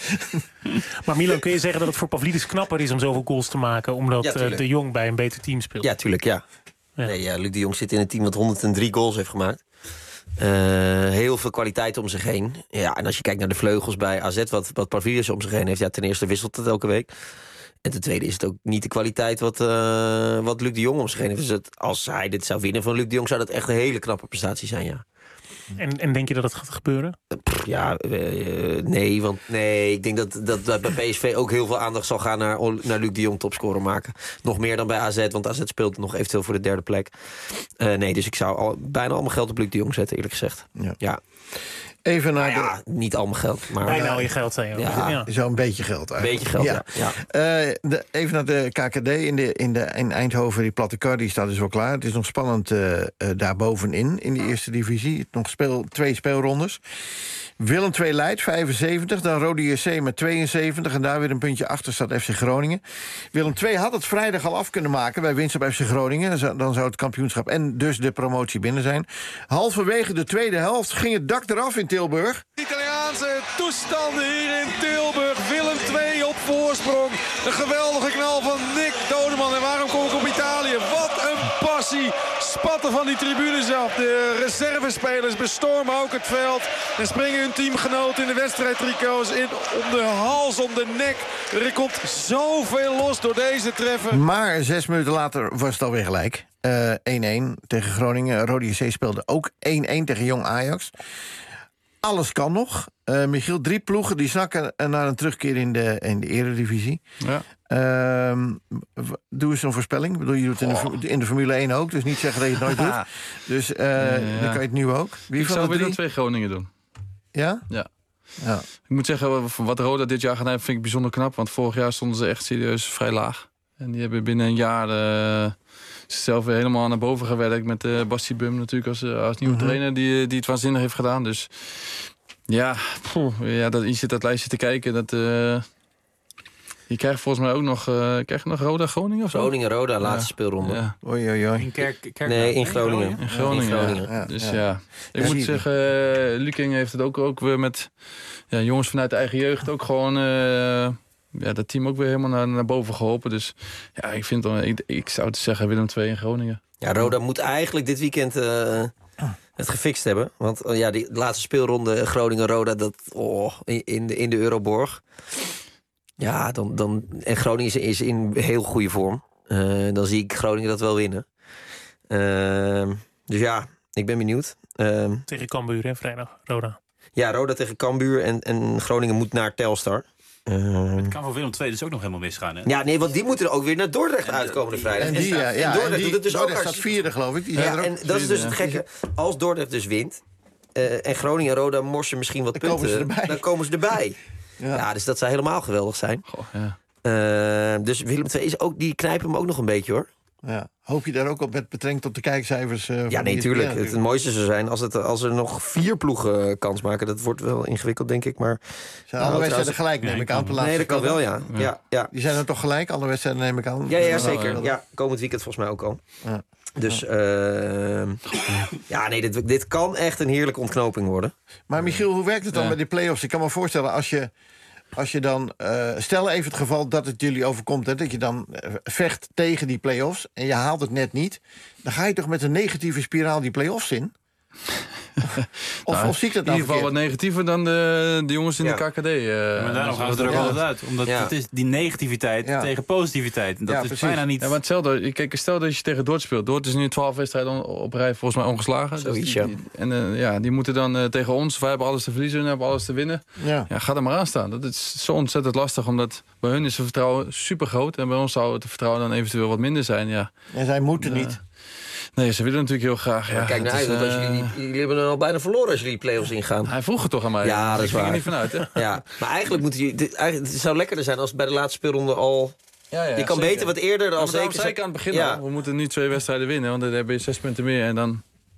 Speaker 4: Maar Milan, kun je zeggen dat het voor Pavlidis knapper is om zoveel goals te maken... omdat ja, uh, de Jong bij een beter team speelt?
Speaker 9: Ja, tuurlijk, ja. ja. Nee, ja Luc de Jong zit in een team dat honderddrie goals heeft gemaakt. Uh, heel veel kwaliteit om zich heen. Ja, en als je kijkt naar de vleugels bij A Z, wat, wat Pavlidis om zich heen heeft... ja, ten eerste wisselt het elke week. En ten tweede is het ook niet de kwaliteit wat, uh, wat Luc de Jong om zich heen heeft. Dus het, als hij dit zou winnen van Luc de Jong... zou dat echt een hele knappe prestatie zijn, ja.
Speaker 4: En, en denk je dat het gaat gebeuren?
Speaker 9: Ja, uh, nee, want nee, ik denk dat, dat, dat bij P S V ook heel veel aandacht zal gaan naar, naar Luc de Jong topscorer maken. Nog meer dan bij A Z, want A Z speelt nog eventueel voor de derde plek. Uh, nee, dus ik zou al, bijna al mijn geld op Luc de Jong zetten, eerlijk gezegd. Ja. ja.
Speaker 5: Even naar
Speaker 9: nou ja, de... niet al mijn geld, maar...
Speaker 4: Bijna al je geld, zei je.
Speaker 5: Ja, ja. Zo'n beetje geld eigenlijk.
Speaker 9: Beetje geld, ja. ja.
Speaker 5: ja. Uh, de, even naar de K K D in, de, in, de, in Eindhoven. Die platte kar, die staat dus wel klaar. Het is nog spannend uh, uh, daarbovenin, in de eerste divisie. Nog speel, twee speelrondes. Willem twee leidt, vijfenzeventig. Dan Rode J C met tweeënzeventig. En daar weer een puntje achter staat F C Groningen. Willem twee had het vrijdag al af kunnen maken bij winst op F C Groningen. Dan zou het kampioenschap en dus de promotie binnen zijn. Halverwege de tweede helft ging het dak eraf in Tilburg.
Speaker 18: Italiaanse toestanden hier in Tilburg. Willem twee op voorsprong. Een geweldige knal van Nick Dodeman. En waarom kom ik op Italië? Wat een passie. Spatten van die tribunes af. De reservespelers bestormen ook het veld. En springen hun teamgenoten in de wedstrijdtricots in om de hals, om de nek. Er komt zoveel los door deze treffer.
Speaker 5: Maar zes minuten later was het alweer gelijk. Uh, één-één tegen Groningen. Rode J C speelde ook één-één tegen Jong Ajax. Alles kan nog. Uh, Michiel, drie ploegen die snakken naar een terugkeer in de, in de eredivisie. Ja. Uh, doe eens een voorspelling. Ik bedoel, je doet het in de, in de Formule één ook, dus niet zeggen dat je het nooit doet. Dus uh, ja, ja. dan kan je het nu ook. Wie
Speaker 11: ik zou weer drie... twee Groningen doen.
Speaker 5: Ja?
Speaker 11: Ja. ja. Ik moet zeggen, wat Roda dit jaar gedaan heeft, vind ik bijzonder knap. Want vorig jaar stonden ze echt serieus vrij laag. En die hebben binnen een jaar uh, zichzelf weer helemaal naar boven gewerkt. Met uh, Basti Bum natuurlijk als, als nieuwe mm-hmm. trainer die, die het waanzinnig heeft gedaan. Dus ja, poeh, ja dat, je zit dat lijstje te kijken. Dat, uh, je krijgt volgens mij ook nog, uh, krijg je nog Roda Groningen of zo?
Speaker 9: Groningen-Roda, laatste ja. speelronde.
Speaker 5: Ja. Oei, oei, oei.
Speaker 9: In Kerk, Kerk, nee, in Groningen.
Speaker 11: In Groningen, in Groningen. Ja. Ja. Dus ja, ja. ik ja. moet zeggen, uh, Luking heeft het ook, ook weer met ja, jongens vanuit de eigen jeugd ook gewoon... Uh, ja, dat team ook weer helemaal naar, naar boven geholpen. Dus ja, ik vind dan, ik, ik zou het zeggen Willem twee in Groningen.
Speaker 9: Ja, Roda moet eigenlijk dit weekend uh, het gefixt hebben. Want uh, ja, die laatste speelronde Groningen-Roda, dat oh, in, de, in de Euroborg. Ja, dan, dan, en Groningen is, is in heel goede vorm. Uh, dan zie ik Groningen dat wel winnen. Uh, dus ja, ik ben benieuwd. Uh,
Speaker 4: tegen Cambuur, hè, vrijdag, Roda.
Speaker 9: Ja, Roda tegen Cambuur en, en Groningen moet naar Telstar.
Speaker 8: Uh, het kan voor Willem twee dus ook nog helemaal misgaan, hè?
Speaker 9: Ja, nee, want die moeten er ook weer naar Dordrecht uitkomende vrijdag.
Speaker 5: En, die, ja,
Speaker 9: en
Speaker 5: ja,
Speaker 9: Dordrecht
Speaker 5: en die,
Speaker 9: doet het dus
Speaker 5: Dordrecht
Speaker 9: ook
Speaker 5: staat vierde, geloof ik. Die
Speaker 9: ja,
Speaker 5: er ook
Speaker 9: en dat is dus het gekke. Als Dordrecht dus wint... Uh, en Groningen en Roda morsen misschien wat
Speaker 5: dan
Speaker 9: punten...
Speaker 5: Komen ze erbij.
Speaker 9: Dan komen ze erbij. ja. ja, dus dat zou helemaal geweldig zijn.
Speaker 11: Goh, ja.
Speaker 9: uh, dus Willem twee is ook... Die knijpen hem ook nog een beetje, hoor.
Speaker 5: Ja. Hoop je daar ook op met betrekking tot de kijkcijfers? Uh,
Speaker 9: ja, nee, tuurlijk. Het, het mooiste zou zijn als, het, als er nog vier ploegen kans maken. Dat wordt wel ingewikkeld, denk ik. Maar
Speaker 5: zijn alle wedstrijden gelijk, neem ik aan?
Speaker 9: Nee, dat kan wel, ja. Ja. Ja, ja.
Speaker 5: Die zijn er toch gelijk, alle wedstrijden, neem ik aan?
Speaker 9: Ja, ja, zeker. Ja, komend weekend volgens mij ook al. Ja. Dus, uh, ja, nee, dit, dit kan echt een heerlijke ontknoping worden.
Speaker 5: Maar Michiel, hoe werkt het dan
Speaker 11: ja.
Speaker 5: bij die play-offs? Ik kan me voorstellen, als je... Als je dan, uh, stel even het geval dat het jullie overkomt... Hè, dat je dan uh, vecht tegen die play-offs... en je haalt het net niet... dan ga je toch met een negatieve spiraal die play-offs in? of,
Speaker 11: nou,
Speaker 5: of zie ik dat
Speaker 11: in ieder geval wat negatiever dan de, de jongens in ja. de K K D. Uh,
Speaker 8: maar daarom gaan we er ook ja. altijd uit. Omdat ja. het is die negativiteit ja. tegen positiviteit. Dat ja, is precies. bijna niet...
Speaker 11: Ja, maar hetzelfde, kijk, stel dat je tegen Dordt speelt. Dordt is nu twaalf wedstrijden op rij volgens mij ongeslagen.
Speaker 9: Zoiets,
Speaker 11: dus die,
Speaker 9: ja.
Speaker 11: Die, en uh, ja, die moeten dan uh, tegen ons. Wij hebben alles te verliezen, hun hebben alles te winnen. Ja. Ja, ga er maar aan staan. Dat is zo ontzettend lastig. Omdat bij hun is het vertrouwen super groot. En bij ons zou het vertrouwen dan eventueel wat minder zijn. Ja.
Speaker 5: En zij moeten uh, niet...
Speaker 11: Nee, ze willen natuurlijk heel graag. Ja,
Speaker 9: kijk naar uit, want als jullie, jullie hebben dan al bijna verloren als jullie play-offs ingaan.
Speaker 11: Hij vroeg het toch aan mij.
Speaker 9: Ja, dat is waar.
Speaker 11: Ik ging er niet vanuit, hè?
Speaker 9: Ja, maar eigenlijk moeten jullie... Dit, eigenlijk, het zou lekkerder zijn als bij de laatste speelronde al... Ja, ja, je kan zeker. beter wat eerder dan
Speaker 11: ja,
Speaker 9: zeker...
Speaker 11: zei ik aan het begin ja. al, we moeten nu twee wedstrijden winnen, want dan heb je zes punten meer en dan...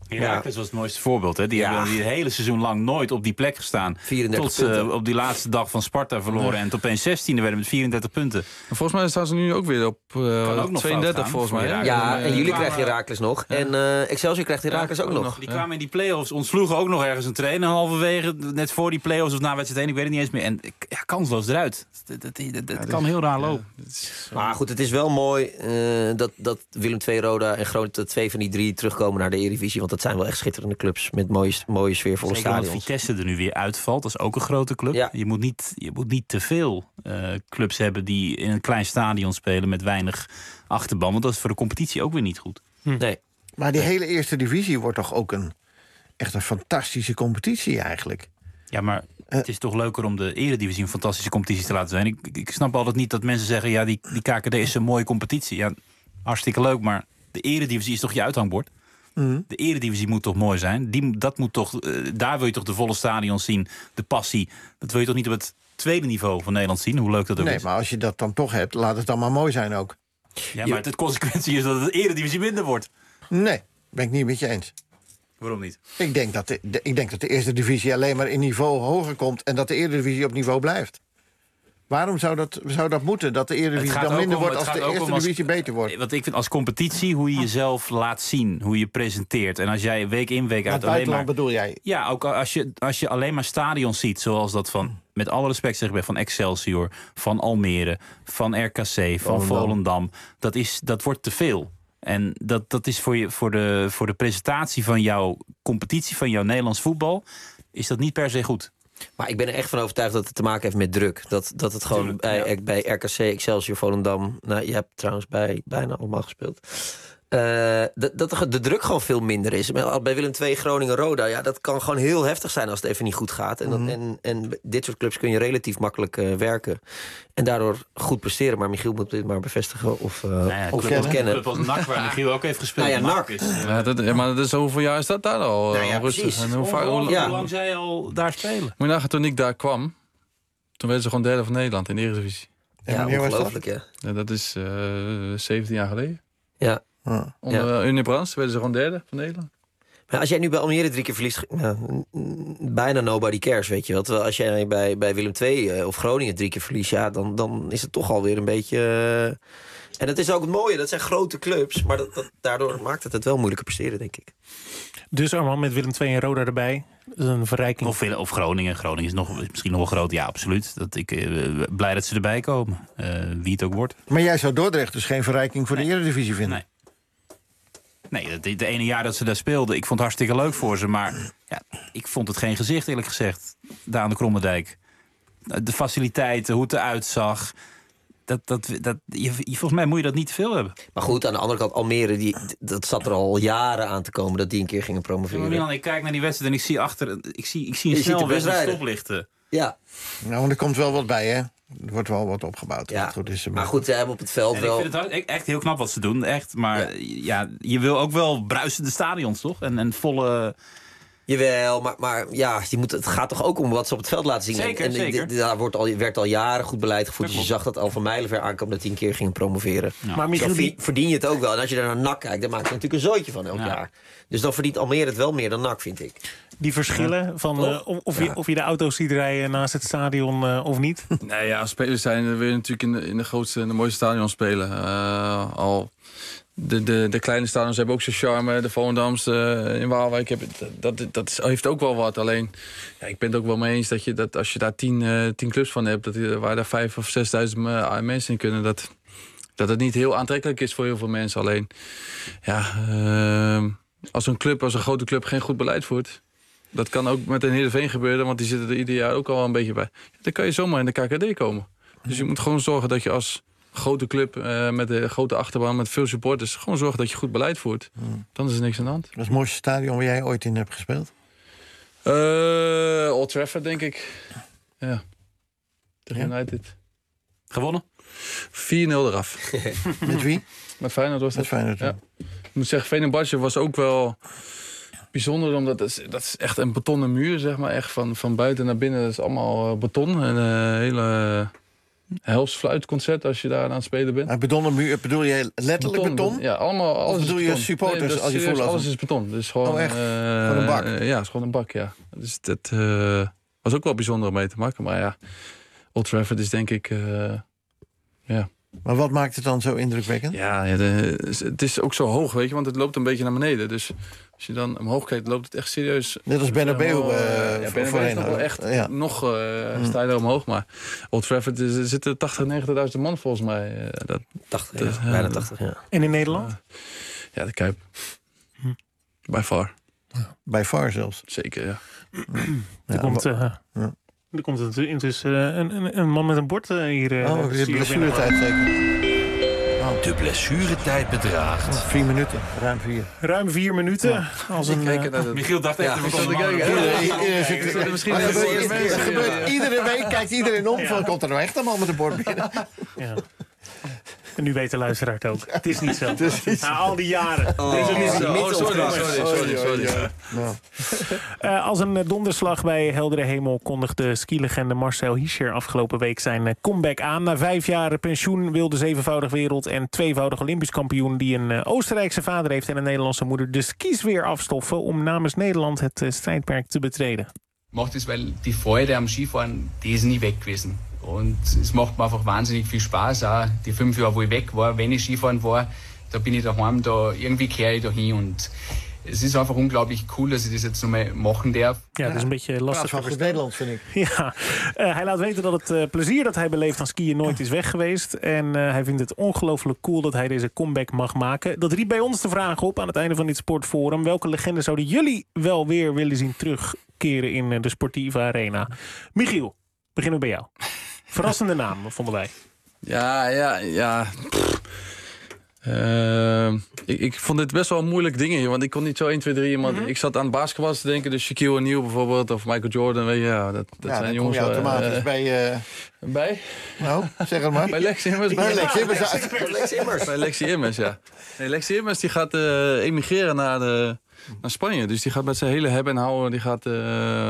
Speaker 8: Heracles was het mooiste voorbeeld. Hè? Die
Speaker 9: Ja.
Speaker 8: hebben die het hele seizoen lang nooit op die plek gestaan.
Speaker 9: vierendertig
Speaker 8: tot ze
Speaker 9: punten.
Speaker 8: op die laatste dag van Sparta verloren.
Speaker 11: Ja.
Speaker 8: En tot opeens zestiende werden met vierendertig punten.
Speaker 11: En volgens mij staan ze nu ook weer op uh,
Speaker 8: ook nog
Speaker 11: tweeëndertig
Speaker 8: fout
Speaker 11: volgens mij.
Speaker 8: gaan.
Speaker 11: hè?
Speaker 9: Ja,
Speaker 11: En,
Speaker 9: en
Speaker 11: uh,
Speaker 9: jullie
Speaker 8: kwamen-
Speaker 9: krijgen Heracles nog. En uh, Excelsior krijgt Heracles
Speaker 11: Ja,
Speaker 9: ook
Speaker 11: ook
Speaker 9: nog.
Speaker 11: nog.
Speaker 8: Die kwamen in die play-offs, ontsloegen ook nog ergens een trainer halverwege. Net voor die play-offs of na wedstrijd één, ik weet het niet eens meer. En ja, kansloos eruit. Dat, dat, dat, dat kan heel raar lopen.
Speaker 9: Maar goed, het is wel mooi uh, dat, dat Willem twee, Roda en Groningen twee van die drie terugkomen naar de Eredivisie. Want dat zijn wel echt schitterende clubs met mooie, mooie sfeervolle
Speaker 8: Zeker omdat
Speaker 9: stadions.
Speaker 8: Vitesse er nu weer uitvalt. Dat is ook een grote club.
Speaker 9: Ja.
Speaker 8: Je, moet niet, je moet niet te veel uh, clubs hebben die in een klein stadion spelen met weinig achterban. Want dat is voor de competitie ook weer niet goed.
Speaker 9: Hm. Nee.
Speaker 5: Maar die hele eerste divisie wordt toch ook een, echt een fantastische competitie eigenlijk.
Speaker 8: Ja, maar het is toch leuker om de Eredivisie een fantastische competitie te laten zijn. Ik, ik snap altijd niet dat mensen zeggen, ja, die, die K K D is een mooie competitie. Ja, hartstikke leuk, maar de Eredivisie is toch je uithangbord?
Speaker 5: Mm.
Speaker 8: De Eredivisie moet toch mooi zijn? Die, dat moet toch, uh, daar wil je toch de volle stadions zien, de passie. Dat wil je toch niet op het tweede niveau van Nederland zien, hoe leuk dat ook
Speaker 5: Nee,
Speaker 8: is?
Speaker 5: maar als je dat dan toch hebt, laat het dan maar mooi zijn ook.
Speaker 8: Ja, maar de consequentie is dat de Eredivisie minder wordt.
Speaker 5: Nee, ben ik niet met je eens.
Speaker 8: Waarom niet?
Speaker 5: Ik denk dat de, de, ik denk dat de eerste divisie alleen maar in niveau hoger komt en dat de Eredivisie op niveau blijft. Waarom zou dat, zou dat moeten, dat de Eredivisie dan minder
Speaker 8: om-
Speaker 5: wordt
Speaker 8: het
Speaker 5: als de
Speaker 8: gaat ook
Speaker 5: eerste
Speaker 8: om als-
Speaker 5: divisie beter wordt?
Speaker 8: Wat ik vind als competitie, hoe je jezelf laat zien, hoe je presenteert. En als jij week in, week
Speaker 5: Het
Speaker 8: uit alleen
Speaker 5: buitenland
Speaker 8: maar...
Speaker 5: bedoel jij?
Speaker 8: Ja, ook als je, als je alleen maar stadions ziet, zoals dat van, met alle respect zeg ik bij, van Excelsior, van Almere, van R K C, van
Speaker 5: Volendam.
Speaker 8: Volendam. Dat, is, dat wordt te veel. En dat, dat is voor, je, voor, de, voor de presentatie van jouw competitie, van jouw Nederlands voetbal, is dat niet per se goed.
Speaker 9: Maar ik ben er echt van overtuigd dat het te maken heeft met druk. Dat, dat het gewoon bij, bij R K C, Excelsior, Volendam... Nou, je hebt trouwens bij bijna allemaal gespeeld. Uh, dat, dat de, de druk gewoon veel minder is. Maar bij Willem twee, Groningen, Roda... Ja, dat kan gewoon heel heftig zijn als het even niet goed gaat. En, dat,
Speaker 5: Mhm.
Speaker 9: en, en dit soort clubs kun je relatief makkelijk uh, werken. En daardoor goed presteren. Maar Michiel moet dit maar bevestigen of, uh,
Speaker 8: Nou ja,
Speaker 9: of
Speaker 8: club,
Speaker 9: ontkennen.
Speaker 8: club als N A C, waar Michiel ook heeft gespeeld.
Speaker 9: Nou ja,
Speaker 8: NAC
Speaker 9: N A C.
Speaker 8: is, uh,
Speaker 11: Ja, dat, ja, maar dat is, hoeveel jaar is dat daar al?
Speaker 9: Nou ja,
Speaker 11: al rustig?
Speaker 9: precies.
Speaker 11: En hoe, vaak- hoe,
Speaker 8: Ongelooflijk
Speaker 9: Ja.
Speaker 8: hoe lang zij al daar spelen.
Speaker 11: Moet je nagaan, toen ik daar kwam, toen werden ze gewoon derde van Nederland in de Eredivisie.
Speaker 5: En
Speaker 9: Ja,
Speaker 5: wanneer was dat?
Speaker 9: ongelooflijk, ja.
Speaker 11: Ja, dat is uh, zeventien jaar geleden.
Speaker 9: Ja.
Speaker 5: Ah.
Speaker 11: Onder
Speaker 9: Ja.
Speaker 11: uh, Unie Brands werden ze gewoon derde van Nederland.
Speaker 9: Maar als jij nu bij Almere drie keer verliest... Ja, bijna nobody cares, weet je wel. Terwijl als jij bij, bij Willem twee uh, of Groningen drie keer verliest... Ja, dan, dan is het toch alweer een beetje... Uh... En dat is ook het mooie, dat zijn grote clubs... maar dat, dat, daardoor maakt het het wel moeilijker presteren, denk ik.
Speaker 4: Dus Arman met Willem twee en Roda erbij. Dat is een verrijking.
Speaker 8: Of, of Groningen. Groningen is, nog, is misschien nog wel groot. Ja, absoluut. Dat ik uh, blij dat ze erbij komen. Uh, wie het ook wordt.
Speaker 5: Maar jij zou Dordrecht dus geen verrijking voor
Speaker 8: Nee.
Speaker 5: de Eredivisie vinden?
Speaker 8: Nee. Nee, de, de ene jaar dat ze daar speelden, ik vond het hartstikke leuk voor ze. Maar ja, ik vond het geen gezicht, eerlijk gezegd. Daar aan de Krommerdijk. De faciliteiten, hoe het eruit zag. Dat, dat, dat, je, volgens mij moet je dat niet te veel hebben.
Speaker 9: Maar goed, aan de andere kant, Almere, die, dat zat er al jaren aan te komen... dat die een keer gingen
Speaker 8: Ja,
Speaker 9: promoveren.
Speaker 8: Milan, ik kijk naar die wedstrijd en ik zie achter... Ik zie, ik zie
Speaker 9: Je
Speaker 8: een
Speaker 9: ziet de
Speaker 8: snelweg
Speaker 9: bus
Speaker 8: met
Speaker 9: rijden.
Speaker 8: stoplichten.
Speaker 9: Ja,
Speaker 5: Nou, want er komt wel wat bij, hè? Er wordt wel wat opgebouwd.
Speaker 9: ja.
Speaker 5: Wat goed is,
Speaker 9: Maar goed, ze hebben op het veld
Speaker 8: En
Speaker 9: wel...
Speaker 8: ik vind het hard- echt heel knap wat ze doen, echt. Maar ja. je wil ook wel bruisende stadions, toch? En, en volle...
Speaker 9: Jawel, maar, maar ja, je moet, het gaat toch ook om wat ze op het veld laten zien.
Speaker 8: Zeker,
Speaker 9: en, en
Speaker 8: zeker.
Speaker 9: d- daar wordt al, werd al jaren goed beleid gevoerd.
Speaker 8: Dat
Speaker 9: Dus je zag dat al van mijlenver aankomen dat hij een keer ging promoveren.
Speaker 8: Ja.
Speaker 4: Maar Michiel,
Speaker 9: Dan
Speaker 4: die,
Speaker 9: verdien je het ook wel. En als je daar naar N A C kijkt, dan maak je er natuurlijk een zooitje van elk
Speaker 8: Ja.
Speaker 9: jaar. Dus dan verdient Almere het wel meer dan N A C, vind ik.
Speaker 4: die verschillen van
Speaker 9: Toch?
Speaker 4: uh, of, of, je, of je de auto's ziet rijden naast het stadion uh, of niet.
Speaker 11: Nee, ja, als spelers zijn dan wil je natuurlijk in de, in de grootste en de mooiste stadion spelen. Uh, al de, de, de kleine stadions hebben ook zijn charme. De Volendams uh, in Waalwijk, heb, dat, dat, dat heeft ook wel wat. Alleen, ja, ik ben het ook wel mee eens dat, je, dat als je daar tien, uh, tien clubs van hebt... Dat, waar daar vijf of zesduizend uh, mensen in kunnen... Dat, dat het niet heel aantrekkelijk is voor heel veel mensen. Alleen, ja, uh, als een club, als een grote club geen goed beleid voert... Dat kan ook met een Heerenveen gebeuren, want die zitten er ieder jaar ook al een beetje bij. Dan kan je zomaar in de K K D komen. Dus je moet gewoon zorgen dat je als grote club uh, met een grote achterban, met veel supporters, gewoon zorgen dat je goed beleid voert. Hmm. Dan is er niks aan de hand.
Speaker 5: Dat is het mooiste stadion waar jij ooit in hebt gespeeld?
Speaker 11: Uh, Old Trafford, denk ik. Ja. Tegen ja. United.
Speaker 8: Gewonnen?
Speaker 11: vier nul eraf.
Speaker 5: Met wie?
Speaker 11: Met Feyenoord was dat.
Speaker 5: Met Feyenoord, ja.
Speaker 11: Ik moet zeggen, Fenerbahce was ook wel bijzonder, omdat dat is, dat is echt een betonnen muur, zeg maar. Echt van, van buiten naar binnen, dat is allemaal uh, beton. En uh, hele Helftsfluitconcert als je daar aan het spelen bent.
Speaker 5: Maar betonnen muur, bedoel je letterlijk beton? beton?
Speaker 11: Ja, allemaal. Alles
Speaker 5: of bedoel
Speaker 11: is
Speaker 5: je
Speaker 11: beton.
Speaker 5: supporters
Speaker 11: nee,
Speaker 5: als je
Speaker 11: serieus,
Speaker 5: voorloopt?
Speaker 11: alles is beton. Dus gewoon,
Speaker 5: oh echt?
Speaker 11: Uh,
Speaker 5: gewoon een bak?
Speaker 11: Uh, ja, het is gewoon een bak, ja. Dus dat uh, was ook wel bijzonder om mee te maken. Maar ja, Old Trafford is denk ik... Uh, ja.
Speaker 5: Maar wat maakt het dan zo indrukwekkend?
Speaker 11: Ja, ja de, het is ook zo hoog, weet je, want het loopt een beetje naar beneden. Dus als je dan omhoog kijkt, loopt het echt serieus.
Speaker 5: Net als Bernabeu. Uh,
Speaker 11: ja, Bernabeu is nog wel echt ja. nog uh, hmm. sta je er omhoog. Maar Old Trafford er zitten tachtig, negentigduizend man volgens mij. Uh, dat,
Speaker 9: tachtig, dat, ja. Bijna tachtig, ja.
Speaker 4: En in Nederland? Uh,
Speaker 11: ja, de Kuip. Hm. By far.
Speaker 5: By far zelfs.
Speaker 11: Zeker, ja.
Speaker 4: Er ja, komt... Uh, ja. Er komt intussen een, een, een man met een bord hier.
Speaker 5: Oh, de blessuretijd zeker.
Speaker 1: Oh. De blessuretijd bedraagt.
Speaker 5: Oh, vier minuten, ruim vier.
Speaker 4: Ruim vier minuten. Ja. Als een,
Speaker 8: uh, dat Michiel dacht echt, ja, we konden kijken.
Speaker 5: Misschien gebeurt iedere week, kijkt iedereen om. Ja. Komt er nou echt een man met een bord binnen?
Speaker 4: Ja. En nu weet de luisteraar het ook. Het is niet zo. Is Na al die jaren. Oh, Deze is niet
Speaker 11: oh, sorry, sorry, sorry, sorry. Ja.
Speaker 4: No. Uh, als een donderslag bij heldere hemel kondigde skilegende Marcel Hirscher afgelopen week zijn comeback aan. Na vijf jaar pensioen wil de zevenvoudig wereld en tweevoudig Olympisch kampioen die een Oostenrijkse vader heeft en een Nederlandse moeder de skis weer afstoffen om namens Nederland het strijdperk te betreden.
Speaker 19: Macht es, weil die Freude am Skifahren, die ist nie weg gewesen. Und es macht mir einfach wahnsinnig viel Spaß. Auch die fünf Jahre, wo ich weg war, wenn ich Skifahren war, da bin ich daheim, da irgendwie kehre ich dahin. Und es ist einfach unglaublich cool, dass ich das jetzt nochmal machen darf.
Speaker 4: Ja, dat is een beetje lastig.
Speaker 5: Praat van Nederland, vind ik.
Speaker 4: Ja, uh, hij laat weten dat het uh, plezier dat hij beleeft aan skiën nooit is weg geweest. En uh, hij vindt het ongelooflijk cool dat hij deze comeback mag maken. Dat riep bij ons de vraag op aan het einde van dit sportforum. Welke legende zouden jullie wel weer willen zien terugkeren in uh, de sportieve arena? Michiel, beginnen we bij jou. Verrassende naam, vonden wij.
Speaker 11: Ja, ja, ja. Uh, ik, ik vond dit best wel een moeilijk ding hier, want ik kon niet zo één, twee, drie iemand. Mm-hmm. Ik zat aan basketbal te denken, dus Shaquille O'Neal bijvoorbeeld, of Michael Jordan, weet je, ja, dat, dat
Speaker 5: ja,
Speaker 11: zijn
Speaker 5: dan
Speaker 11: jongens.
Speaker 5: Kom je automatisch uh, bij. Uh...
Speaker 11: Bij?
Speaker 5: Nou, zeg het maar.
Speaker 11: Bij Lexi Immers.
Speaker 5: Bij Lexi Immers.
Speaker 9: Bij Lexi Immers.
Speaker 11: Bij Lexi Immers, ja. Nee, Lexi Immers die gaat uh, emigreren naar, de, naar Spanje, dus die gaat met zijn hele hebben en houden, die gaat uh,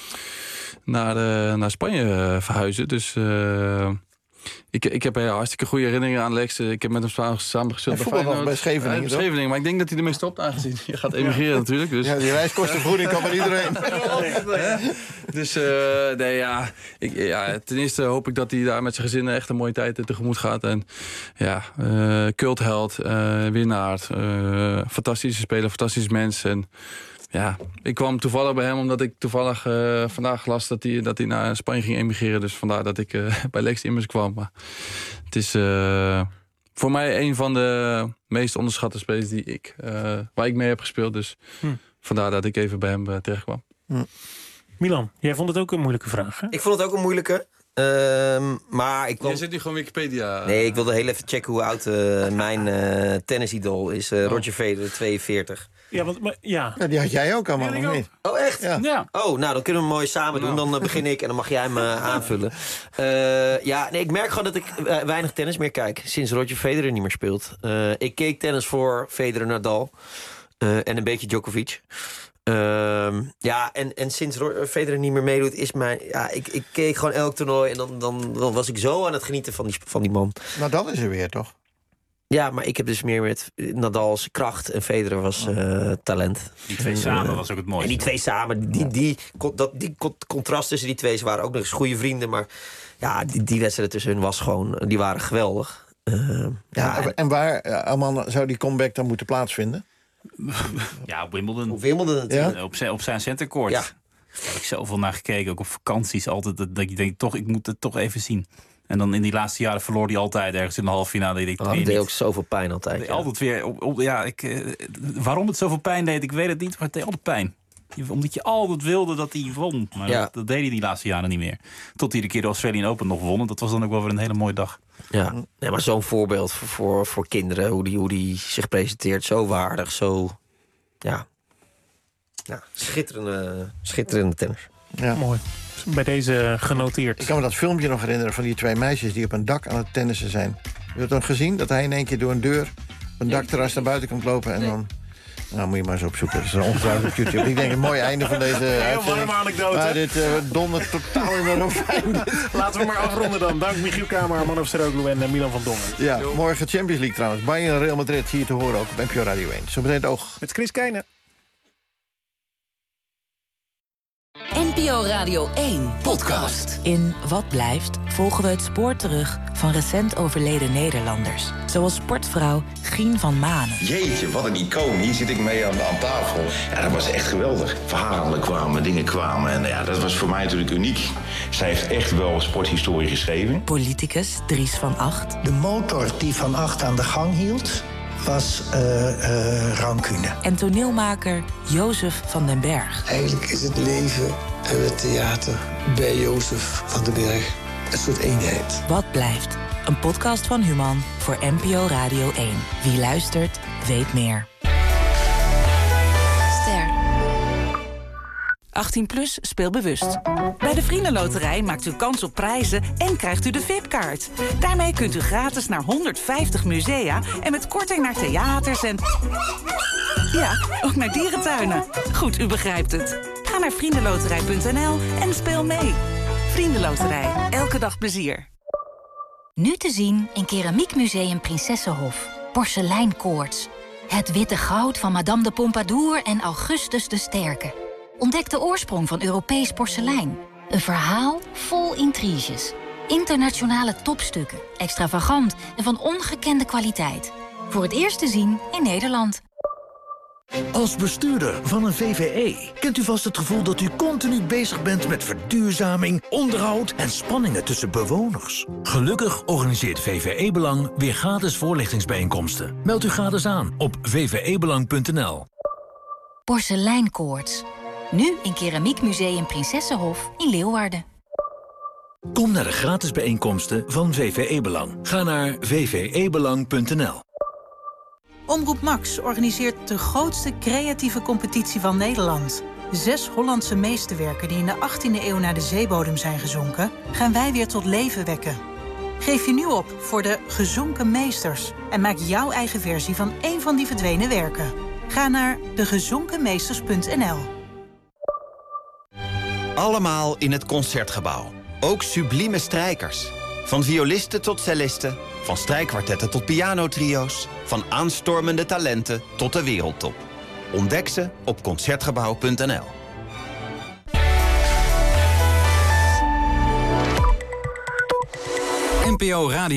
Speaker 11: naar, de, naar Spanje uh, verhuizen. Dus. Uh, Ik, ik heb een hartstikke goede herinneringen aan Lex. Ik heb met hem samen gespeeld bij Feyenoord.
Speaker 5: bij Scheveningen,
Speaker 11: ja, bij Scheveningen. Maar ik denk dat hij ermee stopt, aangezien je gaat emigreren ja. natuurlijk. Dus.
Speaker 5: Ja, die reiskostenvergoeding kan bij iedereen.
Speaker 11: Ja. Dus uh, nee, ja, ik, ja, ten eerste hoop ik dat hij daar met zijn gezin echt een mooie tijd tegemoet gaat. En ja, uh, cultheld, uh, winnaar, uh, fantastische speler, fantastisch mens. En ja, ik kwam toevallig bij hem omdat ik toevallig uh, vandaag las dat hij, dat hij naar Spanje ging emigreren. Dus vandaar dat ik uh, bij Lex Immers kwam. Maar het is uh, voor mij een van de meest onderschatte spelers die ik, uh, waar ik mee heb gespeeld. Dus hm. vandaar dat ik even bij hem uh, terecht kwam.
Speaker 4: Hm. Milan, jij vond het ook een moeilijke vraag, hè?
Speaker 9: Ik vond het ook een moeilijke. Uh, maar ik kwam...
Speaker 11: Je zit nu gewoon Wikipedia.
Speaker 9: Nee, ik wilde heel even checken hoe oud uh, mijn uh, tennisidool is. Uh, Roger Federer, tweeënveertig.
Speaker 4: Ja, want maar, ja.
Speaker 5: ja, die had jij ook allemaal, ja, nog niet?
Speaker 9: Oh, echt?
Speaker 5: Ja.
Speaker 9: ja. Oh, nou, dan kunnen we hem mooi samen doen. Dan uh, begin ik en dan mag jij hem uh, aanvullen. Uh, ja, nee, ik merk gewoon dat ik uh, weinig tennis meer kijk. Sinds Roger Federer niet meer speelt. Uh, ik keek tennis voor Federer, Nadal. Uh, en een beetje Djokovic. Uh, ja, en, en sinds Federer niet meer meedoet, is mijn. Ja, ik, ik keek gewoon elk toernooi en dan, dan, dan was ik zo aan het genieten van die, van die man.
Speaker 5: Nadal is er weer, toch?
Speaker 9: Ja, maar ik heb dus meer met Nadal's kracht en Federer was uh, talent.
Speaker 8: Die twee en, samen uh, was ook het mooiste.
Speaker 9: En die twee samen, die, die, die, dat, die contrast tussen die twee, ze waren ook nog eens goede vrienden, maar ja, die, die wedstrijden tussen hun was gewoon, die waren geweldig. Uh,
Speaker 5: ja, en, en waar, uh, Arman, zou die comeback dan moeten plaatsvinden?
Speaker 8: Ja, op Wimbledon.
Speaker 9: Op Wimbledon natuurlijk.
Speaker 8: Ja? Op zijn, op zijn centercourt.
Speaker 9: Ja.
Speaker 8: Daar heb ik zoveel naar gekeken. Ook op vakanties altijd. Dat, dat je denkt, toch, ik moet het toch even zien. En dan in die laatste jaren verloor hij altijd ergens in de halve finale. Ik
Speaker 9: oh, dat deed ook zoveel pijn altijd.
Speaker 8: Ja. Altijd weer. Op, op, ja, ik, uh, waarom het zoveel pijn deed, ik weet het niet. Maar het deed altijd pijn. Omdat je altijd wilde dat hij won. Maar ja. dat, dat deed hij die laatste jaren niet meer. Tot hij de keer de Australian Open nog won. Dat was dan ook wel weer een hele mooie dag.
Speaker 9: Ja, nee, maar zo'n voorbeeld voor, voor, voor kinderen. Hoe die, hoe die zich presenteert. Zo waardig, zo... Ja, ja schitterende, schitterende tennis.
Speaker 5: Ja.
Speaker 4: Mooi. Bij deze genoteerd.
Speaker 5: Ik kan me dat filmpje nog herinneren van die twee meisjes die op een dak aan het tennissen zijn. Heb je het dan gezien? Dat hij in één keer door een deur op een dakterras naar buiten komt lopen en nee. dan Nou, moet je maar eens opzoeken. Dat is ongetwijfeld op YouTube. Ik denk een mooi einde van deze
Speaker 4: Heel warme anekdote.
Speaker 5: Maar dit uh, dondert totaal in de rovijn.
Speaker 4: Laten we maar afronden dan. Dank Michiel Kamer, Arman Afsaroglu en Milan van Dongen.
Speaker 5: Ja, morgen Champions League trouwens. Bayern Real Madrid, hier te horen ook op N P O Radio één. Zo meteen het oog.
Speaker 4: Met Chris Keijnen.
Speaker 27: N P O Radio één podcast. In Wat blijft volgen we het spoor terug van recent overleden Nederlanders. Zoals sportvrouw Gien van Manen.
Speaker 20: Jeetje, wat een icoon. Hier zit ik mee aan, aan tafel. Ja, dat was echt geweldig. Verhalen kwamen, dingen kwamen. En ja, dat was voor mij natuurlijk uniek. Zij heeft echt wel sporthistorie geschreven.
Speaker 27: Politicus Dries van Acht.
Speaker 21: De motor die Van Acht aan de gang hield was uh, uh, rancune.
Speaker 27: En toneelmaker Jozef van den Berg.
Speaker 22: Eigenlijk is het leven en het theater bij Jozef van den Berg een soort eenheid.
Speaker 27: Wat blijft? Een podcast van Human voor N P O Radio één. Wie luistert, weet meer. Ster. achttien plus, speel bewust. Bij de Vriendenloterij maakt u kans op prijzen en krijgt u de V I P-kaart. Daarmee kunt u gratis naar honderdvijftig musea en met korting naar theaters en... ja, ook naar dierentuinen. Goed, u begrijpt het. Ga naar vriendenloterij punt n l en speel mee. Vriendenloterij, elke dag plezier.
Speaker 23: Nu te zien in Keramiekmuseum Prinsessenhof. Porseleinkoorts. Het witte goud van Madame de Pompadour en Augustus de Sterke. Ontdek de oorsprong van Europees porselein. Een verhaal vol intriges. Internationale topstukken. Extravagant en van ongekende kwaliteit. Voor het eerst te zien in Nederland.
Speaker 24: Als bestuurder van een V V E kent u vast het gevoel dat u continu bezig bent met verduurzaming, onderhoud en spanningen tussen bewoners. Gelukkig organiseert V V E Belang weer gratis voorlichtingsbijeenkomsten. Meld u gratis aan op v v e belang punt n l.
Speaker 23: Porseleinkoorts. Nu in Keramiekmuseum Prinsessenhof in Leeuwarden.
Speaker 24: Kom naar de gratis bijeenkomsten van V V E Belang. Ga naar v v e belang punt n l.
Speaker 25: Omroep Max organiseert de grootste creatieve competitie van Nederland. Zes Hollandse meesterwerken die in de achttiende eeuw naar de zeebodem zijn gezonken, gaan wij weer tot leven wekken. Geef je nu op voor de Gezonken Meesters en maak jouw eigen versie van één van die verdwenen werken. Ga naar de gezonken meesters punt n l.
Speaker 26: Allemaal in het Concertgebouw. Ook sublieme strijkers. Van violisten tot cellisten, van strijkkwartetten tot pianotrio's, van aanstormende talenten tot de wereldtop. Ontdek ze op concertgebouw punt n l.
Speaker 1: N P O Radio